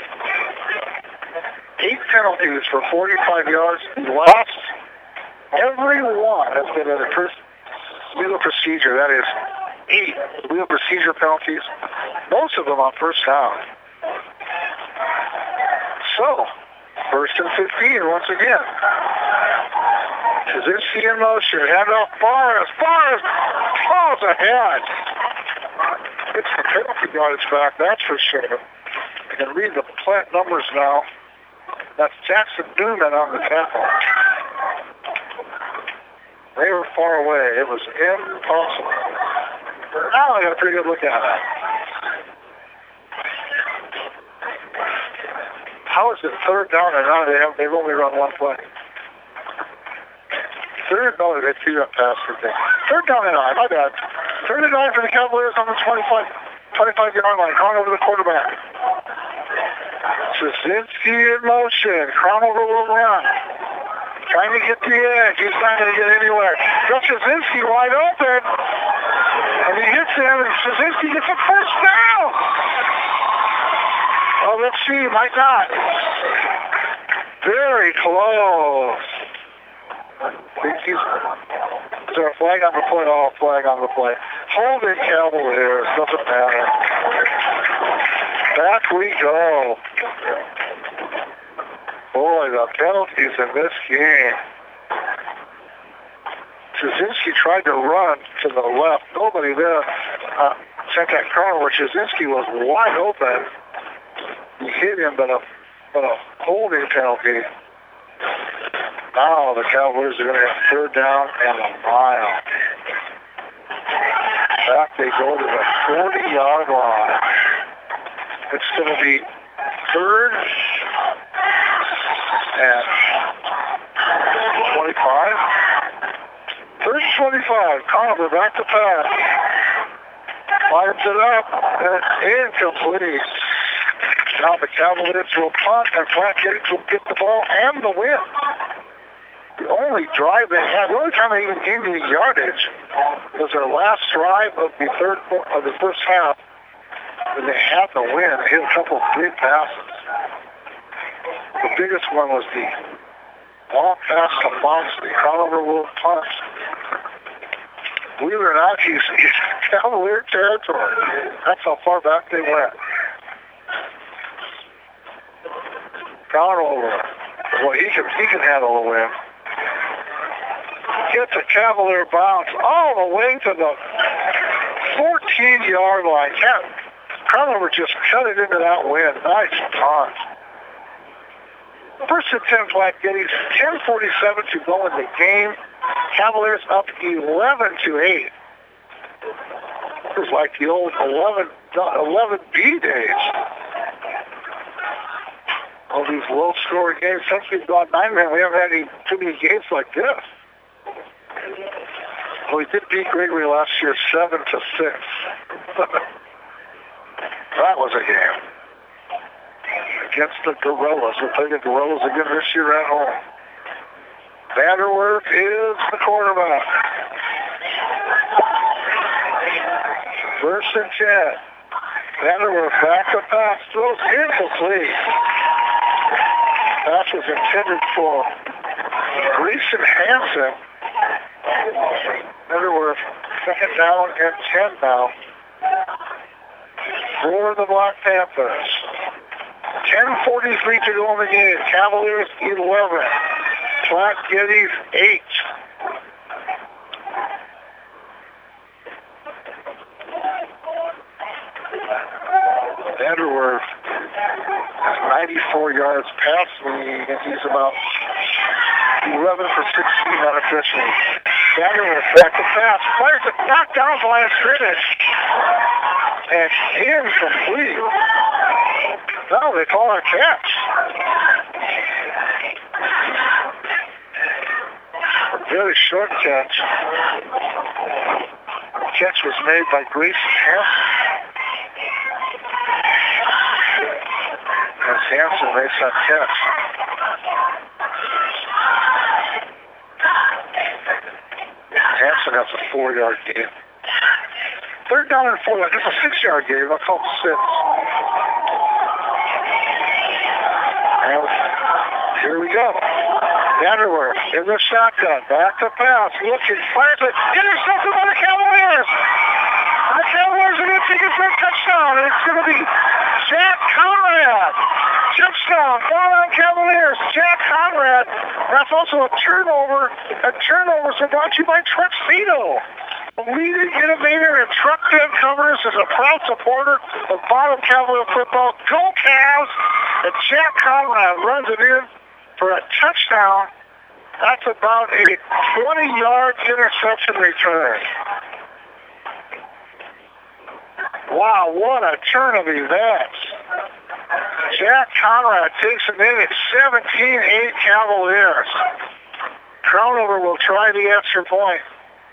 Eight penalties for forty-five yards. Last, every one has been in the first legal procedure. That is eight legal procedure penalties, most of them on first down. So, first and fifteen once again. Jasinski in motion. Handoff Barnes. Barnes falls ahead. It's the penalty yards back, that's for sure. I can read the plant numbers now. That's Jackson Newman on the tackle. They were far away. It was impossible. Now I got a pretty good look at it. How is it third down and now they have, they've only run one play? Third down, they threw that pass for thing. Third down and nine, my bad. Third and nine for the Cavaliers on the twenty-five, twenty-five yard line. Crown over the quarterback. Jasinski in motion. Crown over will run. Trying to get the edge. He's not going to get anywhere. Got Jasinski wide open. And he hits him, and Jasinski gets a first down. Oh, let's see. Might not. Very close. Is there a flag on the play? Oh, flag on the play. Holding Cavaliers. Doesn't matter. Back we go. Boy, the penalties in this game. Jasinski tried to run to the left. Nobody there. Uh, sent that corner where Jasinski was wide open. He hit him, but a, but a holding penalty. Now the Cavaliers are going to have third down and a mile. Back they go to the forty yard line. It's going to be third and twenty-five. Third and twenty-five. Conover back to pass. Lines it up and incomplete. Now the Cavaliers will punt and Flat Geddes will get the ball and the win. The only drive they had, the only time they even gained any yardage was their last drive of the third of the first half. When they had the win, they hit a couple of big passes. The biggest one was the long pass to Moxley. Conover will punt. Believe it or not, he's, he's Cavalier territory. That's how far back they went. Crownover. Well, he can, he can handle the wind. Gets a Cavalier bounce all the way to the fourteen-yard line. Crownover just cut it into that wind. Nice punt. First and ten, Platte Geddes. ten forty-seven to go in the game. Cavaliers up eleven to eight. It was like the old eleven B days. All these low-scoring games. Since we've gone nine men, we haven't had any too many games like this. Well, we did beat Gregory last year seven to six. That was a game. Against the Gorillas. We'll play the Gorillas again this year at home. Vanderwerf is the quarterback. First and ten. Vanderwerf back to pass. Throws incomplete. Pass was intended for Gleason Hansen. Vanderwerf second down and ten now. For the Black Panthers. ten forty-three to go in the game. Cavaliers eleven. Platte Geddes eight. Vanderwerf has ninety-four yards passing, and he's about eleven for sixteen unofficially. Vanderwerf back to pass. Fires it knocked down by a scrimmage. And incomplete. No, they call it a catch. A very short catch. The catch was made by Grayson Hansen. As Hansen makes that catch. Hansen has a four-yard gain. Third down and four. It's a six-yard gain. I'll call it six. And here we go. Vanderwerf in the shotgun. Back to pass. Looking. Fires it. Intercepted by the Cavaliers. The Cavaliers are going to take it for a touchdown. And it's going to be Jack Conrad. Touchdown. Ball on Cavaliers. Jack Conrad. That's also a turnover. A turnover so brought to you by Trexito. Leading innovator in truck bed covers is a proud supporter of Bottom Cavalier football. Go Cavs! And Jack Conrad runs it in for a touchdown. That's about a twenty-yard interception return. Wow, what a turn of events. Jack Conrad takes it in at seventeen eight Cavaliers. Crownover will try the extra point.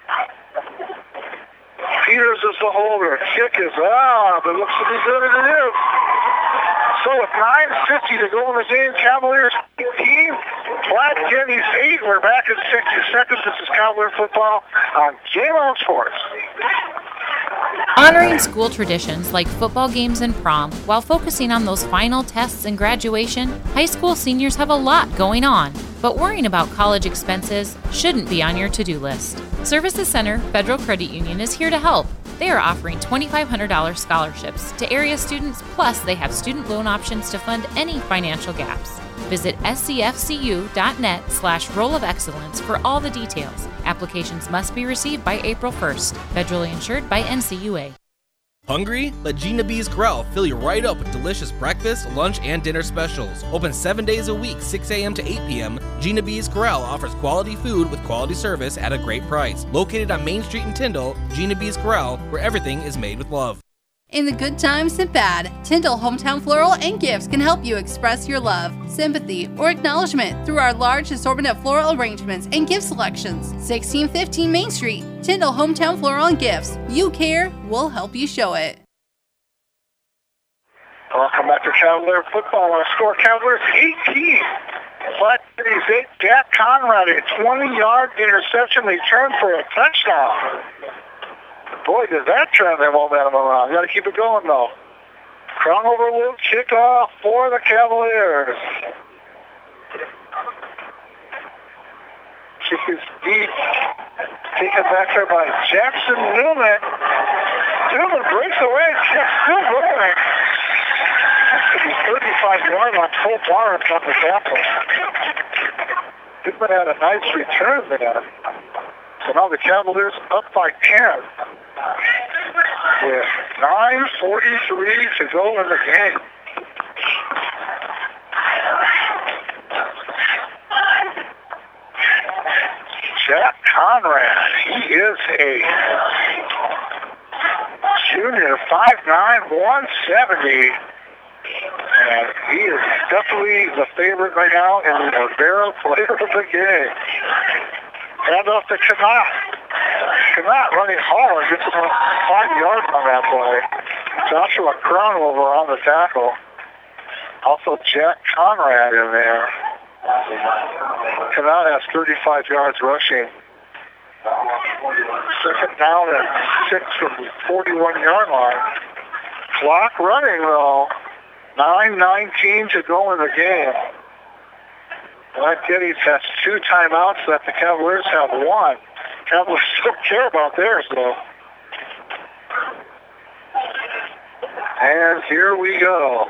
Peters is the holder. Kick is out, but looks to be good as it is. So with nine fifty to go in the game, Cavaliers eighteen, Platte Geddes eight. We're back in sixty seconds. This is Cavalier football on Game On Sports. Honoring school traditions like football games and prom while focusing on those final tests and graduation, high school seniors have a lot going on. But worrying about college expenses shouldn't be on your to-do list. Services Center Federal Credit Union is here to help. They are offering twenty-five hundred dollars scholarships to area students, plus they have student loan options to fund any financial gaps. Visit scfcu.net slash roll of excellence for all the details. Applications must be received by April first. Federally insured by N C U A. Hungry? Let Gina B's Corral fill you right up with delicious breakfast, lunch, and dinner specials. Open seven days a week, six a.m. to eight p.m., Gina B's Corral offers quality food with quality service at a great price. Located on Main Street in Tyndall, Gina B's Corral, where everything is made with love. In the good times and bad, Tyndall Hometown Floral and Gifts can help you express your love, sympathy, or acknowledgement through our large assortment of floral arrangements and gift selections. sixteen fifteen Main Street, Tyndall Hometown Floral and Gifts. You care, we'll help you show it. Welcome back to Cavalier football. Our score, Cavaliers eighteen. Platte Geddes eight. Jack Conrad, a twenty-yard interception return for a touchdown. Boy, did that turn their momentum around. Got to keep it going, though. Crownover will kick off for the Cavaliers. Kick is deep. Taken back there by Jackson Newman. Newman breaks away. Jack's still going. thirty-five yard line, full bar on the tackle. Newman had a nice return there. So now the Cavaliers up by ten. With nine forty-three to go in the game. Jack Conrad, he is a junior, five nine, one seventy. And he is definitely the favorite right now and the Rivera player of the game. Hand off to Kanat. Kanat running hard, gets about five yards on that play. Joshua Cronover on the tackle. Also Jack Conrad in there. Kanat has thirty-five yards rushing. Second down at six from the forty-one yard line. Clock running though. nine nineteen to go in the game. Black Kitties has two timeouts that the Cavaliers have one. Cavaliers don't care about theirs though. And here we go.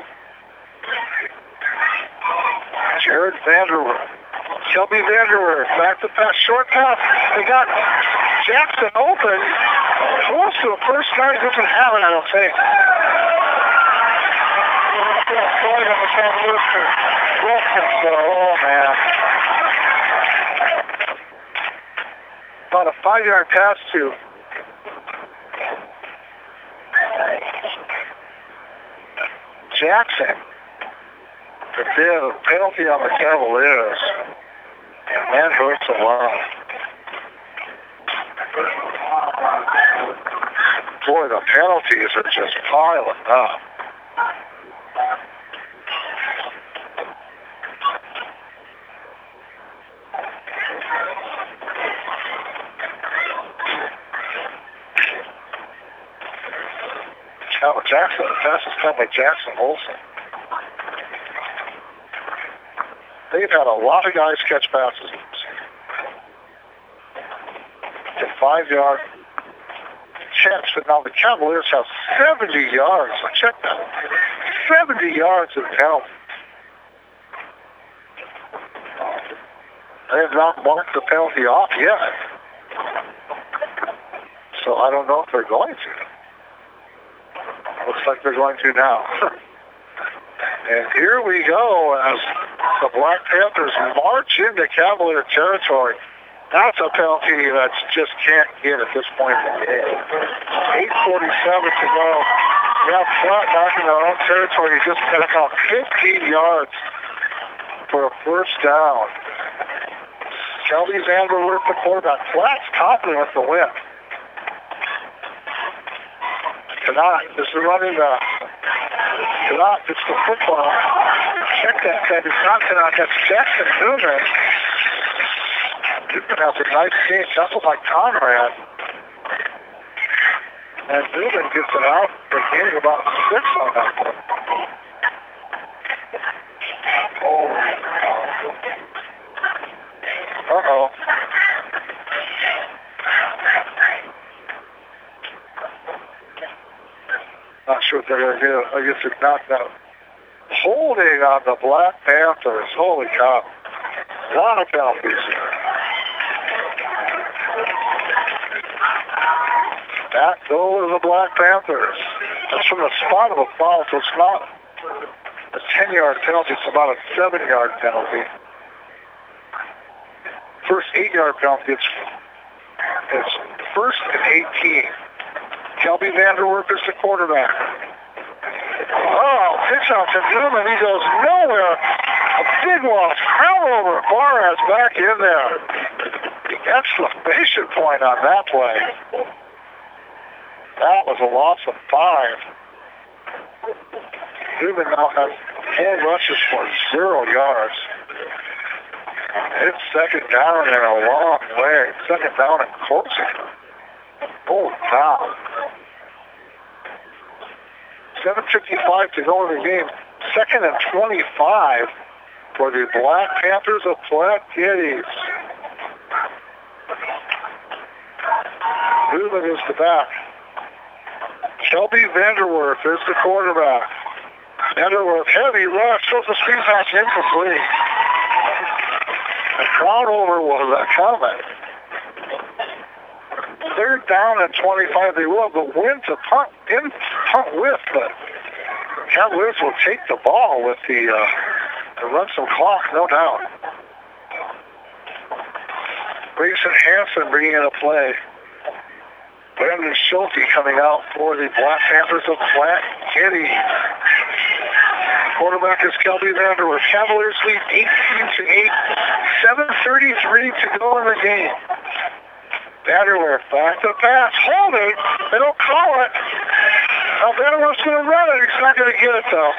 Jared Vanderwerf. Shelby Vanderwerf back to pass, short pass. They got Jackson open. Close to a first down. He doesn't have it, I don't think. Oh, man. About a five-yard pass to Jackson. The penalty on the Cavaliers. And that hurts a lot. Boy, the penalties are just piling up. Now Jackson, the pass is caught by Jackson Olsen. They've had a lot of guys catch passes. To five-yard catch, but now the Cavaliers have seventy yards. So check that. seventy yards of penalty. They have not marked the penalty off yet. So I don't know if they're going to. Looks like they're going to now. And here we go as the Black Panthers march into Cavalier territory. That's a penalty that just can't get at this point in the game. eight forty-seven to go. We have Flat back in their own territory. He just got about fifteen yards for a first down. Shelby Vanderwerf, the quarterback. Flat's confident with the win. Kanat is running the Kanat gets the football. Check that. That is not Kanat. That's Jackson Newman. Newman has a nice game. Tackled by Conrad. And Newman gets it out for getting about six on that one. Oh. Uh-oh. Not sure what they're going to do. I guess it's knocked out. Holding on the Black Panthers. Holy cow. A lot of penalties here. Back goal to the Black Panthers. That's from the spot of a foul, so it's not a ten-yard penalty. It's about a seven-yard penalty. First eight-yard penalty, it's, it's first and eighteen. Shelby Vanderwerf is the quarterback. Oh, pitch out to Newman. He goes nowhere. A big loss. Cronover. Barras back in there. The exclamation point on that play. That was a loss of five. Newman now has four rushes for zero yards. It's second down and a long way. Second down and closing. Oh, wow. seven fifty-five to go in the game. Second and twenty-five for the Black Panthers of Flat Kitties. Newman is the back. Shelby Vanderwerf is the quarterback. Vanderwerf, heavy rush, throws the screen pass incomplete. The crowd over was a comment. Third down at twenty-five, they will, but win to punt, in punt with, but Cavaliers will take the ball with the, uh, to run some clock, no doubt. Grayson Hansen bringing in a play. Brandon Schulte coming out for the Black Panthers of Flat Kitty. Quarterback is Kelby Vanderwerf. Cavaliers lead eighteen to eight. seven thirty-three to go in the game. Vanderwerf back to pass. Holding. They don't call it. Now Vanderwerf's going to run it. He's not going to get it, though.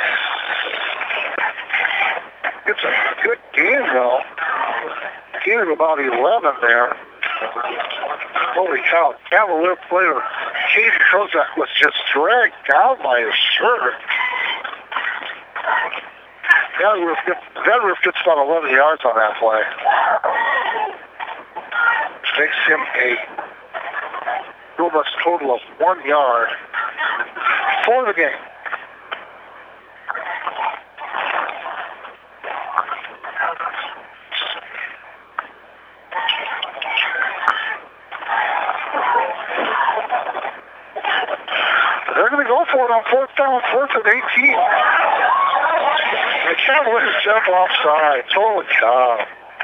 It's a good game, though. Gain of about eleven there. Holy cow. Cavalier player Cade Kozak was just dragged down by his shirt. Vanderwerf gets, Vanderwerf gets about eleven yards on that play. Makes him a robust total of one yard for the game. They're going to go for it on fourth down, fourth and eighteen. The Cavaliers jump offside. Holy cow.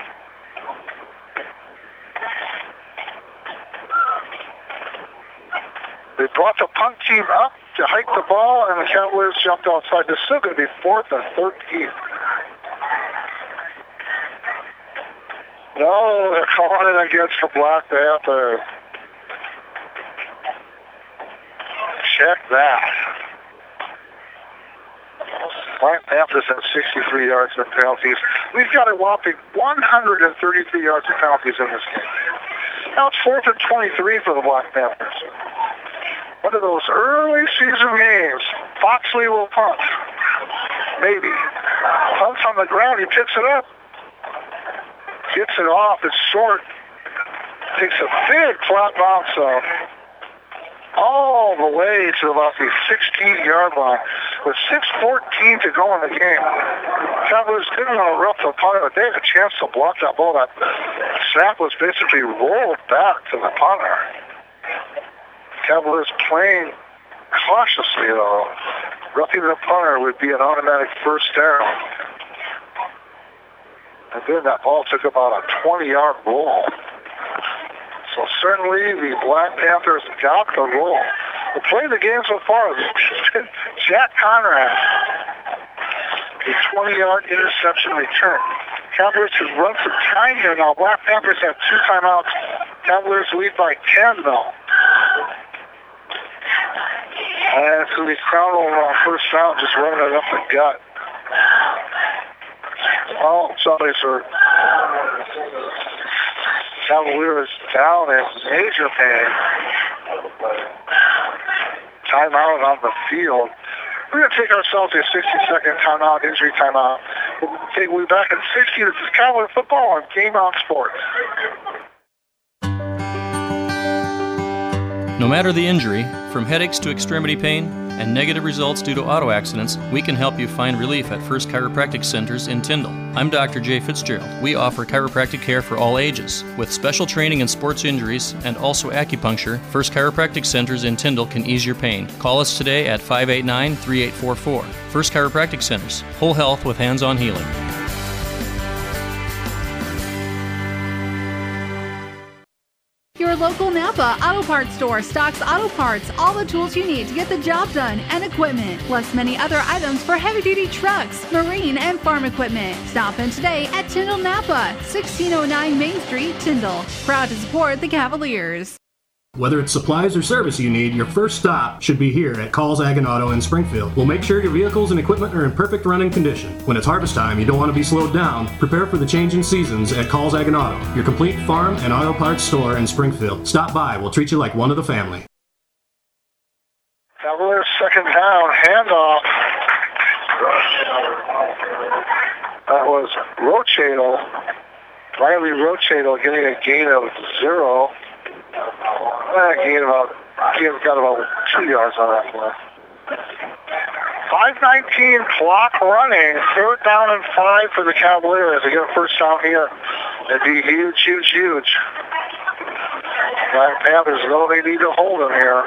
They brought the punt team up to hike the ball, and the Cavaliers jumped outside. They're still going to be fourth and thirteen. No, they're calling it against the Black Panthers. Check that. Black Panthers have sixty-three yards of penalties. We've got a whopping one hundred thirty-three yards of penalties in this game. Now it's fourth and twenty-three for the Black Panthers. One of those early season games. Foxley will punt. Maybe. Punts on the ground. He picks it up. Gets it off. It's short. Takes a big flat bounce though. All the way to about the sixteen-yard line. With six fourteen to go in the game. Cavaliers didn't want to rough the punter, but they had a chance to block that ball. That snap was basically rolled back to the punter. Cavaliers playing cautiously, though. Roughing the punter would be an automatic first down. And then that ball took about a twenty-yard roll. So certainly the Black Panthers got the roll. The play of the game so far is Jack Conrad. A twenty-yard interception return. Cavaliers have run some time here now. Black Panthers have two timeouts. Cavaliers lead by ten, though. And it's going to be Crown over on first down, just running it up the gut. Oh, somebody's hurt. Cavaliers down in major pain. Timeout on the field. We're going to take ourselves a sixty-second timeout, injury timeout. We'll, take, we'll be back in sixty. This is Cavalier football on Game On Sports. No matter the injury, from headaches to extremity pain and negative results due to auto accidents, we can help you find relief at First Chiropractic Centers in Tyndall. I'm Doctor Jay Fitzgerald. We offer chiropractic care for all ages. With special training in sports injuries and also acupuncture, First Chiropractic Centers in Tyndall can ease your pain. Call us today at five eight nine, three eight four four. First Chiropractic Centers. Whole health with hands-on healing. Your local Napa Auto Parts store stocks auto parts, all the tools you need to get the job done, and equipment, plus many other items for heavy-duty trucks, marine, and farm equipment. Stop in today at Tyndall Napa, sixteen oh nine Main Street, Tyndall. Proud to support the Cavaliers. Whether it's supplies or service you need, your first stop should be here at Calls Ag and Auto in Springfield. We'll make sure your vehicles and equipment are in perfect running condition. When it's harvest time, you don't want to be slowed down. Prepare for the changing seasons at Calls Ag and Auto, your complete farm and auto parts store in Springfield. Stop by. We'll treat you like one of the family. Cavaliers second down, handoff. That was Rochadle. Riley Rochadle getting a gain of zero. Uh, gained about, gained got about two yards on that play. five nineteen clock running. Third down and five for the Cavaliers. They get a first down here. It'd be huge, huge, huge. Black Panthers know they need to hold them here.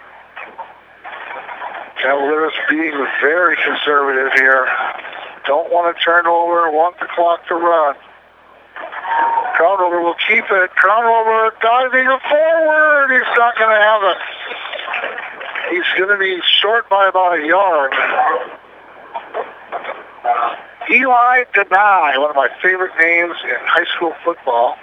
Cavaliers being very conservative here. Don't want to turn over, want the clock to run. Crownover will keep it. Crownover diving forward. He's not going to have it. He's going to be short by about a yard. Eli Denai, one of my favorite names in high school football.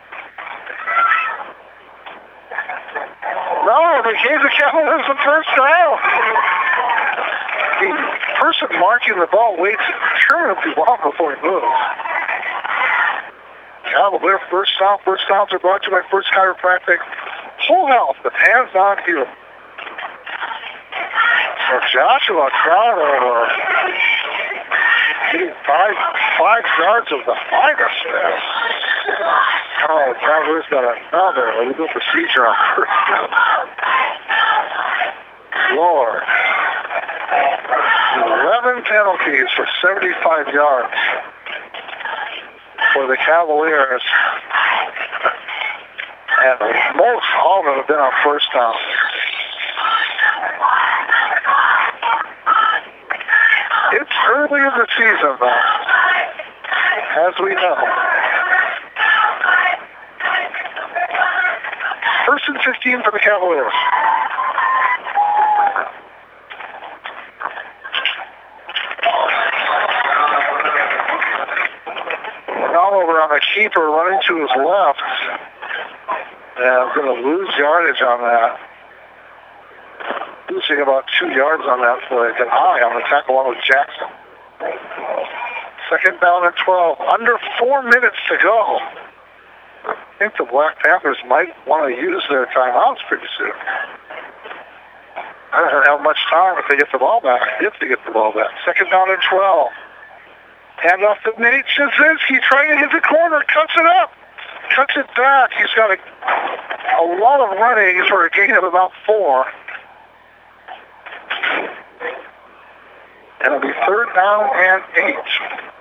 No, they gave the Cavaliers the first down. The person marking the ball waits interminably long before he moves. Cavalier first down. First downs are brought to you by First Chiropractic. Whole health, but hands on you. So Joshua Crownover getting five, five yards of the finest there. Oh, Cavaliers got another illegal procedure on first down. Lord. eleven penalties for seventy-five yards for the Cavaliers. And most all of them have been on first down. It's early in the season, though, as we know. First and fifteen for the Cavaliers. Over on the keeper, running to his left. And going to lose yardage on that. Losing about two yards on that play. Then high on the tackle along with Jackson. Second down and twelve. Under four minutes to go. I think the Black Panthers might want to use their timeouts pretty soon. I don't have much time if they get the ball back. If they get the ball back. Second down and twelve. Hand off to Nate Jasinski, trying to hit the corner, cuts it up, cuts it back. He's got a, a lot of running for a gain of about four. And it'll be third down and eight.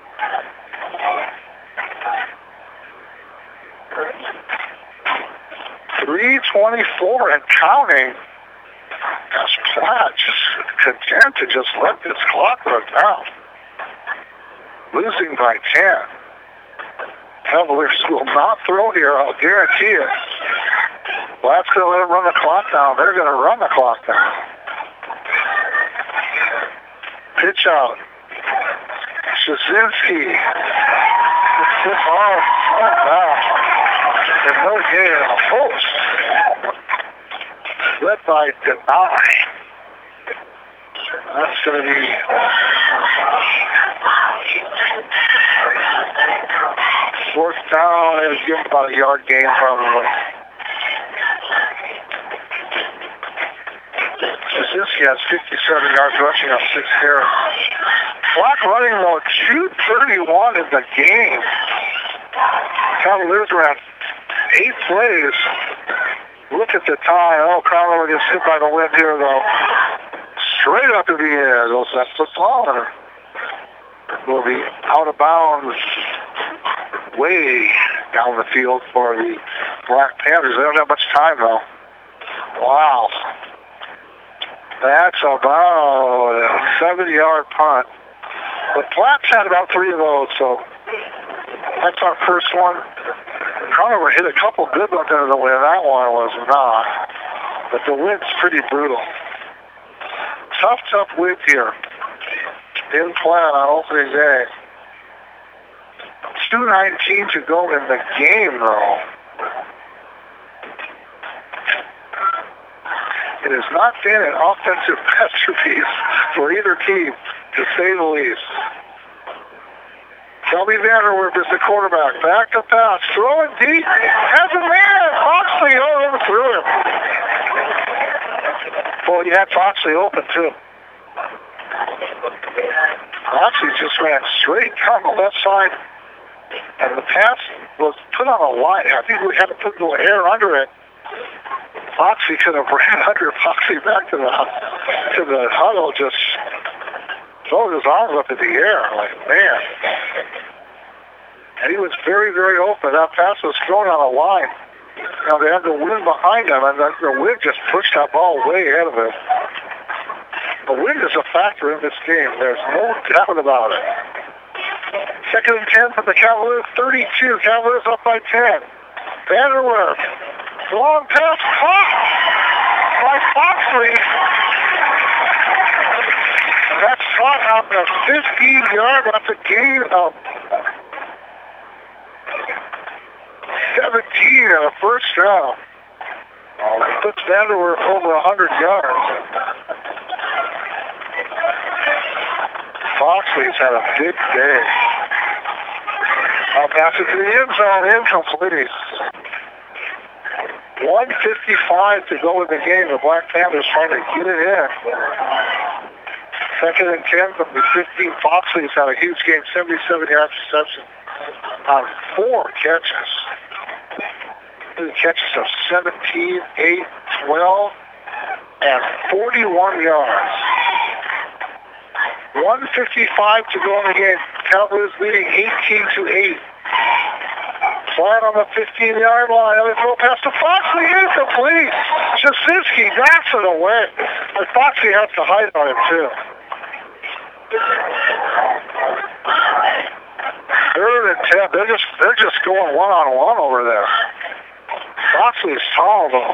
three twenty-four and counting. As Platt just content to just let this clock run down. Losing by ten. Cavaliers will not throw here, I'll guarantee it. Blatt's going to let him run the clock down. They're going to run the clock down. Pitch out. Jasinski. Oh, oh, wow. And no gain on the post. Led by Denai. That's going to be fourth down. It'll give about a yard gain probably. Jasinski has fifty-seven yards rushing on six carries. Clock running though, two thirty-one in the game. Cavaliers ran eight plays. Look at the time. Oh, Crownover gets hit by the wind here though. Straight up in the air goes that football. Will be out of bounds way down the field for the Black Panthers. They don't have much time though. Wow. That's about a seventy-yard punt. But Platt's had about three of those, so that's our first one. Crownover hit a couple good ones into the wind. That one was not. But the wind's pretty brutal. Tough, tough wind here in Platt on opening day. two nineteen to go in the game, though. It has not been an offensive masterpiece for either team, to say the least. Shelby Vanderwerf is the quarterback. Back to pass. Throwing deep. Has a man. Foxley overthrew him. Well, you had Foxley open, too. Foxley just ran straight down the left side. And the pass was put on a line. I think we had to put a little air under it. Foxy could have ran under Foxy back to the to the huddle, just throwing his arms up in the air. Like, man. And he was very, very open. That pass was thrown on a line. You know, they had the wind behind them, and the, the wind just pushed that ball way ahead of him. The wind is a factor in this game. There's no doubt about it. Second and ten for the Cavaliers, thirty-two. Cavaliers up by ten. Vanderwerf. Long pass caught by Foxley. And that's caught out the fifteen-yard. That's a gain of seventeen in the first round. That puts Vanderwerf over one hundred yards. Foxley's had a big day. I'll pass it to the end zone. Incomplete. one fifty-five to go in the game. The Black Panthers trying to get it in. Second and ten from the fifteen. Foxley's had a huge game. seventy-seven-yard reception on four catches. The catches of seventeen, eight, twelve, and forty-one yards. one fifty-five to go in the game. Cowboys leading eighteen to eight. Flat on the fifteen-yard line. They throw past to Foxley. Incomplete. Jasinski knocks it away. And Foxley has to hide on him, too. Third and ten. They're just, they're just going one-on-one over there. Foxley's tall, though.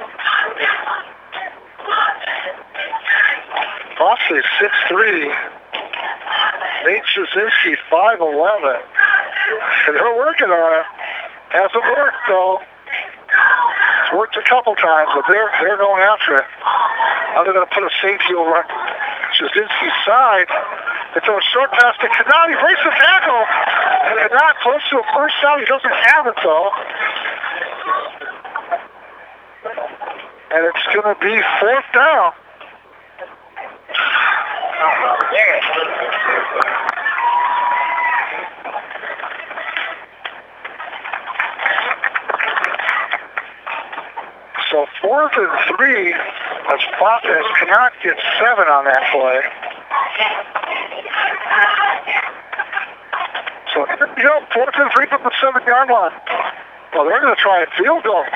Foxley's six three. Nate Jasinski, five eleven. They're working on it. Hasn't worked, though. It's worked a couple times, but they're they're going after it. Now they're going to put a safety over on Jasinski's side. They throw a short pass to Kanat. He breaks the tackle. And Kanat close to a first down. He doesn't have it, though. And it's going to be fourth down. So fourth and three, as Foxes cannot get seven on that play. So here we go, fourth and three from the seven-yard line. Well, they're going to try a field goal.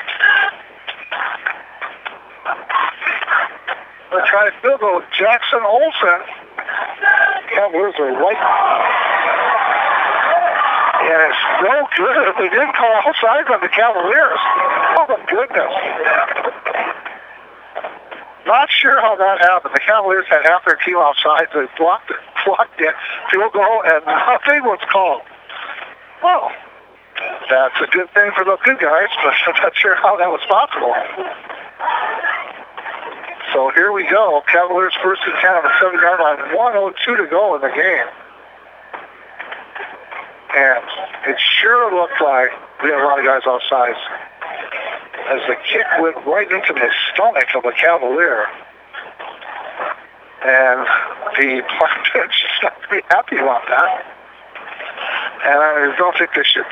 They're trying to field goal with Jackson Olsen. Cavaliers are right. And it's no good. They didn't call outside on the Cavaliers. Oh, my goodness. Not sure how that happened. The Cavaliers had half their team outside. They blocked it, blocked it, field goal, and nothing was called. Well, that's a good thing for the good guys, but I'm not sure how that was possible. So here we go. Cavaliers first and ten on the seven-yard line. one oh two to go in the game. And it sure looked like we had a lot of guys offsides as the kick went right into the stomach of the Cavalier. And the bench is not going to be happy about that. And I don't think they should.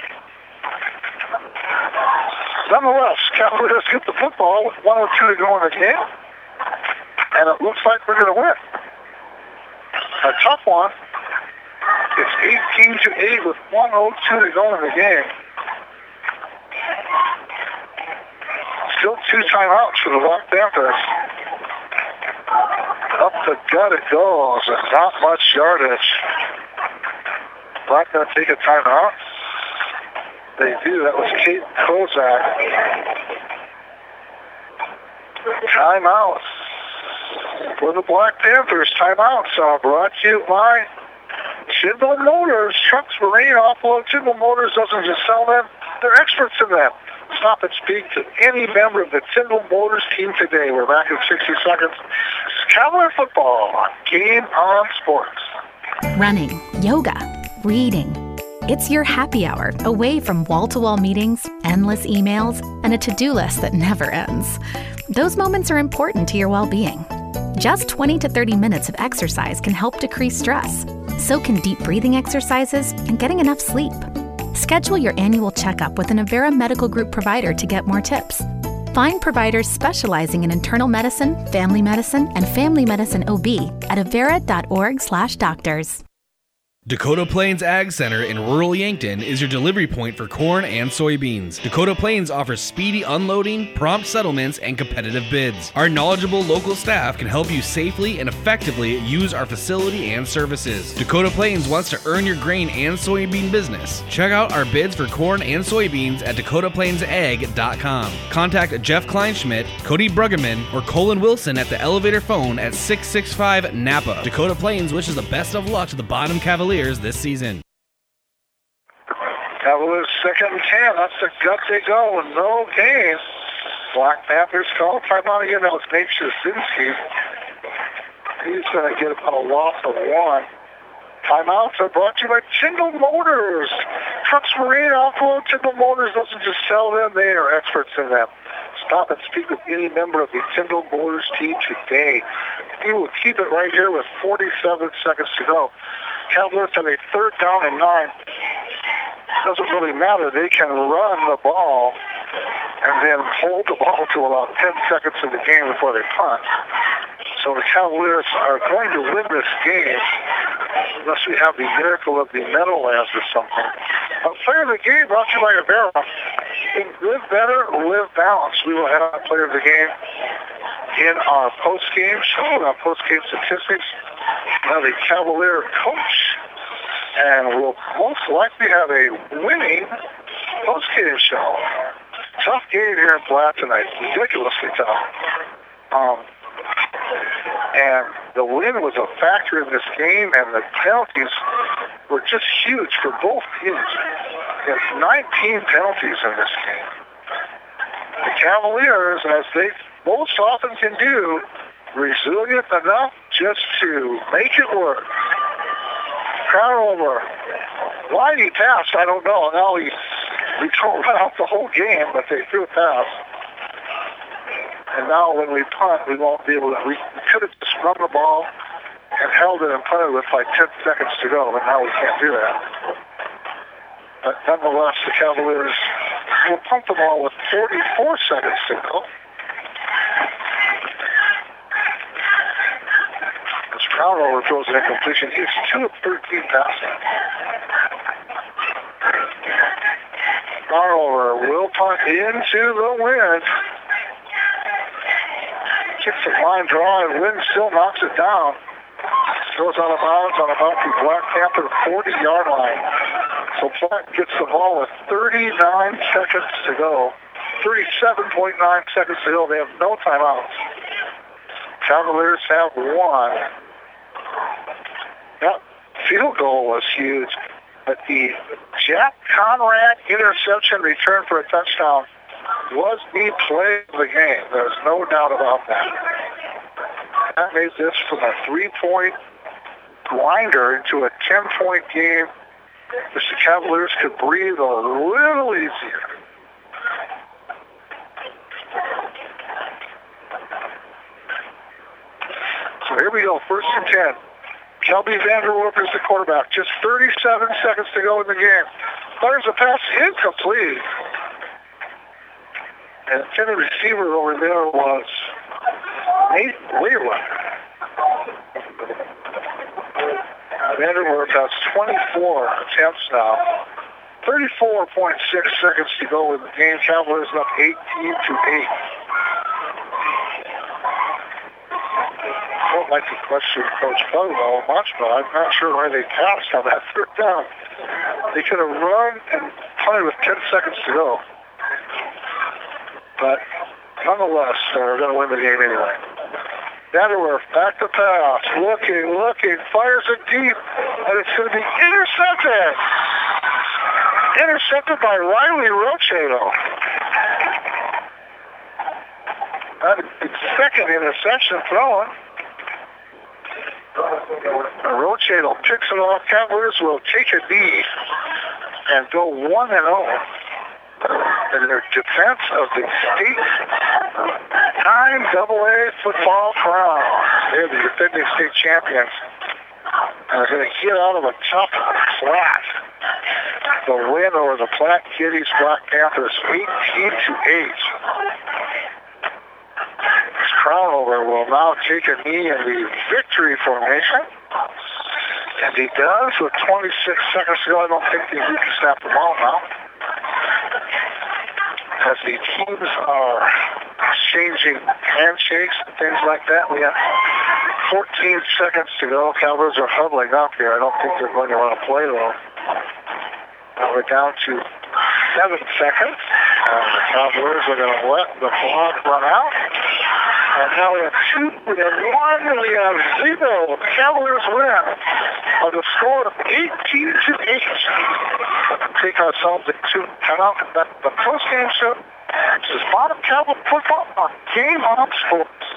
Nonetheless, Cavaliers get the football with one oh two to go in the game. And it looks like we're going to win. A tough one. It's eighteen to eight with one oh two to go in the game. Still two timeouts for the Black Panthers. Up the gut it goes. Not much yardage. Black going to take a timeout. They do. That was Kate Kozak. Timeout for the Black Panthers. Timeouts are brought to you by Tyndall Motors. Trucks, marine, offload. Tyndall Motors doesn't just sell them. They're experts in them. Stop and speak to any member of the Tyndall Motors team today. We're back in sixty seconds. It's Cavalier football on Game On Sports. Running, yoga, reading. It's your happy hour away from wall-to-wall meetings, endless emails, and a to-do list that never ends. Those moments are important to your well-being. Just twenty to thirty minutes of exercise can help decrease stress. So can deep breathing exercises and getting enough sleep. Schedule your annual checkup with an Avera Medical Group provider to get more tips. Find providers specializing in internal medicine, family medicine, and family medicine O B at avera dot org slash doctors. Dakota Plains Ag Center in rural Yankton is your delivery point for corn and soybeans. Dakota Plains offers speedy unloading, prompt settlements, and competitive bids. Our knowledgeable local staff can help you safely and effectively use our facility and services. Dakota Plains wants to earn your grain and soybean business. Check out our bids for corn and soybeans at dakota plains ag dot com. Contact Jeff Kleinschmidt, Cody Bruggeman, or Colin Wilson at the elevator phone at six six five Napa. Dakota Plains wishes the best of luck to the Bottom Cavaliers this season. Cavaliers second and ten. That's the gut they go with no gain. Black Panthers call timeout again. That was Nate Shazinski. He's going to get about a loss of one. Timeouts are brought to you by Tyndall Motors. Trucks Marine Off-Road Tyndall Motors doesn't just sell them, they are experts in them. Stop and speak with any member of the Tyndall Motors team today. We will keep it right here with forty-seven seconds to go. Cavaliers have a third down and nine. Doesn't really matter. They can run the ball and then hold the ball to about ten seconds in the game before they punt. So the Cavaliers are going to win this game unless we have the miracle of the Meadowlands or something. A player of the game brought to you by Avera. Live better, live balanced. We will have a player of the game in our post-game show, our post-game statistics. We'll have a Cavalier coach, and we'll most likely have a winning post-game show. Tough game here in Platte tonight, ridiculously tough. Um, and the win was a factor in this game, and the penalties were just huge for both teams. There's nineteen penalties in this game. The Cavaliers, as they most often can do, resilient enough just to make it work. Crowder over. Why he passed, I don't know. Now he, we don't run out the whole game, but they threw a pass. And now when we punt, we won't be able to. We could have just run the ball and held it and punted with like ten seconds to go, but now we can't do that. But nonetheless, the Cavaliers will punt the ball with forty-four seconds to go. As Crowder throws an incompletion, he's two of thirteen passing. Crowder will punt into the wind. Kicks a line draw, and Wynn still knocks it down. Goes out of bounds on about the Black Panther forty-yard line. So Platte gets the ball with thirty-nine seconds to go. thirty-seven point nine seconds to go. They have no timeouts. Cavaliers have one. That field goal was huge, but the Jack Conrad interception return for a touchdown was the play of the game. There's no doubt about that. That made this from a three-point grinder into a ten-point game. The Cavaliers could breathe a little easier. So here we go, first and ten. Kelby Vanderwerf is the quarterback. Just thirty-seven seconds to go in the game. Fires a pass incomplete. And the receiver over there was Nate Whalen. Vanderwerf has twenty-four attempts now. thirty-four point six seconds to go in the game. Cavaliers up eighteen to eight. I don't like to question Coach Butterwell much, but I'm not sure why they passed on that third down. They could have run and punted with ten seconds to go. But nonetheless, they're going to win the game anyway. Vanderwerf back to pass, looking, looking, fires it deep, and it's going to be intercepted. Intercepted by Riley Rochedo. That is second interception thrown. Rochedo picks it off. Cavaliers will take a knee and go one and oh. In their defense of the state time double A football crown. They're the defending state champions. And they're going to get out of a tough flat. The win over the Platte Kitties Black Panthers eighteen to eight. Crownover will now take a knee in the victory formation. And he does with twenty-six seconds to go. I don't think he can snap the ball now. As the teams are exchanging handshakes and things like that, we have fourteen seconds to go. Cowboys are huddling up here. I don't think they're going to want to play though. Now we're down to seven seconds. And the Cowboys are going to let the clock run out. And now we have two and one. We have zero. The Cavaliers win on the score of eighteen to eight. Take ourselves into timeout. That's the post-game show. This is Bottom Cowboy Football on Game On Sports.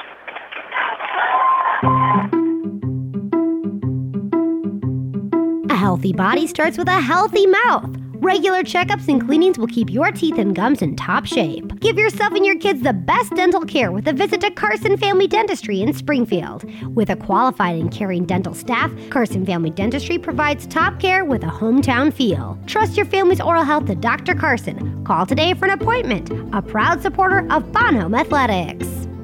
A healthy body starts with a healthy mouth. Regular checkups and cleanings will keep your teeth and gums in top shape. Give yourself and your kids the best dental care with a visit to Carson Family Dentistry in Springfield. With a qualified and caring dental staff, Carson Family Dentistry provides top care with a hometown feel. Trust your family's oral health to Doctor Carson. Call today for an appointment. A proud supporter of Bonham Athletics.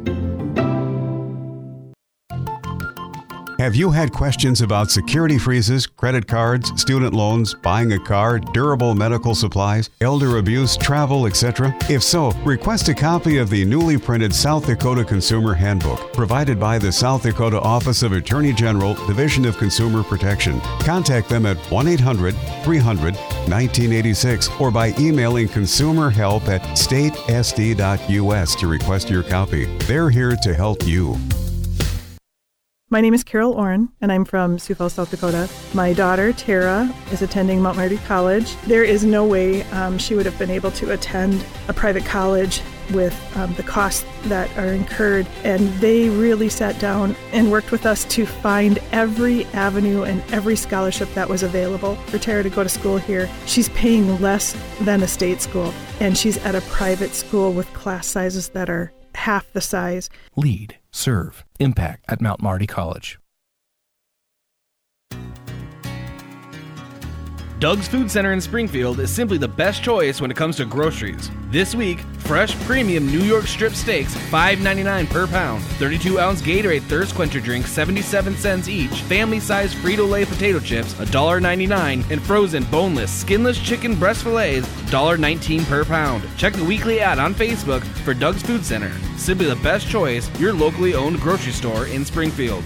Have you had questions about security freezes, credit cards, student loans, buying a car, durable medical supplies, elder abuse, travel, et cetera? If so, request a copy of the newly printed South Dakota Consumer Handbook, provided by the South Dakota Office of Attorney General, Division of Consumer Protection. Contact them at one eight hundred three hundred nineteen eighty-six or by emailing consumerhelp at state s d dot u s to request your copy. They're here to help you. My name is Carol Orrin, and I'm from Sioux Falls, South Dakota. My daughter, Tara, is attending Mount Marty College. There is no way um, she would have been able to attend a private college with um, the costs that are incurred, and they really sat down and worked with us to find every avenue and every scholarship that was available for Tara to go to school here. She's paying less than a state school, and she's at a private school with class sizes that are half the size. Lead, serve, impact at Mount Marty College. Doug's Food Center in Springfield is simply the best choice when it comes to groceries. This week, fresh premium New York strip steaks, five ninety-nine per pound. thirty-two ounce Gatorade Thirst Quencher drink, seventy-seven cents each. Family-sized Frito-Lay potato chips, one ninety-nine. And frozen, boneless, skinless chicken breast fillets, one nineteen per pound. Check the weekly ad on Facebook for Doug's Food Center. Simply the best choice, your locally owned grocery store in Springfield.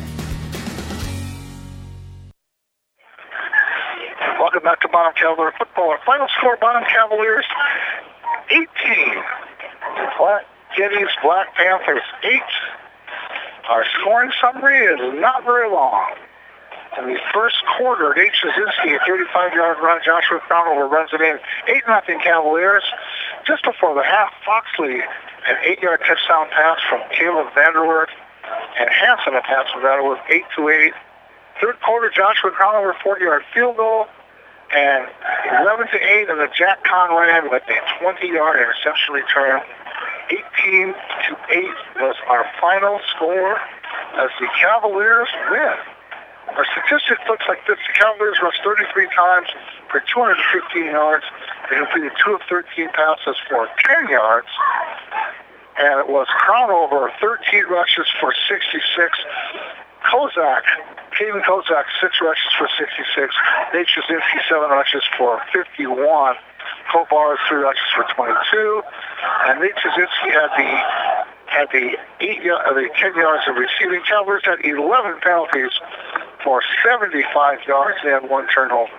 Welcome back to Bonham Cavalier Football. Our final score, Bonham Cavaliers eighteen. Black Geddes, Black Panthers eight. Our scoring summary is not very long. In the first quarter, Nate Shazinski, a thirty-five-yard run. Joshua Crownover runs it in. eight nothing Cavaliers. Just before the half, Foxley, an eight-yard touchdown pass from Caleb Vanderwerf. And Hanson, a pass from Vanderwerf, eight to eight. Third quarter, Joshua Crownover, forty-yard field goal. And eleven to eight, and the Jack Conrad with a twenty-yard interception return. eighteen to eight was our final score as the Cavaliers win. Our statistic looks like this. The Cavaliers rushed thirty-three times for two hundred fifteen yards. They completed two of thirteen passes for ten yards. And it was Crownover, thirteen rushes for sixty-six. Kozak, Kevin Kozak, six rushes for sixty-six. Nate Shazinski, seven rushes for fifty-one. Kovar, three rushes for twenty-two. And Nate Shazinski had the had the eight uh, the ten yards of receiving. Cavaliers had eleven penalties for seventy-five yards. They had one turnover.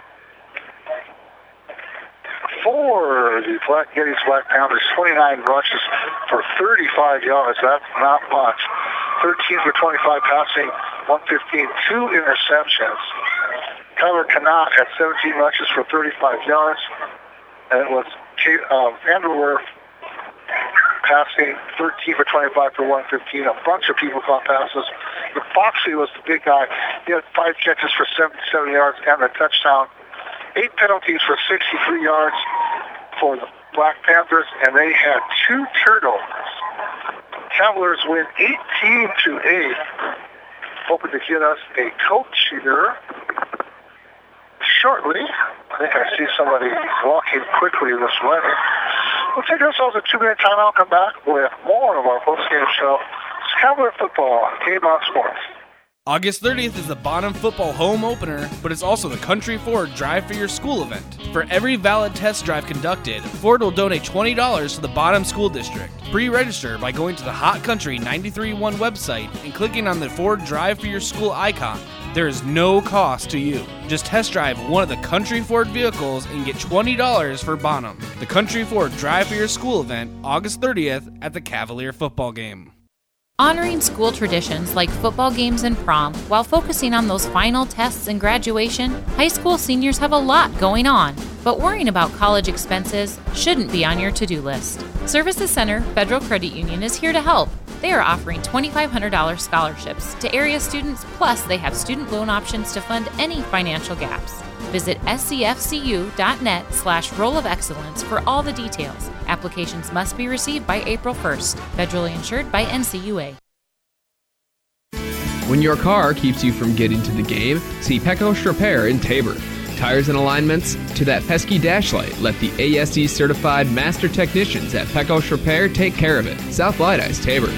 For the Black Geddes Black Panthers, twenty-nine rushes for thirty-five yards. That's not much. thirteen for twenty-five passing, one fifteen, two interceptions. Tyler Canott had seventeen rushes for thirty-five yards. And it was uh, Vanderwerf passing thirteen for twenty-five for one fifteen. A bunch of people caught passes. But Foxley was the big guy. He had five catches for seventy-seven yards and a touchdown. Eight penalties for sixty-three yards for the Black Panthers, and they had two turnovers. Cavaliers win eighteen to eight. Hoping to get us a coach here shortly. I think I see somebody walking quickly this way. We'll take ourselves a two-minute timeout. Come back with more of our post-game show. Cavalier football on Game On Sports. August thirtieth is the Bonham football home opener, but it's also the Country Ford Drive for Your School event. For every valid test drive conducted, Ford will donate twenty dollars to the Bonham School District. Pre-register by going to the Hot Country ninety-three point one website and clicking on the Ford Drive for Your School icon. There is no cost to you. Just test drive one of the Country Ford vehicles and get twenty dollars for Bonham. The Country Ford Drive for Your School event, August thirtieth at the Cavalier football game. Honoring school traditions like football games and prom while focusing on those final tests and graduation, high school seniors have a lot going on. But worrying about college expenses shouldn't be on your to-do list. Services Center Federal Credit Union is here to help. They are offering twenty-five hundred dollars scholarships to area students, plus they have student loan options to fund any financial gaps. Visit scfcu.net slash roll of excellence for all the details. Applications must be received by April first. Federally insured by N C U A. When your car keeps you from getting to the game, see Pecos Repair in Tabor. Tires and alignments to that pesky dash light, let the A S E certified master technicians at Pecos Repair take care of it. South Light Tabor.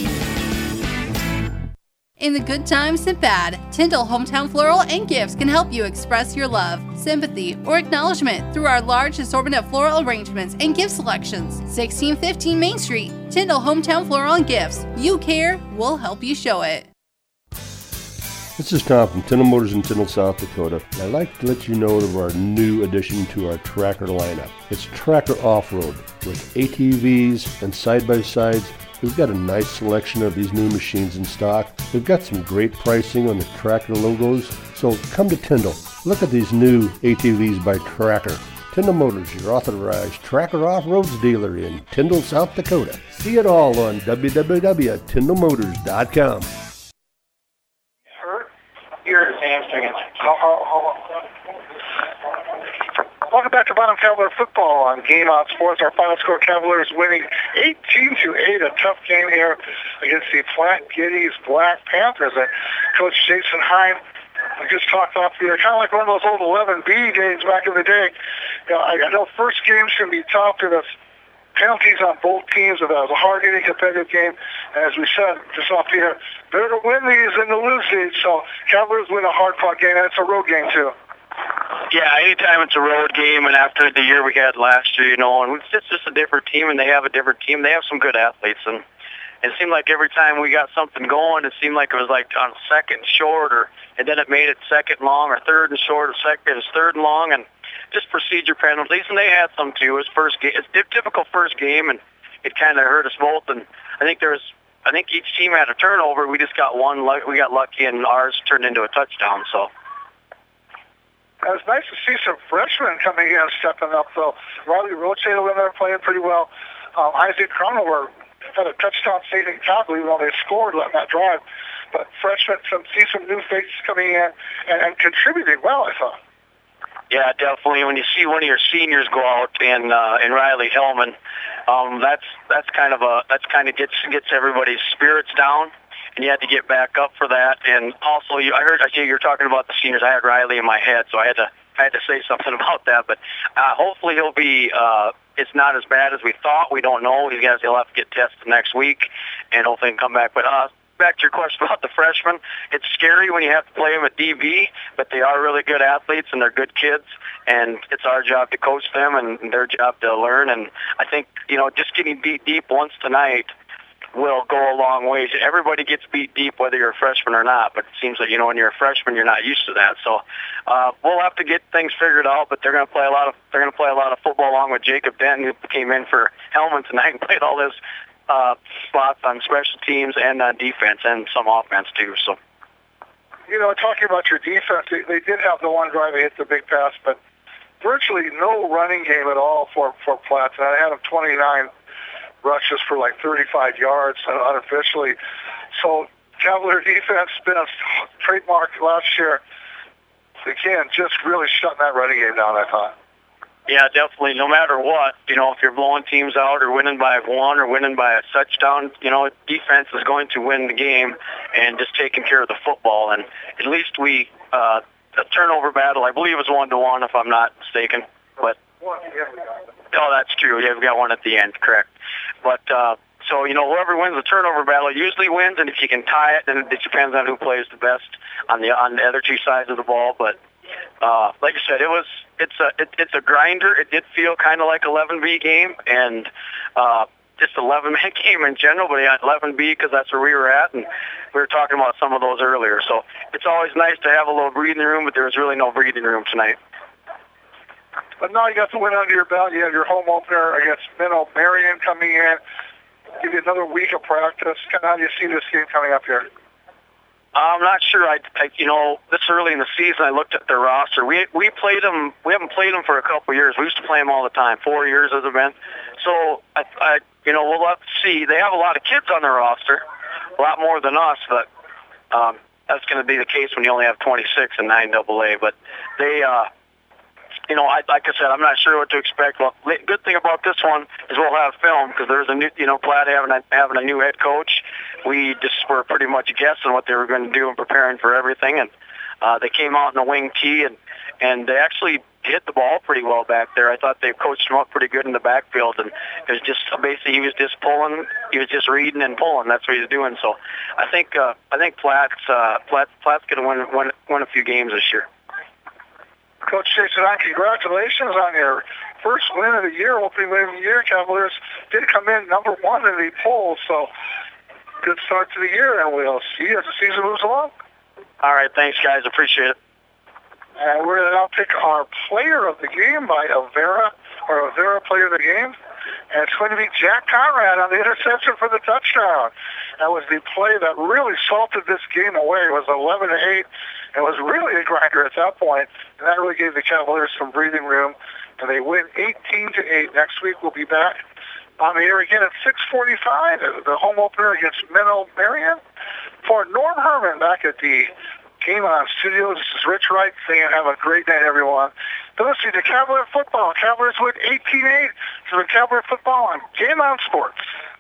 In the good times and bad, Tyndall Hometown Floral and Gifts can help you express your love, sympathy, or acknowledgement through our large assortment of floral arrangements and gift selections. sixteen fifteen Main Street, Tyndall Hometown Floral and Gifts. You care, we'll help you show it. This is Tom from Tyndall Motors in Tyndall, South Dakota. I'd like to let you know of our new addition to our Tracker lineup. It's Tracker Off-Road with A T Vs and side-by-sides. We've got a nice selection of these new machines in stock. We've got some great pricing on the Tracker logos. So come to Tyndall. Look at these new A T Vs by Tracker. Tyndall Motors, your authorized Tracker Off-Roads dealer in Tyndall, South Dakota. See it all on w w w dot tyndall motors dot com. Your hamstring. Welcome back to Bonham Cavalier football on Game On Sports. Our final score: Cavaliers winning eighteen to eight. A tough game here against the Platte Geddes Black Panthers. That Coach Jason Hine, we just talked off here, kind of like one of those old eleven B days back in the day. You know, I, I know first games can be tough to the penalties on both teams. It was a hard-hitting, competitive game. And as we said just off here, better to win these than to lose these. So Cavaliers win a hard-fought game, and it's a road game too. Yeah, anytime it's a road game, and after the year we had last year, you know, and it's just a different team, and they have a different team. They have some good athletes, and it seemed like every time we got something going, it seemed like it was like on second short, or and then it made it second long, or third and short, or second, it was third and long, and just procedure penalties, and they had some too. It was first game, it's a typical first game, and it kind of hurt us both. And I think there was, I think each team had a turnover. We just got one, we got lucky, and ours turned into a touchdown. So. It was nice to see some freshmen coming in and stepping up, though. Riley Rochato in there playing pretty well. Um, Isaac Cronover had a touchdown saving tackle, even though they scored letting that drive. But freshmen, some see some new faces coming in and, and contributing well, I thought. Yeah, definitely. When you see one of your seniors go out and uh, and Riley Hellman, um, that's that's kind of a that's kind of gets gets everybody's spirits down, and you had to get back up for that. And also, you, I heard I hear you're talking about the seniors. I had Riley in my head, so I had to I had to say something about that. But uh, hopefully, he'll be. Uh, it's not as bad as we thought. We don't know. These guys will have to get tested next week, and hopefully, he can come back. But uh, back to your question about the freshmen, it's scary when you have to play them at D B, but they are really good athletes and they're good kids, and it's our job to coach them and their job to learn. And I think, you know, just getting beat deep once tonight will go a long way. Everybody gets beat deep whether you're a freshman or not, but it seems like, you know, when you're a freshman, you're not used to that. So uh, we'll have to get things figured out, but they're going to play a lot of they're going to play a lot of football along with Jacob Denton, who came in for Hellman tonight and played all this Uh, spots on special teams and on defense and some offense too. So, you know, talking about your defense, they, they did have the one drive they hit the big pass, but virtually no running game at all for for Platte. And I had them twenty-nine rushes for like thirty-five yards unofficially. So Cavalier defense been a trademark last year. Again, just really shutting that running game down, I thought. Yeah, definitely. No matter what, you know, if you're blowing teams out or winning by one or winning by a touchdown, you know, defense is going to win the game and just taking care of the football. And at least we, uh, the turnover battle, I believe, was one to one, if I'm not mistaken. But oh, that's true. Yeah, we got one at the end, correct. But uh, So, you know, whoever wins the turnover battle usually wins, and if you can tie it, then it depends on who plays the best on the on the other two sides of the ball. But uh, like I said, it was it's a it, it's a grinder. It did feel kind of like eleven B game, and uh, just eleven man game in general. But yeah, eleven B because that's where we were at, and we were talking about some of those earlier. So it's always nice to have a little breathing room, but there was really no breathing room tonight. But now you got the win under your belt. You have your home opener against Minnow Marion coming in. Give you another week of practice. Kind of how do you see this game coming up here? I'm not sure. I, I, you know, this early in the season, I looked at their roster. We we played them. We haven't played them for a couple of years. We used to play them all the time. Four years has it been. So I, I, you know, we'll have to see. They have a lot of kids on their roster, a lot more than us. But um, that's going to be the case when you only have twenty-six in nine double A. But they. Uh, You know, I, like I said, I'm not sure what to expect. Well, the good thing about this one is we'll have film because there's a new, you know, Platt having a, having a new head coach. We just were pretty much guessing what they were going to do and preparing for everything. And uh, they came out in the wing tee and, and they actually hit the ball pretty well back there. I thought they coached him up pretty good in the backfield. And it was just basically he was just pulling, he was just reading and pulling. That's what he was doing. So I think uh, I think Platt's uh, Platt, Platt's going to win, win win a few games this year. Coach Jason, congratulations on your first win of the year, opening win of the year. Cavaliers did come in number one in the polls, so good start to the year, and we'll see you as the season moves along. All right, thanks, guys. Appreciate it. And we're going to now pick our player of the game by Avera, or Avera player of the game. And it's going to be Jack Conrad on the interception for the touchdown. That was the play that really salted this game away. It was eleven to eight. It was really a grinder at that point, and that really gave the Cavaliers some breathing room. And they win eighteen to eight. Next week we'll be back on the air again at six forty-five. The home opener against Minnow Marion. For Norm Herman back at the Game On Studios, this is Rich Wright saying have a great night, everyone. They're listening to Cavalier Football. Cavaliers win eighteen eight. So the Cavalier Football on Game On Sports.